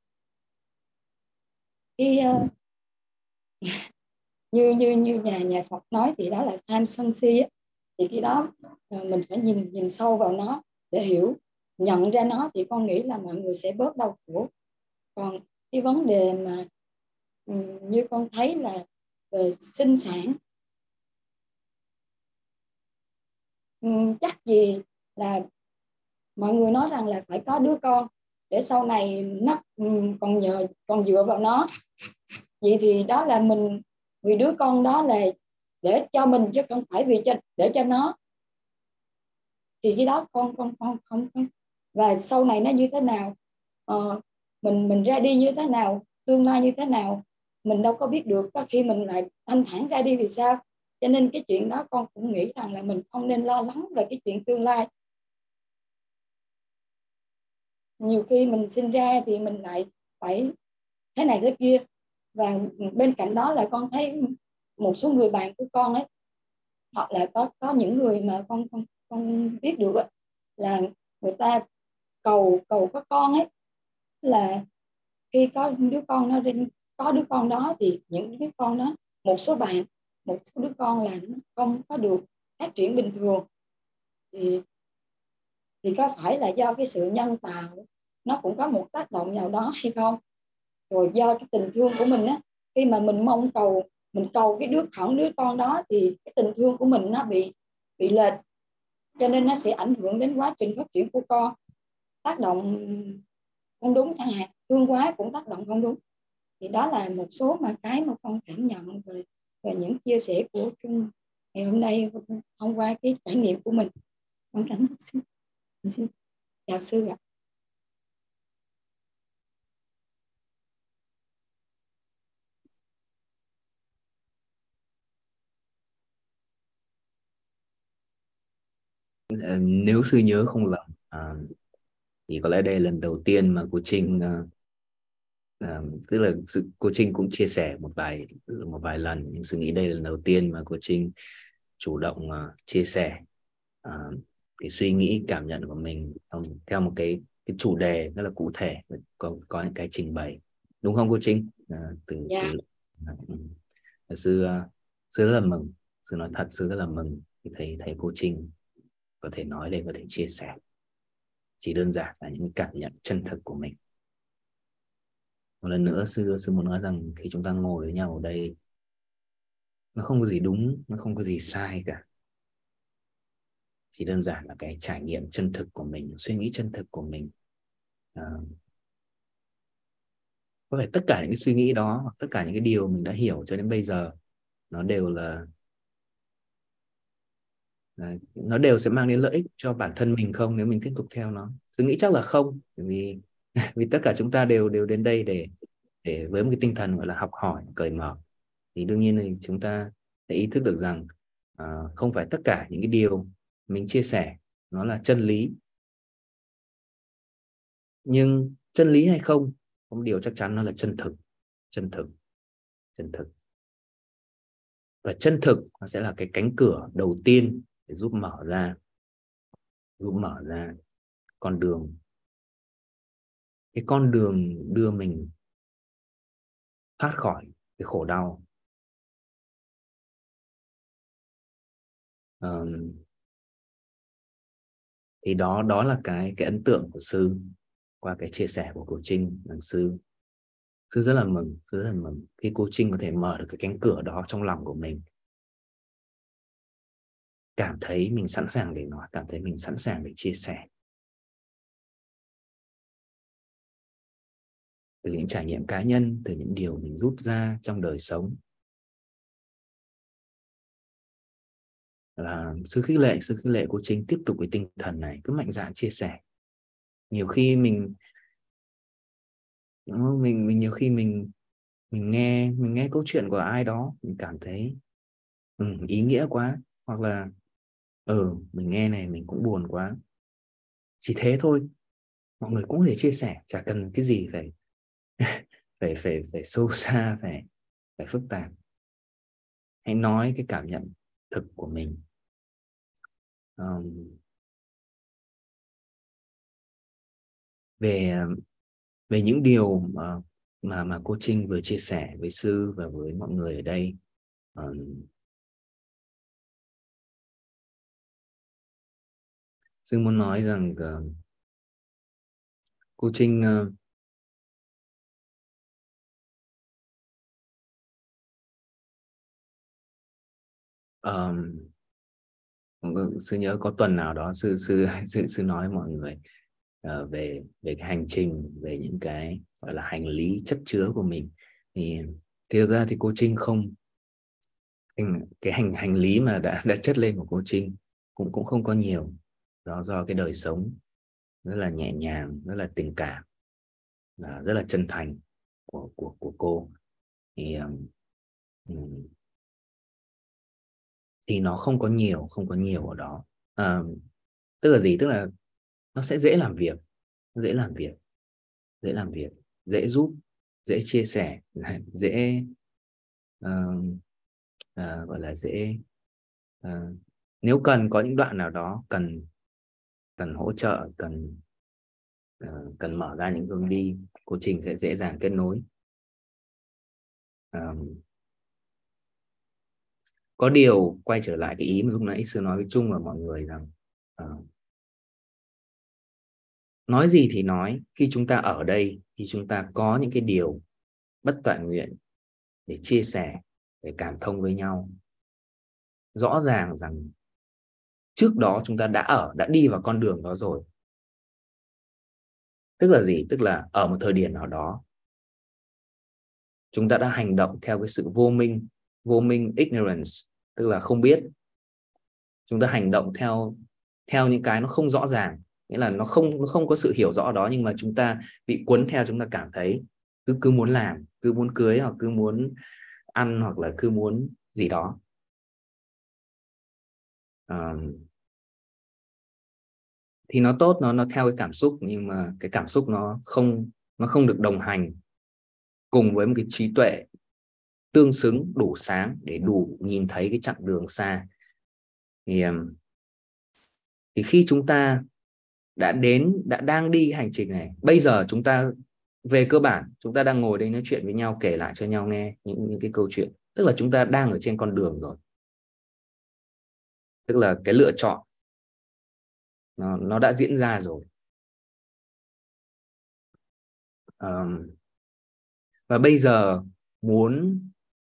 như nhà Phật nói thì đó là tham sân si ấy. Thì cái đó mình phải nhìn sâu vào nó để hiểu, nhận ra nó thì con nghĩ là mọi người sẽ bớt đau khổ. Còn cái vấn đề mà như con thấy là về sinh sản, chắc gì là mọi người nói rằng là phải có đứa con để sau này nó còn dựa vào nó. Vậy thì đó là mình, vì đứa con đó là để cho mình chứ không phải để cho nó. Thì cái đó con không. Và sau này nó như thế nào, mình ra đi như thế nào, tương lai như thế nào, mình đâu có biết được. Có khi mình lại thanh thản ra đi thì sao? Cho nên cái chuyện đó con cũng nghĩ rằng là mình không nên lo lắng về cái chuyện tương lai. Nhiều khi mình sinh ra thì mình lại phải thế này thế kia. Và bên cạnh đó là con thấy một số người bạn của con ấy, hoặc là có những người mà con biết được ấy, là người ta cầu có con ấy, là khi có đứa con nó có đứa con đó thì những đứa con đó, một số đứa con là nó không có được phát triển bình thường. Thì thì có phải là do cái sự nhân tạo nó cũng có một tác động nào đó hay không? Rồi do cái tình thương của mình á, khi mà mình mình cầu cái đứa con đó thì cái tình thương của mình nó bị lệch, cho nên nó sẽ ảnh hưởng đến quá trình phát triển của con, tác động không đúng chẳng hạn, thương quá cũng tác động không đúng. Thì đó là một số mà cái mà con cảm nhận về những chia sẻ của Trung ngày hôm nay thông qua cái trải nghiệm của mình. Con cảm ơn sư. Xin chào sư ạ. Nếu sư nhớ không lầm thì có lẽ đây là lần đầu tiên mà cô Trinh tức là cô Trinh cũng chia sẻ một vài lần, nhưng sư nghĩ đây là lần đầu tiên mà cô Trinh chủ động chia sẻ cái suy nghĩ cảm nhận của mình theo một cái chủ đề rất là cụ thể, có những cái trình bày, đúng không cô Trinh? Dạ. Sư rất là mừng, sư nói thật, sư rất là mừng thì thấy cô Trinh có thể nói lên, có thể chia sẻ chỉ đơn giản là những cảm nhận chân thực của mình. Một lần nữa sư muốn nói rằng khi chúng ta ngồi với nhau ở đây, nó không có gì đúng, nó không có gì sai cả, chỉ đơn giản là cái trải nghiệm chân thực của mình, suy nghĩ chân thực của mình. Có phải tất cả những cái suy nghĩ đó, hoặc tất cả những cái điều mình đã hiểu cho đến bây giờ, nó đều sẽ mang đến lợi ích cho bản thân mình không, nếu mình tiếp tục theo nó? Tôi nghĩ chắc là không, vì vì tất cả chúng ta đều đến đây để với một cái tinh thần gọi là học hỏi, cởi mở, thì đương nhiên thì chúng ta sẽ ý thức được rằng không phải tất cả những cái điều mình chia sẻ nó là chân lý. Nhưng chân lý hay không, có một điều chắc chắn, nó là chân thực. Và chân thực nó sẽ là cái cánh cửa đầu tiên để giúp mở ra con đường, cái con đường đưa mình thoát khỏi cái khổ đau. Thì đó là cái ấn tượng của sư qua cái chia sẻ của cô Trinh. Sư rất là mừng khi cô Trinh có thể mở được cái cánh cửa đó trong lòng của mình, cảm thấy mình sẵn sàng để nói, cảm thấy mình sẵn sàng để chia sẻ từ những trải nghiệm cá nhân, từ những điều mình rút ra trong đời sống. Và sư khích lệ cô Trinh tiếp tục với tinh thần này, cứ mạnh dạn chia sẻ. Nhiều khi mình nhiều khi mình nghe câu chuyện của ai đó, mình cảm thấy ý nghĩa quá, hoặc là mình nghe này mình cũng buồn quá, chỉ thế thôi, mọi người cũng có thể chia sẻ, chả cần cái gì phải phải sâu xa, phải phức tạp. Hãy nói cái cảm nhận thực của mình. Về những điều mà cô Trinh vừa chia sẻ với sư và với mọi người ở đây, sư muốn nói rằng cô Trinh sư nhớ có tuần nào đó sư nói với mọi người về cái hành trình, về những cái gọi là hành lý chất chứa của mình. Thì thực ra thì cô Trinh không, cái hành lý mà đã chất lên của cô Trinh cũng không có nhiều, đó do cái đời sống rất là nhẹ nhàng, rất là tình cảm và rất là chân thành của cô. Thì nó không có nhiều ở đó. Tức là gì? Tức là nó sẽ dễ làm việc, dễ giúp, dễ chia sẻ, dễ gọi là dễ, nếu cần có những đoạn nào đó cần hỗ trợ, cần mở ra những hướng đi, cô Trình sẽ dễ dàng kết nối. Có điều quay trở lại cái ý mà lúc nãy sư nói với Trung và mọi người rằng nói gì thì nói, khi chúng ta ở đây, khi chúng ta có những cái điều bất toại nguyện để chia sẻ, để cảm thông với nhau, rõ ràng rằng trước đó chúng ta đã đi vào con đường đó rồi. Tức là gì? Tức là ở một thời điểm nào đó chúng ta đã hành động theo cái sự vô minh ignorance, tức là không biết. Chúng ta hành động theo những cái nó không rõ ràng, nghĩa là nó không có sự hiểu rõ đó, nhưng mà chúng ta bị cuốn theo, chúng ta cảm thấy cứ muốn làm, cứ muốn cưới, hoặc cứ muốn ăn, hoặc là cứ muốn gì đó. Thì nó tốt, nó theo cái cảm xúc, nhưng mà cái cảm xúc nó không được đồng hành cùng với một cái trí tuệ tương xứng đủ sáng để đủ nhìn thấy cái chặng đường xa. Thì khi chúng ta đang đi hành trình này, bây giờ chúng ta về cơ bản chúng ta đang ngồi đây nói chuyện với nhau, kể lại cho nhau nghe những cái câu chuyện, tức là chúng ta đang ở trên con đường rồi. Tức là cái lựa chọn nó đã diễn ra rồi. Và bây giờ muốn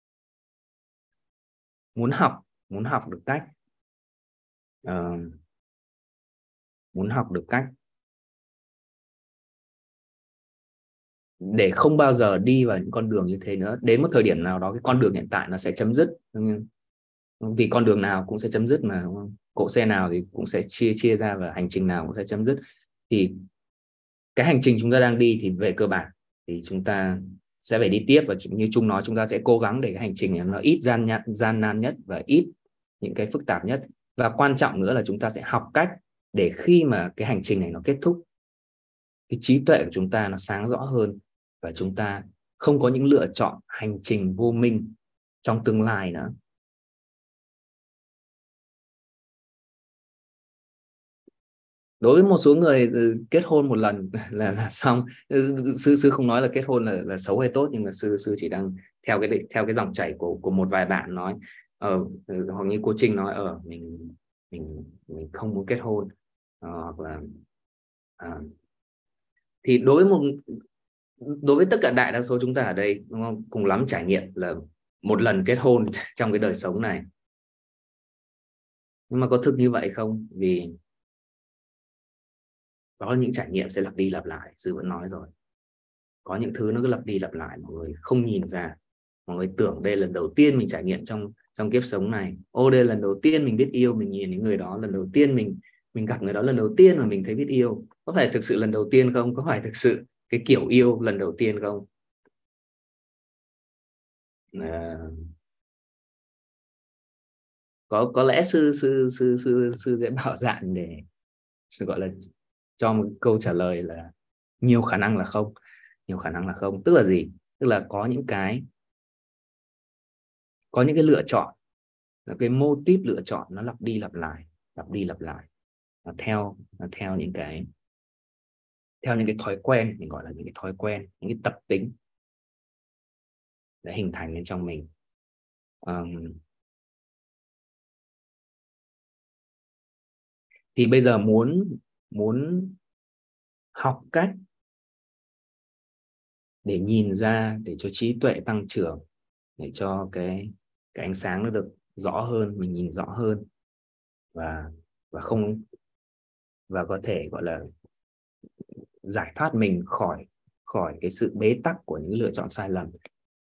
học được cách, muốn học được cách để không bao giờ đi vào những con đường như thế nữa. Đến một thời điểm nào đó cái con đường hiện tại nó sẽ chấm dứt, vì con đường nào cũng sẽ chấm dứt mà, đúng không? Cỗ xe nào thì cũng sẽ chia ra, và hành trình nào cũng sẽ chấm dứt. Thì cái hành trình chúng ta đang đi thì về cơ bản thì chúng ta sẽ phải đi tiếp, và như Trung nói, chúng ta sẽ cố gắng để cái hành trình này nó ít gian nan nhất và ít những cái phức tạp nhất. Và quan trọng nữa là chúng ta sẽ học cách để khi mà cái hành trình này nó kết thúc, cái trí tuệ của chúng ta nó sáng rõ hơn, và chúng ta không có những lựa chọn hành trình vô minh trong tương lai nữa. Đối với một số người kết hôn một lần là xong. Sư không nói là kết hôn là xấu hay tốt, nhưng mà sư chỉ đang theo cái dòng chảy của một vài bạn nói, hoặc như cô Trinh nói, mình không muốn kết hôn, hoặc là thì đối với tất cả đại đa số chúng ta ở đây, đúng không? Cùng lắm trải nghiệm là một lần kết hôn trong cái đời sống này. Nhưng mà có thực như vậy không? Vì đó là những trải nghiệm sẽ lặp đi lặp lại. Sư vẫn nói rồi, có những thứ nó cứ lặp đi lặp lại, mọi người không nhìn ra. Mọi người tưởng đây là lần đầu tiên mình trải nghiệm trong kiếp sống này. Đây là lần đầu tiên mình biết yêu, mình nhìn những người đó lần đầu tiên, mình gặp người đó lần đầu tiên mà mình thấy biết yêu. Có phải thực sự lần đầu tiên không? Có phải thực sự cái kiểu yêu lần đầu tiên không? Có lẽ sư sẽ bảo dạng để gọi là cho một câu trả lời là nhiều khả năng là không. Nhiều khả năng là không, tức là gì? Tức là có những cái lựa chọn, cái mô típ lựa chọn nó lặp đi lặp lại, nó theo những cái thói quen, mình gọi là những cái thói quen, những cái tập tính đã hình thành lên trong mình. Thì bây giờ muốn học cách để nhìn ra, để cho trí tuệ tăng trưởng, để cho cái ánh sáng nó được rõ hơn, mình nhìn rõ hơn, và có thể gọi là giải thoát mình khỏi cái sự bế tắc của những lựa chọn sai lầm,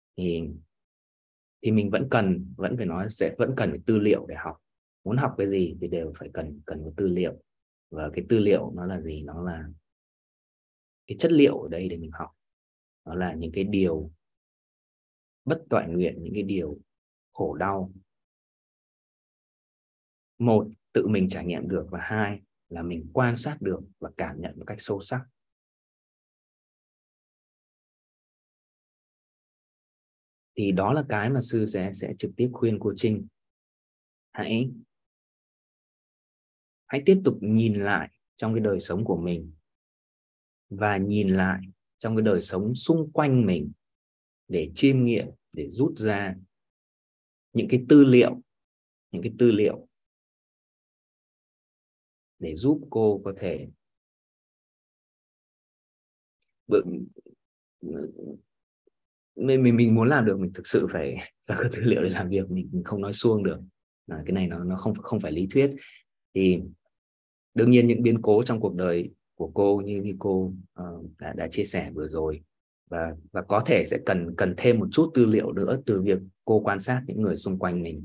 thì mình vẫn phải nói vẫn cần tư liệu để học. Muốn học cái gì thì đều phải cần có tư liệu, và cái tư liệu nó là gì? Nó là cái chất liệu ở đây để mình học. Nó là những cái điều bất toại nguyện, những cái điều khổ đau. Một, tự mình trải nghiệm được, và hai là mình quan sát được và cảm nhận một cách sâu sắc. Thì đó là cái mà sư sẽ trực tiếp khuyên cô Trinh. Hãy tiếp tục nhìn lại trong cái đời sống của mình, và nhìn lại trong cái đời sống xung quanh mình, để chiêm nghiệm, để rút ra những cái tư liệu để giúp cô có thể mình muốn làm được mình thực sự phải có tư liệu để làm việc, mình không nói suông được. Cái này nó không phải lý thuyết. Thì đương nhiên những biến cố trong cuộc đời của cô như cô đã chia sẻ vừa rồi, và có thể sẽ cần thêm một chút tư liệu nữa từ việc cô quan sát những người xung quanh mình.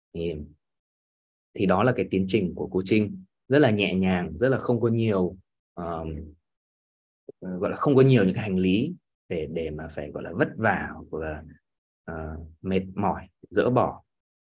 Thì đó là cái tiến trình của cô Trinh, rất là nhẹ nhàng, rất là không có nhiều gọi là không có nhiều những cái hành lý để mà phải gọi là vất vả hoặc là mệt mỏi dỡ bỏ.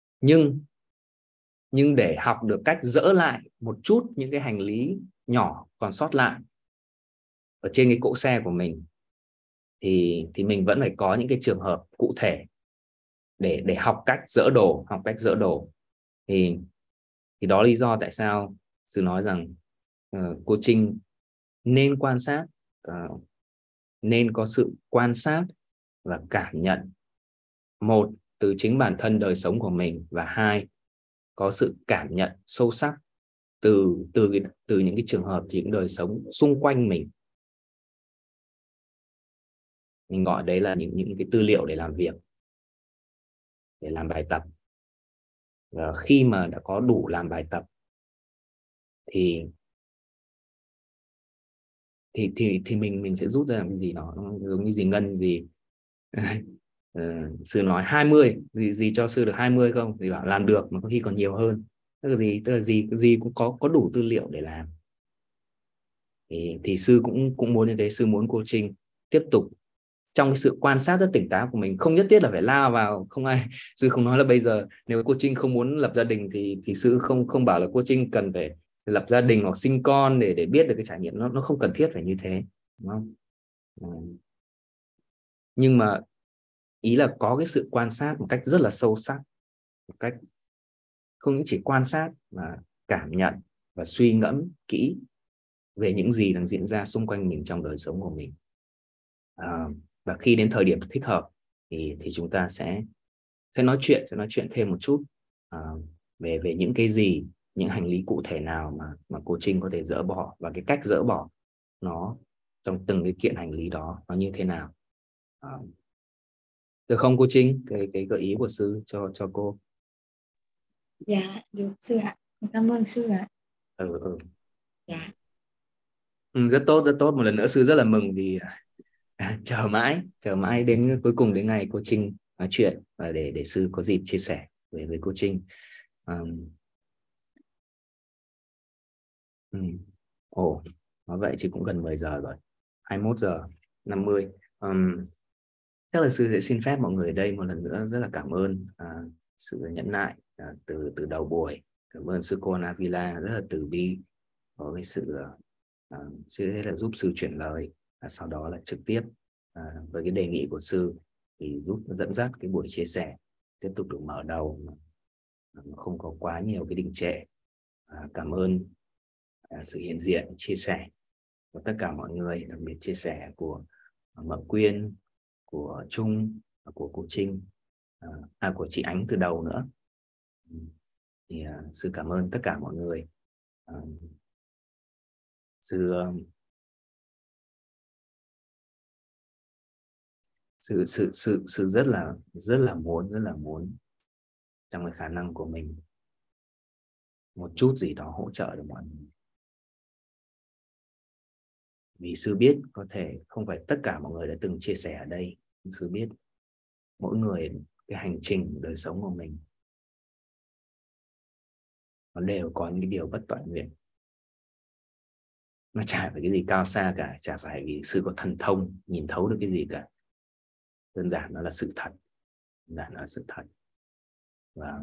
Nhưng để học được cách dỡ lại một chút những cái hành lý nhỏ còn sót lại ở trên cái cỗ xe của mình, thì mình vẫn phải có những cái trường hợp cụ thể để học cách dỡ đồ. Thì đó lý do tại sao sư nói rằng cô Trinh nên quan sát, nên có sự quan sát và cảm nhận, một, từ chính bản thân đời sống của mình, và hai, có sự cảm nhận sâu sắc từ những cái trường hợp, những đời sống xung quanh mình. Mình gọi đấy là những cái tư liệu để làm việc, để làm bài tập. Và khi mà đã có đủ làm bài tập thì mình sẽ rút ra cái gì đó, nó giống như gì Ngân gì sư nói 20, gì cho sư được 20 không, thì bảo làm được, mà có khi còn nhiều hơn. Tức là gì cũng có đủ tư liệu để làm. Thì sư cũng muốn như thế. Sư muốn cô Trinh tiếp tục trong cái sự quan sát rất tỉnh táo của mình, không nhất thiết là phải lao vào. Sư không nói là bây giờ nếu cô Trinh không muốn lập gia đình thì sư không bảo là cô Trinh cần phải lập gia đình hoặc sinh con để biết được cái trải nghiệm. Nó không cần thiết phải như thế, đúng không? Nhưng mà ý là có cái sự quan sát một cách rất là sâu sắc, một cách không những chỉ quan sát mà cảm nhận và suy ngẫm kỹ về những gì đang diễn ra xung quanh mình trong đời sống của mình. Và khi đến thời điểm thích hợp thì chúng ta sẽ nói chuyện thêm một chút về những cái gì, những hành lý cụ thể nào mà cô Trinh có thể dỡ bỏ, và cái cách dỡ bỏ nó trong từng cái kiện hành lý đó nó như thế nào. Được không cô Trinh? Cái gợi ý của sư cho cô. Dạ được sư ạ, cảm ơn sư ạ. Dạ. Rất tốt. Một lần nữa sư rất là mừng vì chờ mãi đến cuối cùng đến ngày cô Trinh nói chuyện, và để sư có dịp chia sẻ với cô Trinh. Nói vậy chứ cũng gần 10 giờ rồi, 21 giờ 50. Chắc là sư sẽ xin phép mọi người ở đây một lần nữa rất là cảm ơn sự nhẫn nại từ đầu buổi. Cảm ơn sư cô Navila rất là từ bi, có cái sự sư là giúp sư chuyển lời, sau đó là trực tiếp với cái đề nghị của sư thì giúp dẫn dắt cái buổi chia sẻ tiếp tục được mở đầu, không có quá nhiều cái đình trệ. Cảm ơn sự hiện diện chia sẻ của tất cả mọi người, đặc biệt chia sẻ của Mợ Quyên, của Trung, của cô Trinh, của chị Ánh từ đầu nữa. Thì sư cảm ơn tất cả mọi người. Sư rất là muốn trong cái khả năng của mình một chút gì đó hỗ trợ được mọi người. Vì sư biết có thể không phải tất cả mọi người đã từng chia sẻ ở đây, nhưng sư biết mỗi người cái hành trình đời sống của mình nó đều có những cái điều bất toại nguyện. Nó chả phải cái gì cao xa cả, chả phải vì sư có thần thông nhìn thấu được cái gì cả. Đơn giản nó là sự thật. Và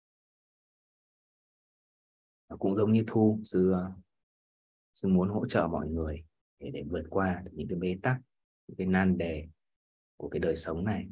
nó cũng giống như Thu, sư muốn hỗ trợ mọi người để vượt qua những cái bế tắc, những cái nan đề của cái đời sống này.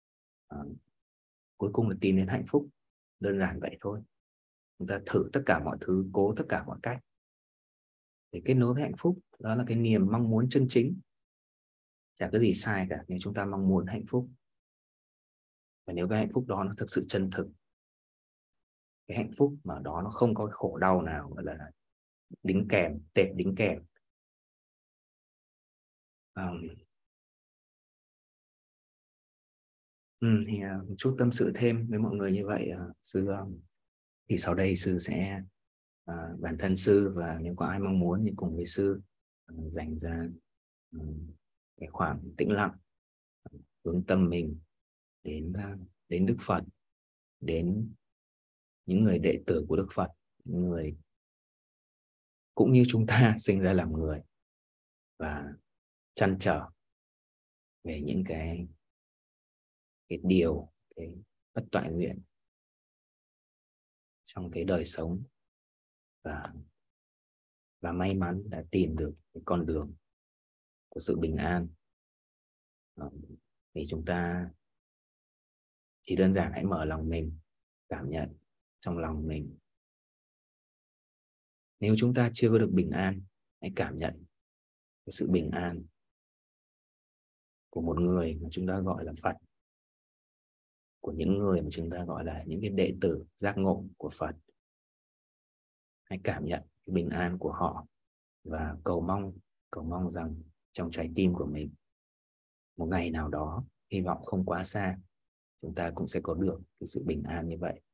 Cuối cùng là tìm đến hạnh phúc, đơn giản vậy thôi. Chúng ta thử tất cả mọi thứ, cố tất cả mọi cách để kết nối với hạnh phúc. Đó là cái niềm mong muốn chân chính. Chả có gì sai cả nếu chúng ta mong muốn hạnh phúc. Và nếu cái hạnh phúc đó nó thực sự chân thực, cái hạnh phúc mà đó nó không có cái khổ đau nào gọi là đính kèm, tệp đính kèm, Thì một chút tâm sự thêm với mọi người như vậy. Sư thì sau đây sư sẽ bản thân sư và nếu có ai mong muốn thì cùng với sư dành ra cái khoảng tĩnh lặng, hướng tâm mình đến Đức Phật, đến những người đệ tử của Đức Phật, những người cũng như chúng ta sinh ra làm người, và trăn trở về những cái điều, cái bất toại nguyện trong cái đời sống, và may mắn đã tìm được cái con đường của sự bình an. Thì chúng ta chỉ đơn giản hãy mở lòng mình, cảm nhận trong lòng mình. Nếu chúng ta chưa có được bình an, hãy cảm nhận cái sự bình an của một người mà chúng ta gọi là Phật, của những người mà chúng ta gọi là những cái đệ tử giác ngộ của Phật. Hãy cảm nhận cái bình an của họ và cầu mong rằng trong trái tim của mình, một ngày nào đó, hy vọng không quá xa, chúng ta cũng sẽ có được cái sự bình an như vậy.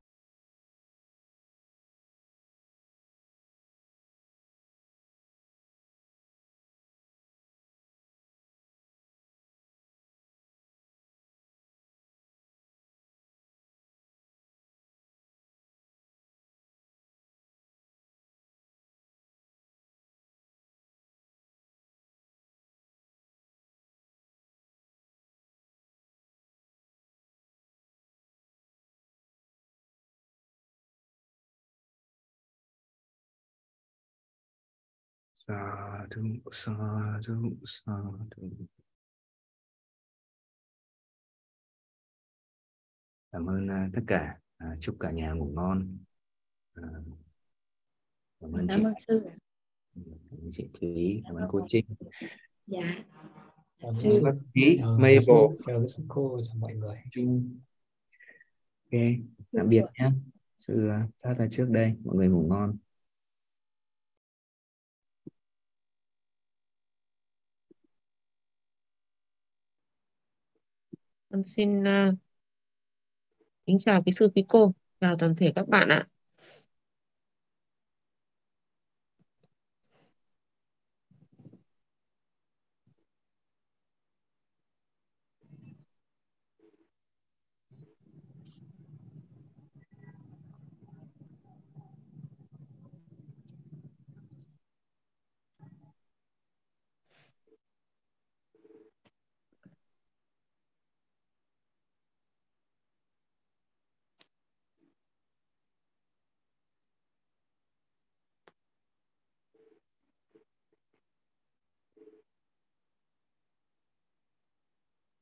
Sadhu, sadhu, sadhu. Cảm ơn tất cả. Chúc cả nhà ngủ ngon. Cảm ơn chị. Cảm ơn sư ạ. Cảm ơn chị Thúy. Cảm ơn cô Trinh. Dạ. Sư Thúy, Mabel, chào sức cô, chào mọi người. Ok, tạm biệt nhé. Sư phát ra trước đây. Mọi người ngủ ngon. Con xin kính chào quý sư quý cô, chào toàn thể các bạn ạ.